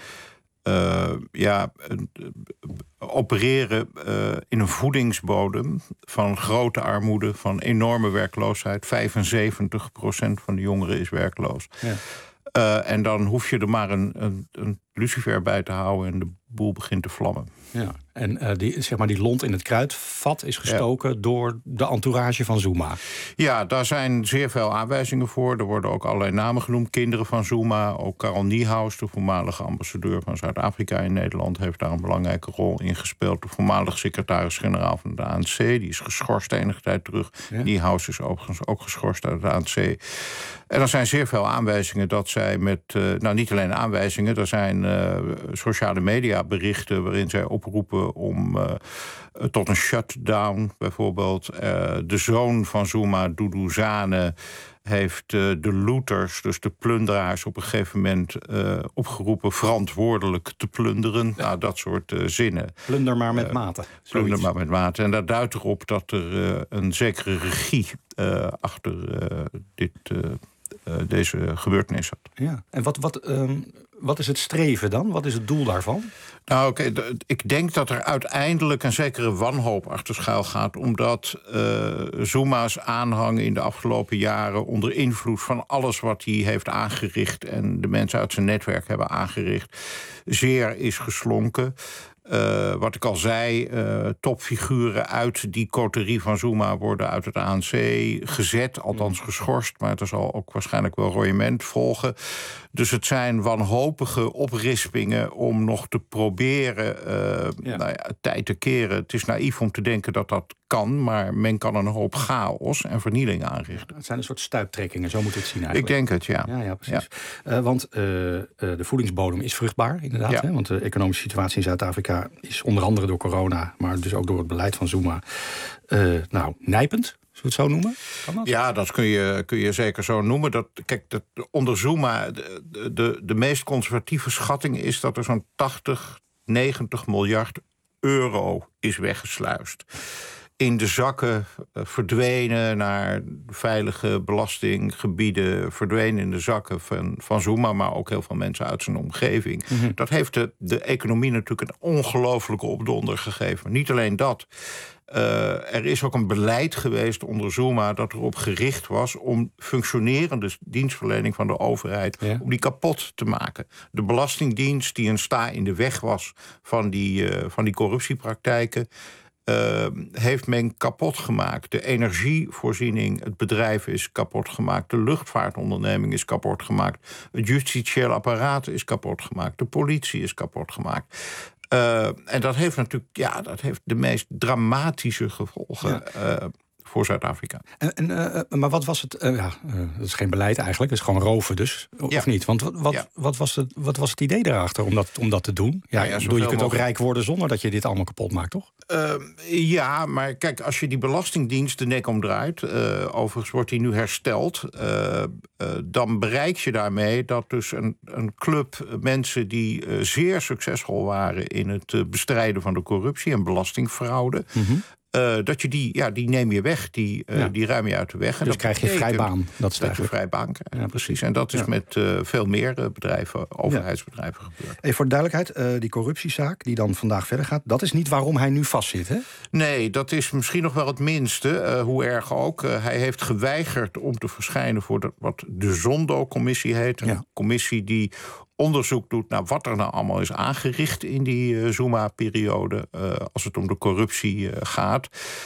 opereren in een voedingsbodem van grote armoede, van enorme werkloosheid. 75% van de jongeren is werkloos. Ja. En dan hoef je er maar een lucifer bij te houden en de boel begint te vlammen. Ja. En die lont in het kruidvat is gestoken door de entourage van Zuma. Ja, daar zijn zeer veel aanwijzingen voor. Er worden ook allerlei namen genoemd. Kinderen van Zuma, ook Karel Niehaus, de voormalige ambassadeur van Zuid-Afrika in Nederland, heeft daar een belangrijke rol in gespeeld. De voormalige secretaris-generaal van de ANC, die is geschorst enige tijd terug. Ja. Niehaus is overigens ook geschorst uit de ANC. En er zijn zeer veel aanwijzingen dat zij niet alleen aanwijzingen, er zijn sociale media berichten waarin zij oproepen om tot een shutdown bijvoorbeeld. De zoon van Zuma, Duduzane, heeft de looters, dus de plunderaars, op een gegeven moment opgeroepen verantwoordelijk te plunderen. Nou, dat soort zinnen. Plunder maar met mate. Plunder maar met mate. En dat duidt erop dat er een zekere regie achter deze gebeurtenis zat. Ja. En wat is het streven dan? Wat is het doel daarvan? Nou, ik denk dat er uiteindelijk een zekere wanhoop achter schuil gaat, omdat Zuma's aanhang in de afgelopen jaren onder invloed van alles wat hij heeft aangericht en de mensen uit zijn netwerk hebben aangericht, zeer is geslonken. Wat ik al zei, topfiguren uit die coterie van Zuma worden uit het ANC gezet, althans geschorst, maar er zal ook waarschijnlijk wel royement volgen. Dus het zijn wanhopige oprispingen om nog te proberen tijd te keren. Het is naïef om te denken dat dat kan, maar men kan een hoop chaos en vernieling aanrichten. Het zijn een soort stuiptrekkingen, zo moet het zien eigenlijk. Ik denk het, ja. Ja, precies. Ja. Want de voedingsbodem is vruchtbaar, inderdaad. Ja. Hè? Want de economische situatie in Zuid-Afrika is onder andere door corona, maar dus ook door het beleid van Zuma, nijpend. Zullen we het zo noemen? Kan dat? Ja, dat kun je zeker zo noemen. Onder Zuma, de meest conservatieve schatting is dat er zo'n 80-90 miljard euro is weggesluist. In de zakken verdwenen naar veilige belastinggebieden, verdwenen in de zakken van Zuma, maar ook heel veel mensen uit zijn omgeving. Mm-hmm. Dat heeft de economie natuurlijk een ongelofelijke opdonder gegeven. Niet alleen dat. Er is ook een beleid geweest onder Zuma dat erop gericht was om functionerende dienstverlening van de overheid, om die kapot te maken. De Belastingdienst, die een sta in de weg was van die corruptiepraktijken, heeft men kapot gemaakt. De energievoorziening, het bedrijf is kapot gemaakt. De luchtvaartonderneming is kapot gemaakt. Het justitieel apparaat is kapot gemaakt. De politie is kapot gemaakt. En dat heeft natuurlijk dat heeft de meest dramatische gevolgen voor Zuid-Afrika. Maar wat was het? Dat is geen beleid eigenlijk, het is gewoon roven dus, of niet? Want wat was het idee daarachter om dat te doen? Je kunt ook rijk worden zonder dat je dit allemaal kapot maakt, toch? Ja, maar kijk, als je die Belastingdienst de nek omdraait, overigens wordt die nu hersteld, dan bereik je daarmee dat dus een club mensen die zeer succesvol waren in het bestrijden van de corruptie en belastingfraude, dat je die neem je weg, die ruim je uit de weg. En dus dat krijg je vrijbaan. Dat je vrijbaan krijgt. Ja, precies. En dat is met veel meer bedrijven, overheidsbedrijven gebeurd. Even voor de duidelijkheid, die corruptiezaak die dan vandaag verder gaat, dat is niet waarom hij nu vastzit, hè? Nee, dat is misschien nog wel het minste, hoe erg ook. Hij heeft geweigerd om te verschijnen voor wat de Zondo-commissie heet. Een commissie die onderzoek doet naar wat er nou allemaal is aangericht in die Zuma-periode, als het om de corruptie gaat.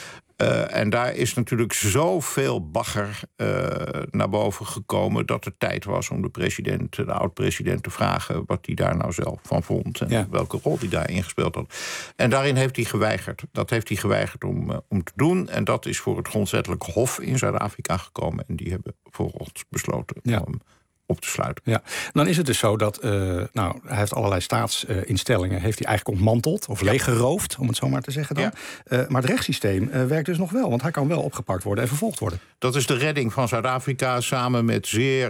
En daar is natuurlijk zoveel bagger naar boven gekomen dat het tijd was om de oud-president te vragen wat hij daar nou zelf van vond en welke rol hij daarin gespeeld had. En daarin heeft hij geweigerd. Dat heeft hij geweigerd om te doen. En dat is voor het Grondwettelijk Hof in Zuid-Afrika gekomen. En die hebben volgens besloten om op te sluiten. Ja, dan is het dus zo dat hij heeft allerlei staatsinstellingen heeft hij eigenlijk ontmanteld of leeggeroofd, om het zo maar te zeggen dan. Ja. Maar het rechtssysteem werkt dus nog wel, want hij kan wel opgepakt worden en vervolgd worden. Dat is de redding van Zuid-Afrika samen met zeer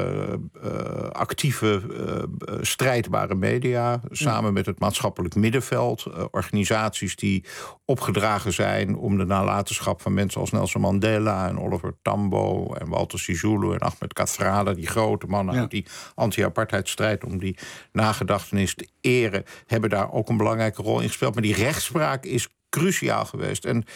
actieve, strijdbare media, samen met het maatschappelijk middenveld, organisaties die opgedragen zijn om de nalatenschap van mensen als Nelson Mandela en Oliver Tambo en Walter Sisulu en Ahmed Kathrada, die grote mannen uit die anti-apartheidstrijd, om die nagedachtenis te eren, hebben daar ook een belangrijke rol in gespeeld. Maar die rechtspraak is cruciaal geweest. En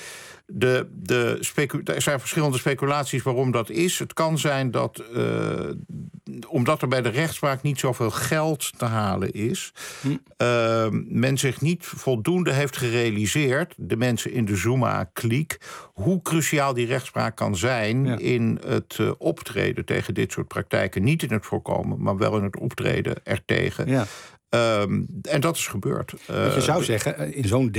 er zijn verschillende speculaties waarom dat is. Het kan zijn dat, omdat er bij de rechtspraak niet zoveel geld te halen is, men zich niet voldoende heeft gerealiseerd, de mensen in de Zuma-kliek, hoe cruciaal die rechtspraak kan zijn in het optreden tegen dit soort praktijken. Niet in het voorkomen, maar wel in het optreden ertegen. Ja. En dat is gebeurd. Je zou zeggen, in zo'n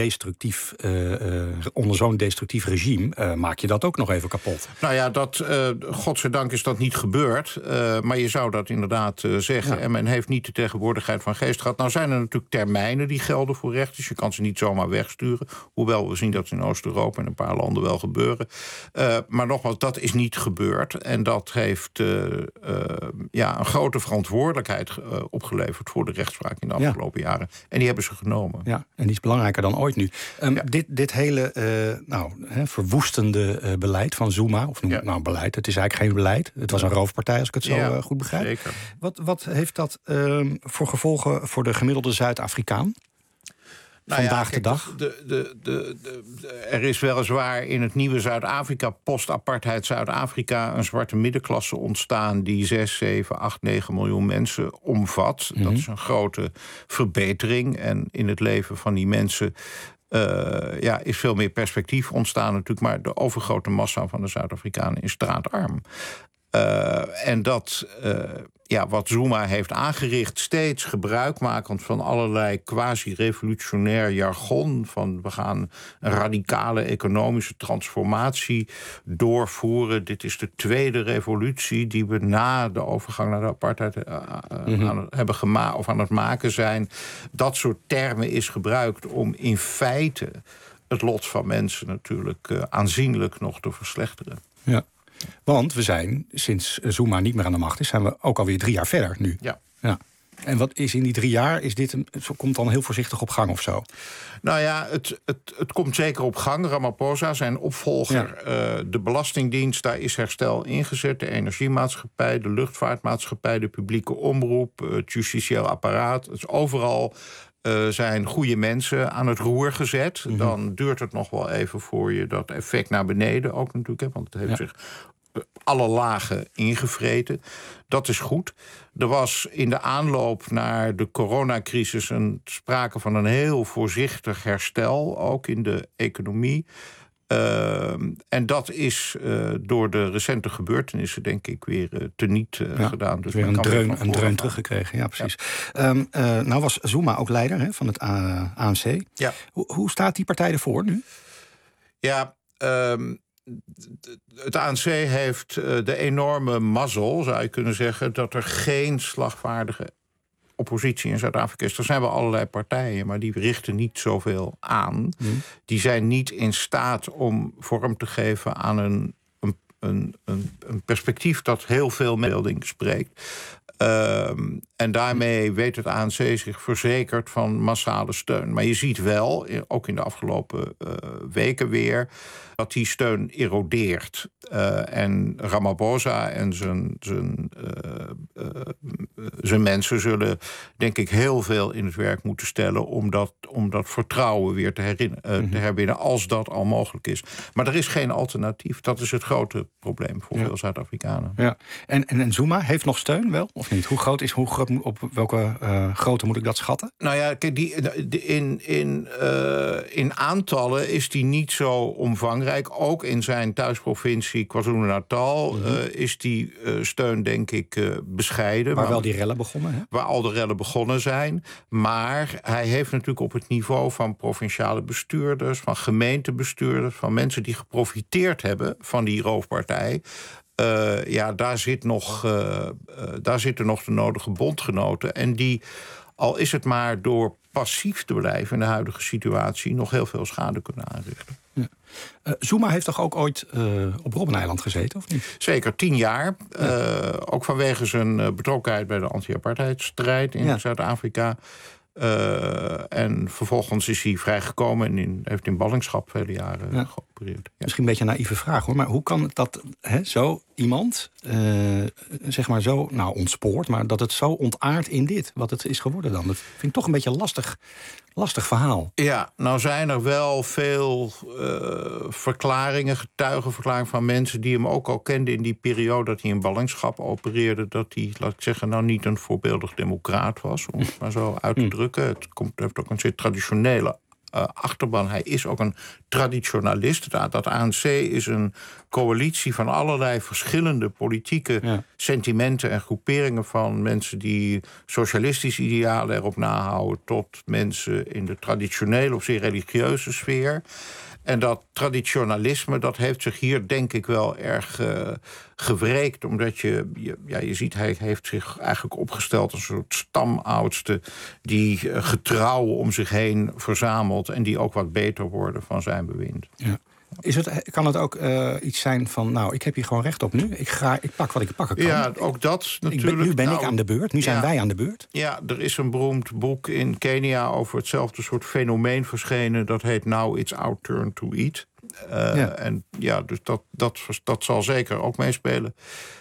onder zo'n destructief regime maak je dat ook nog even kapot. Nou ja, godzijdank is dat niet gebeurd. Maar je zou dat inderdaad zeggen. Ja. En men heeft niet de tegenwoordigheid van geest gehad. Nou zijn er natuurlijk termijnen die gelden voor rechters. Je kan ze niet zomaar wegsturen. Hoewel we zien dat in Oost-Europa en een paar landen wel gebeuren. Maar nogmaals, dat is niet gebeurd. En dat heeft een grote verantwoordelijkheid opgeleverd voor de rechtspraak in de afgelopen jaren. En die hebben ze genomen. Ja, en die is belangrijker dan ooit nu. Dit hele verwoestende beleid van Zuma, of noem het nou beleid, het is eigenlijk geen beleid. Het was een roofpartij, als ik het zo goed begrijp. Zeker. Wat heeft dat voor gevolgen voor de gemiddelde Zuid-Afrikaan? Vandaag de dag? Er is weliswaar in het nieuwe Zuid-Afrika, post-apartheid Zuid-Afrika, een zwarte middenklasse ontstaan die 6, 7, 8, 9 miljoen mensen omvat. Dat is een grote verbetering. En in het leven van die mensen is veel meer perspectief ontstaan natuurlijk. Maar de overgrote massa van de Zuid-Afrikanen is straatarm. En dat, wat Zuma heeft aangericht, steeds gebruikmakend van allerlei quasi-revolutionair jargon, van we gaan een radicale economische transformatie doorvoeren. Dit is de tweede revolutie die we na de overgang naar de apartheid hebben gemaakt of aan het maken zijn. Dat soort termen is gebruikt om in feite het lot van mensen natuurlijk aanzienlijk nog te verslechteren. Ja. Want we zijn, sinds Zuma niet meer aan de macht is, zijn we ook alweer 3 jaar verder nu. Ja. En wat is in die 3 jaar, komt dan heel voorzichtig op gang of zo? Nou ja, het komt zeker op gang. Ramaphosa, zijn opvolger, de Belastingdienst, daar is herstel ingezet. De Energiemaatschappij, de Luchtvaartmaatschappij, de publieke omroep, het justitieel apparaat. Het is overal zijn goede mensen aan het roer gezet. Dan duurt het nog wel even voor je dat effect naar beneden ook natuurlijk hebt. Want het heeft zich alle lagen ingevreten. Dat is goed. Er was in de aanloop naar de coronacrisis sprake van een heel voorzichtig herstel, ook in de economie. En dat is door de recente gebeurtenissen, denk ik, weer teniet gedaan. Dus weer een dreun teruggekregen, ja, precies. Ja. Nou was Zuma ook leider van het ANC. Ja. Hoe staat die partij ervoor nu? Ja, het ANC heeft de enorme mazzel, zou je kunnen zeggen, dat er geen slagvaardige oppositie in Zuid-Afrika is. Er zijn wel allerlei partijen, maar die richten niet zoveel aan. Die zijn niet in staat om vorm te geven aan een perspectief dat heel veel melding spreekt. En daarmee weet het ANC zich verzekerd van massale steun. Maar je ziet wel, ook in de afgelopen weken weer, dat die steun erodeert. En Ramaphosa en zijn mensen zullen, denk ik, heel veel in het werk moeten stellen om dat vertrouwen weer te herwinnen, als dat al mogelijk is. Maar er is geen alternatief. Dat is het grote probleem voor veel Zuid-Afrikanen. Ja. En Zuma heeft nog steun wel, of niet? Op welke grootte moet ik dat schatten? Nou ja, kijk, in aantallen is die niet zo omvangrijk. Ook in zijn thuisprovincie KwaZulu-Natal is die steun, denk ik, bescheiden. Waar wel die rellen begonnen, hè? Waar al de rellen begonnen zijn. Maar hij heeft natuurlijk op het niveau van provinciale bestuurders, van gemeentebestuurders, van mensen die geprofiteerd hebben van die roofpartij. Daar zitten nog de nodige bondgenoten. En die, al is het maar door passief te blijven in de huidige situatie, nog heel veel schade kunnen aanrichten. Ja. Zuma heeft toch ook ooit op Robbeneiland gezeten, of niet? Zeker, 10 jaar. Ook vanwege zijn betrokkenheid bij de anti-apartheidstrijd in Zuid-Afrika. En vervolgens is hij vrijgekomen en heeft in ballingschap vele jaren geopereerd. Ja. Misschien een beetje een naïeve vraag, hoor. Maar hoe kan het dat zo iemand zeg maar zo ontspoort, maar dat het zo ontaardt in dit, wat het is geworden dan? Dat vind ik toch een beetje lastig Lastig verhaal. Ja, nou zijn er wel veel getuigenverklaringen van mensen die hem ook al kenden in die periode dat hij in ballingschap opereerde, dat hij, laat ik zeggen, nou niet een voorbeeldig democraat was, om het maar zo uit te drukken. Het heeft ook een zeer traditionele achterban. Hij is ook een traditionalist. Dat ANC is een coalitie van allerlei verschillende politieke sentimenten en groeperingen, van mensen die socialistische idealen erop nahouden tot mensen in de traditionele of zeer religieuze sfeer. En dat traditionalisme, dat heeft zich hier denk ik wel erg gewreekt. Omdat je ziet, hij heeft zich eigenlijk opgesteld als een soort stamoudste die getrouwen om zich heen verzamelt en die ook wat beter worden van zijn bewind. Ja. Kan het ook iets zijn van, nou, ik heb hier gewoon recht op nu. Ik pak wat ik pakken kan. Ja, ook dat natuurlijk. Nu ben ik aan de beurt. Nu zijn wij aan de beurt. Ja, er is een beroemd boek in Kenia over hetzelfde soort fenomeen verschenen. Dat heet Now It's Our Turn to Eat. En ja, dus dat zal zeker ook meespelen.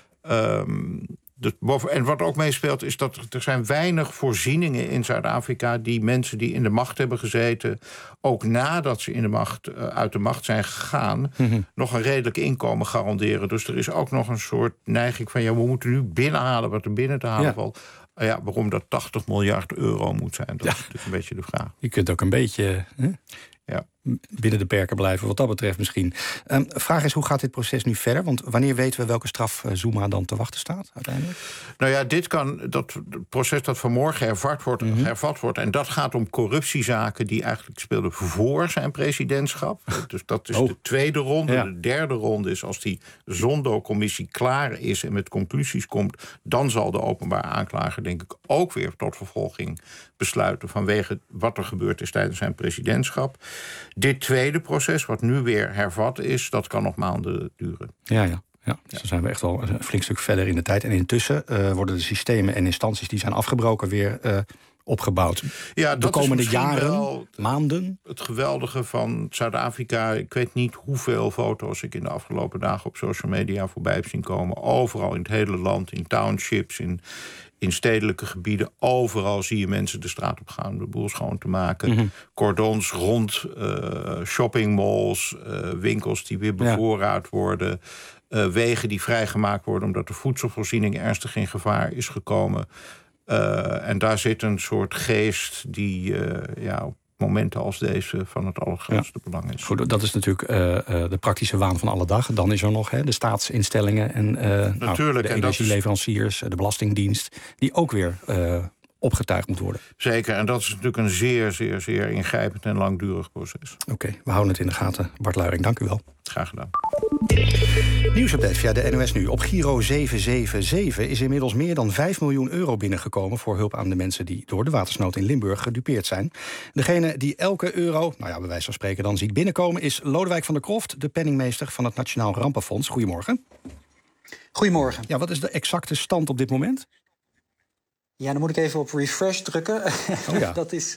En wat ook meespeelt is dat er zijn weinig voorzieningen in Zuid-Afrika die mensen die in de macht hebben gezeten, ook nadat ze uit de macht zijn gegaan, nog een redelijk inkomen garanderen. Dus er is ook nog een soort neiging van, we moeten nu binnenhalen wat er binnen te halen valt. Waarom dat 80 miljard euro moet zijn, dat is natuurlijk een beetje de vraag. Je kunt ook een beetje binnen de perken blijven, wat dat betreft misschien. Vraag is, hoe gaat dit proces nu verder? Want wanneer weten we welke straf Zuma dan te wachten staat uiteindelijk? Nou ja, dat proces dat vanmorgen hervat wordt, en dat gaat om corruptiezaken die eigenlijk speelden voor zijn presidentschap. Dus dat is de tweede ronde. Ja. De derde ronde is als die Zondo-commissie klaar is en met conclusies komt, dan zal de openbaar aanklager denk ik ook weer tot vervolging besluiten vanwege wat er gebeurd is tijdens zijn presidentschap. Dit tweede proces, wat nu weer hervat is, dat kan nog maanden duren. Ja. Dus dan zijn we echt wel een flink stuk verder in de tijd. En intussen worden de systemen en instanties die zijn afgebroken weer opgebouwd. Ja, de komende jaren, maanden. Het geweldige van Zuid-Afrika. Ik weet niet hoeveel foto's ik in de afgelopen dagen op social media voorbij heb zien komen. Overal in het hele land, in townships, in stedelijke gebieden, overal zie je mensen de straat op gaan om de boel schoon te maken. Cordons rond shoppingmalls, winkels die weer bevoorraad worden, wegen die vrijgemaakt worden omdat de voedselvoorziening ernstig in gevaar is gekomen. En daar zit een soort geest die op momenten als deze van het allergrootste belang is. Goed, dat is natuurlijk de praktische waan van alle dag. Dan is er nog de staatsinstellingen en de energieleveranciers, de Belastingdienst, die ook weer opgetuigd moet worden. Zeker, en dat is natuurlijk een zeer, zeer, zeer ingrijpend en langdurig proces. Oké, we houden het in de gaten. Bart Luijring, dank u wel. Graag gedaan. Nieuwsupdate via de NOS Nu. Op Giro 777 is inmiddels meer dan 5 miljoen euro binnengekomen voor hulp aan de mensen die door de watersnood in Limburg gedupeerd zijn. Degene die elke euro, bij wijze van spreken dan ziet binnenkomen, is Lodewijk van der Kroft, de penningmeester van het Nationaal Rampenfonds. Goedemorgen. Goedemorgen. Ja, wat is de exacte stand op dit moment? Ja, dan moet ik even op refresh drukken. Dat is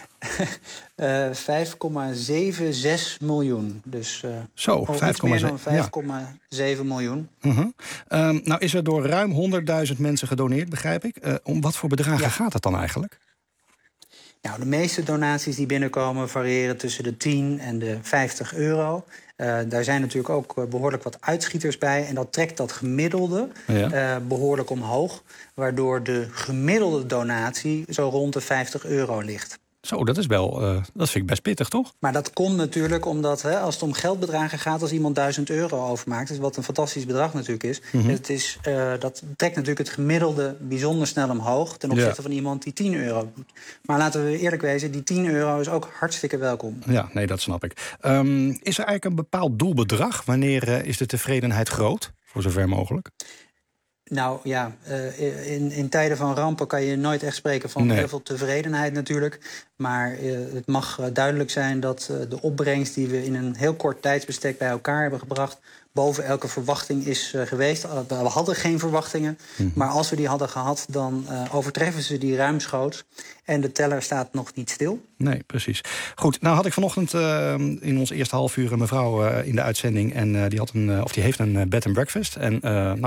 5,76 miljoen. Dus meer dan 5,7 miljoen. Nou is er door ruim 100.000 mensen gedoneerd, begrijp ik. Om wat voor bedragen gaat het dan eigenlijk? Nou, de meeste donaties die binnenkomen variëren tussen de 10 en de 50 euro. Daar zijn natuurlijk ook behoorlijk wat uitschieters bij. En dat trekt dat gemiddelde behoorlijk omhoog. Waardoor de gemiddelde donatie zo rond de 50 euro ligt. Zo, dat is wel, dat vind ik best pittig, toch? Maar dat komt natuurlijk omdat als het om geldbedragen gaat, als iemand 1000 euro overmaakt, dus wat een fantastisch bedrag natuurlijk is, dat trekt natuurlijk het gemiddelde bijzonder snel omhoog ten opzichte van iemand die 10 euro doet. Maar laten we eerlijk wezen, die 10 euro is ook hartstikke welkom. Ja, nee, dat snap ik. Is er eigenlijk een bepaald doelbedrag? Wanneer is de tevredenheid groot, voor zover mogelijk? Nou ja, in tijden van rampen kan je nooit echt spreken van heel veel tevredenheid natuurlijk. Maar het mag duidelijk zijn dat de opbrengst die we in een heel kort tijdsbestek bij elkaar hebben gebracht boven elke verwachting is geweest. We hadden geen verwachtingen, maar als we die hadden gehad, dan overtreffen ze die ruimschoots. En de teller staat nog niet stil. Nee, precies. Goed, nou had ik vanochtend in ons eerste half uur een mevrouw in de uitzending. En die heeft een bed and breakfast. En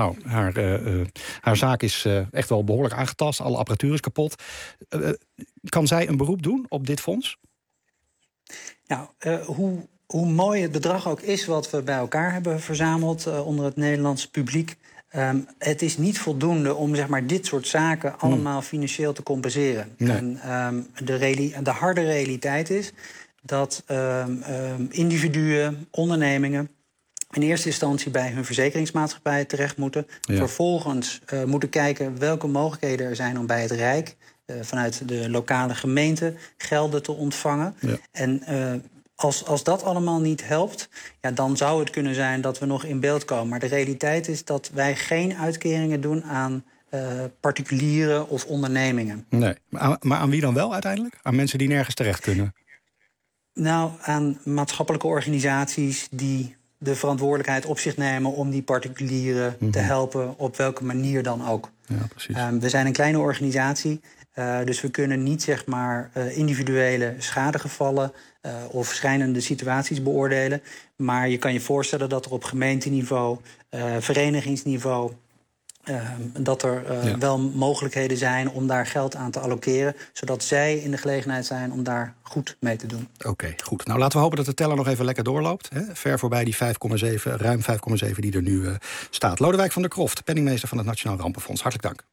haar zaak is echt wel behoorlijk aangetast. Alle apparatuur is kapot. Kan zij een beroep doen op dit fonds? Nou, hoe mooi het bedrag ook is wat we bij elkaar hebben verzameld onder het Nederlandse publiek. Het is niet voldoende om zeg maar, dit soort zaken allemaal financieel te compenseren. Nee. En de harde realiteit is dat individuen, ondernemingen in eerste instantie bij hun verzekeringsmaatschappij terecht moeten. Ja. Vervolgens moeten kijken welke mogelijkheden er zijn om bij het Rijk vanuit de lokale gemeente gelden te ontvangen. Ja. En als dat allemaal niet helpt, dan zou het kunnen zijn dat we nog in beeld komen. Maar de realiteit is dat wij geen uitkeringen doen aan particulieren of ondernemingen. Nee, maar aan wie dan wel uiteindelijk? Aan mensen die nergens terecht kunnen? Nou, aan maatschappelijke organisaties die de verantwoordelijkheid op zich nemen om die particulieren te helpen, op welke manier dan ook. Ja, precies. We zijn een kleine organisatie, dus we kunnen niet zeg maar individuele schadegevallen of schrijnende situaties beoordelen. Maar je kan je voorstellen dat er op gemeenteniveau, verenigingsniveau, dat er wel mogelijkheden zijn om daar geld aan te allokeren, zodat zij in de gelegenheid zijn om daar goed mee te doen. Oké, goed. Nou, laten we hopen dat de teller nog even lekker doorloopt. Hè? Ver voorbij die 5,7, ruim 5,7 die er nu staat. Lodewijk van der Kroft, penningmeester van het Nationaal Rampenfonds. Hartelijk dank.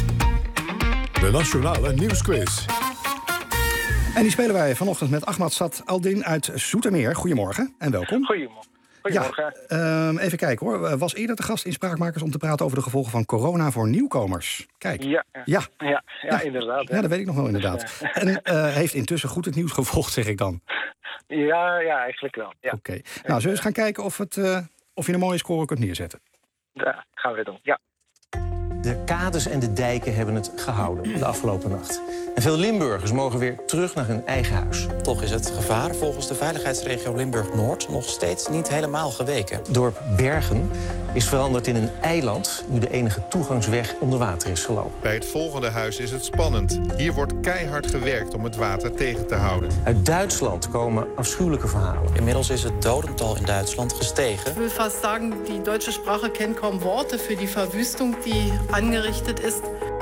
De Nationale Nieuwsquiz. En die spelen wij vanochtend met Ahmad Sad Aldin uit Zoetermeer. Goedemorgen en welkom. Goedemorgen. Ja, even kijken hoor. Was eerder te gast in Spraakmakers om te praten over de gevolgen van corona voor nieuwkomers. Kijk. Ja, inderdaad. Ja, dat weet ik nog wel inderdaad. En heeft intussen goed het nieuws gevolgd, zeg ik dan. Ja, eigenlijk wel. Ja. Oké. Nou, zullen we eens gaan kijken of je een mooie score kunt neerzetten? Dat gaan we doen, ja. De kades en de dijken hebben het gehouden de afgelopen nacht. En veel Limburgers mogen weer terug naar hun eigen huis. Toch is het gevaar volgens de veiligheidsregio Limburg-Noord nog steeds niet helemaal geweken. Het dorp Bergen is veranderd in een eiland nu de enige toegangsweg onder water is gelopen. Bij het volgende huis is het spannend. Hier wordt keihard gewerkt om het water tegen te houden. Uit Duitsland komen afschuwelijke verhalen. Inmiddels is het dodental in Duitsland gestegen. Ik wil vast zeggen, die Duitse Sprache kent kaum Worte voor die verwoestung die angerichtet is.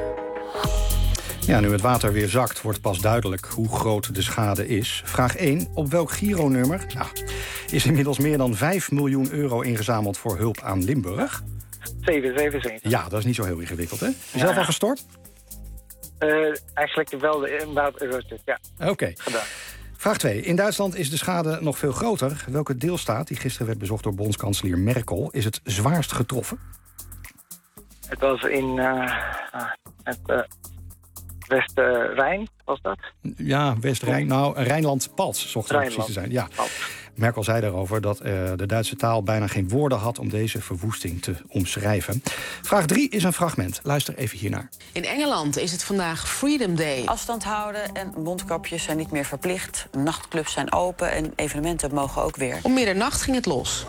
Ja, nu het water weer zakt, wordt pas duidelijk hoe groot de schade is. Vraag 1. Op welk Giro-nummer is inmiddels meer dan 5 miljoen euro ingezameld voor hulp aan Limburg? 777. Ja, dat is niet zo heel ingewikkeld, hè? Zelf al gestort? Eigenlijk wel inderdaad eurostuk, ja. Oké. Vraag 2. In Duitsland is de schade nog veel groter. Welke deelstaat, die gisteren werd bezocht door bondskanselier Merkel, is het zwaarst getroffen? Het was in het West-Rijn, was dat? Ja, West-Rijn. Nou, Rijnland-Pals, zocht het precies te zijn. Ja. Merkel zei daarover dat de Duitse taal bijna geen woorden had om deze verwoesting te omschrijven. Vraag 3 is een fragment. Luister even hiernaar. In Engeland is het vandaag Freedom Day. Afstand houden en mondkapjes zijn niet meer verplicht. Nachtclubs zijn open en evenementen mogen ook weer. Om middernacht ging het los.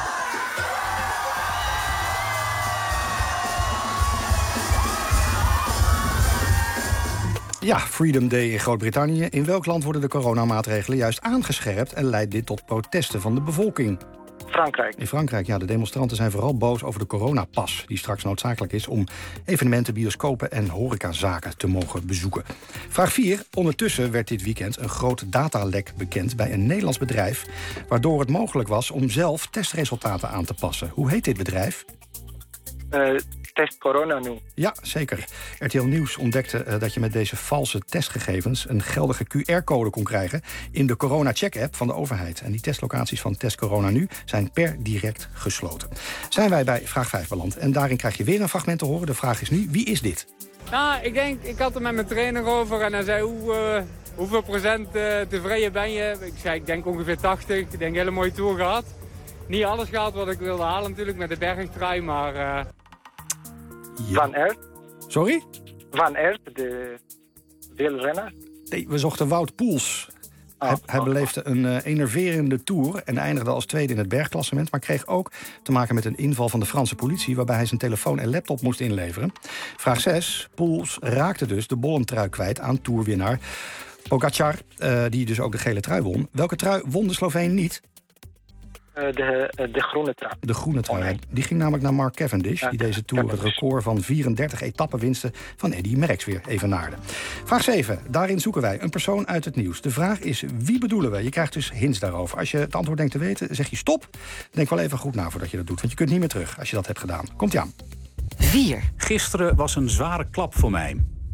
Ja, Freedom Day in Groot-Brittannië. In welk land worden de coronamaatregelen juist aangescherpt en leidt dit tot protesten van de bevolking? Frankrijk. In Frankrijk, ja. De demonstranten zijn vooral boos over de coronapas, die straks noodzakelijk is om evenementen, bioscopen en horecazaken te mogen bezoeken. Vraag 4. Ondertussen werd dit weekend een groot datalek bekend bij een Nederlands bedrijf, waardoor het mogelijk was om zelf testresultaten aan te passen. Hoe heet dit bedrijf? Test Corona nu. Ja, zeker. RTL Nieuws ontdekte dat je met deze valse testgegevens een geldige QR-code kon krijgen in de Corona-check-app van de overheid. En die testlocaties van Test Corona nu zijn per direct gesloten. Zijn wij bij vraag 5 beland. En daarin krijg je weer een fragment te horen. De vraag is nu, wie is dit? Nou, ik had er met mijn trainer over en hij zei hoeveel procent tevreden ben je? Ik zei, ik denk ongeveer 80. Ik denk, een hele mooie tour gehad. Niet alles gehad wat ik wilde halen natuurlijk met de bergtrui, maar... Van Aert. Sorry? Van Aert, de wielrenner. Nee, we zochten Wout Poels. Hij beleefde een enerverende tour en eindigde als tweede in het bergklassement, maar kreeg ook te maken met een inval van de Franse politie, waarbij hij zijn telefoon en laptop moest inleveren. Vraag 6. Poels raakte dus de bollentrui kwijt aan toerwinnaar Pogačar, die dus ook de gele trui won. Welke trui won de Sloveen niet? De groene trui. De groene trui. Die ging namelijk naar Mark Cavendish, die deze Tour het record van 34 etappenwinsten van Eddy Merckx weer evenaarde. Vraag 7. Daarin zoeken wij een persoon uit het nieuws. De vraag is, wie bedoelen we? Je krijgt dus hints daarover. Als je het antwoord denkt te weten, zeg je stop. Denk wel even goed na voordat je dat doet, want je kunt niet meer terug als je dat hebt gedaan. Komt-ie aan. 4. Gisteren was een zware klap voor mij.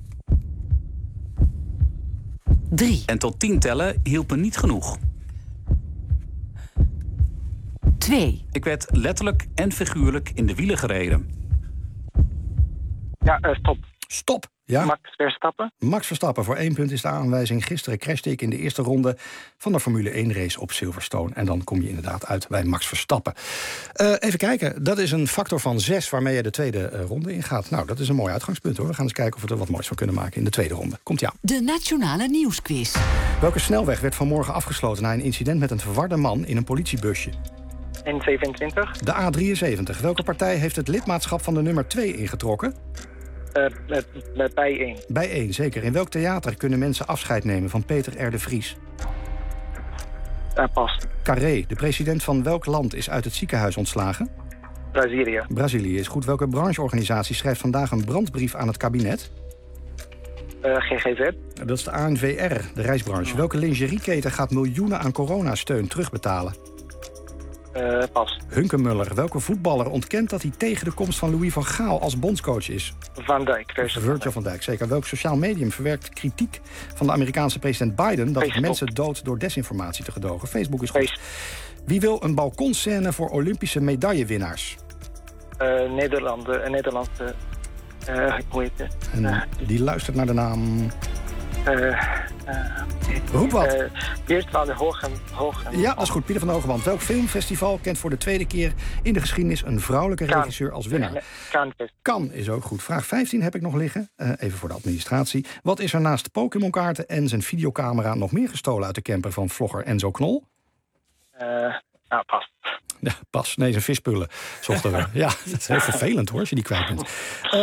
3. En tot 10 tellen hielpen niet genoeg. 2. Ik werd letterlijk en figuurlijk in de wielen gereden. Ja, stop. Stop. Ja. Max Verstappen. Max Verstappen, voor 1 punt is de aanwijzing. Gisteren crashte ik in de eerste ronde van de Formule 1 race op Silverstone. En dan kom je inderdaad uit bij Max Verstappen. Even kijken, dat is een factor van 6 waarmee je de tweede ronde ingaat. Nou, dat is een mooi uitgangspunt hoor. We gaan eens kijken of we er wat moois van kunnen maken in de tweede ronde. Komt-ie aan. De Nationale Nieuwsquiz. Welke snelweg werd vanmorgen afgesloten na een incident met een verwarde man in een politiebusje? N27. De A73. Welke partij heeft het lidmaatschap van de nummer 2 ingetrokken? Bij 1. Bij 1, zeker. In welk theater kunnen mensen afscheid nemen van Peter R. de Vries? Pas. Carré. De president van welk land is uit het ziekenhuis ontslagen? Brazilië. Brazilië is goed. Welke brancheorganisatie schrijft vandaag een brandbrief aan het kabinet? GGZ. Dat is de ANVR, de reisbranche. Welke lingerieketen gaat miljoenen aan coronasteun terugbetalen? Pas. Hunkemuller. Welke voetballer ontkent dat hij tegen de komst van Louis van Gaal als bondscoach is? Van Dijk. Virgil van Dijk, zeker. Welk sociaal medium verwerkt kritiek van de Amerikaanse president Biden dat Facebook. mensen dood door desinformatie te gedogen? Facebook is goed. Wie wil een balkonscène voor Olympische medaillewinnaars? Nederlandse. Hoe heet het? En die luistert naar de naam. Roep wat. Beert van de Hogen. Ja, dat is goed. Pieter van de Hogeband. Welk filmfestival kent voor de tweede keer in de geschiedenis een vrouwelijke regisseur als winnaar? Cannes is ook goed. Vraag 15 heb ik nog liggen. Even voor de administratie. Wat is er naast Pokémon-kaarten en zijn videocamera nog meer gestolen uit de camper van vlogger Enzo Knol? Pas. Ja, pas. Nee, zijn vispullen zochten we. Ja, dat is heel vervelend hoor, als je die kwijt bent.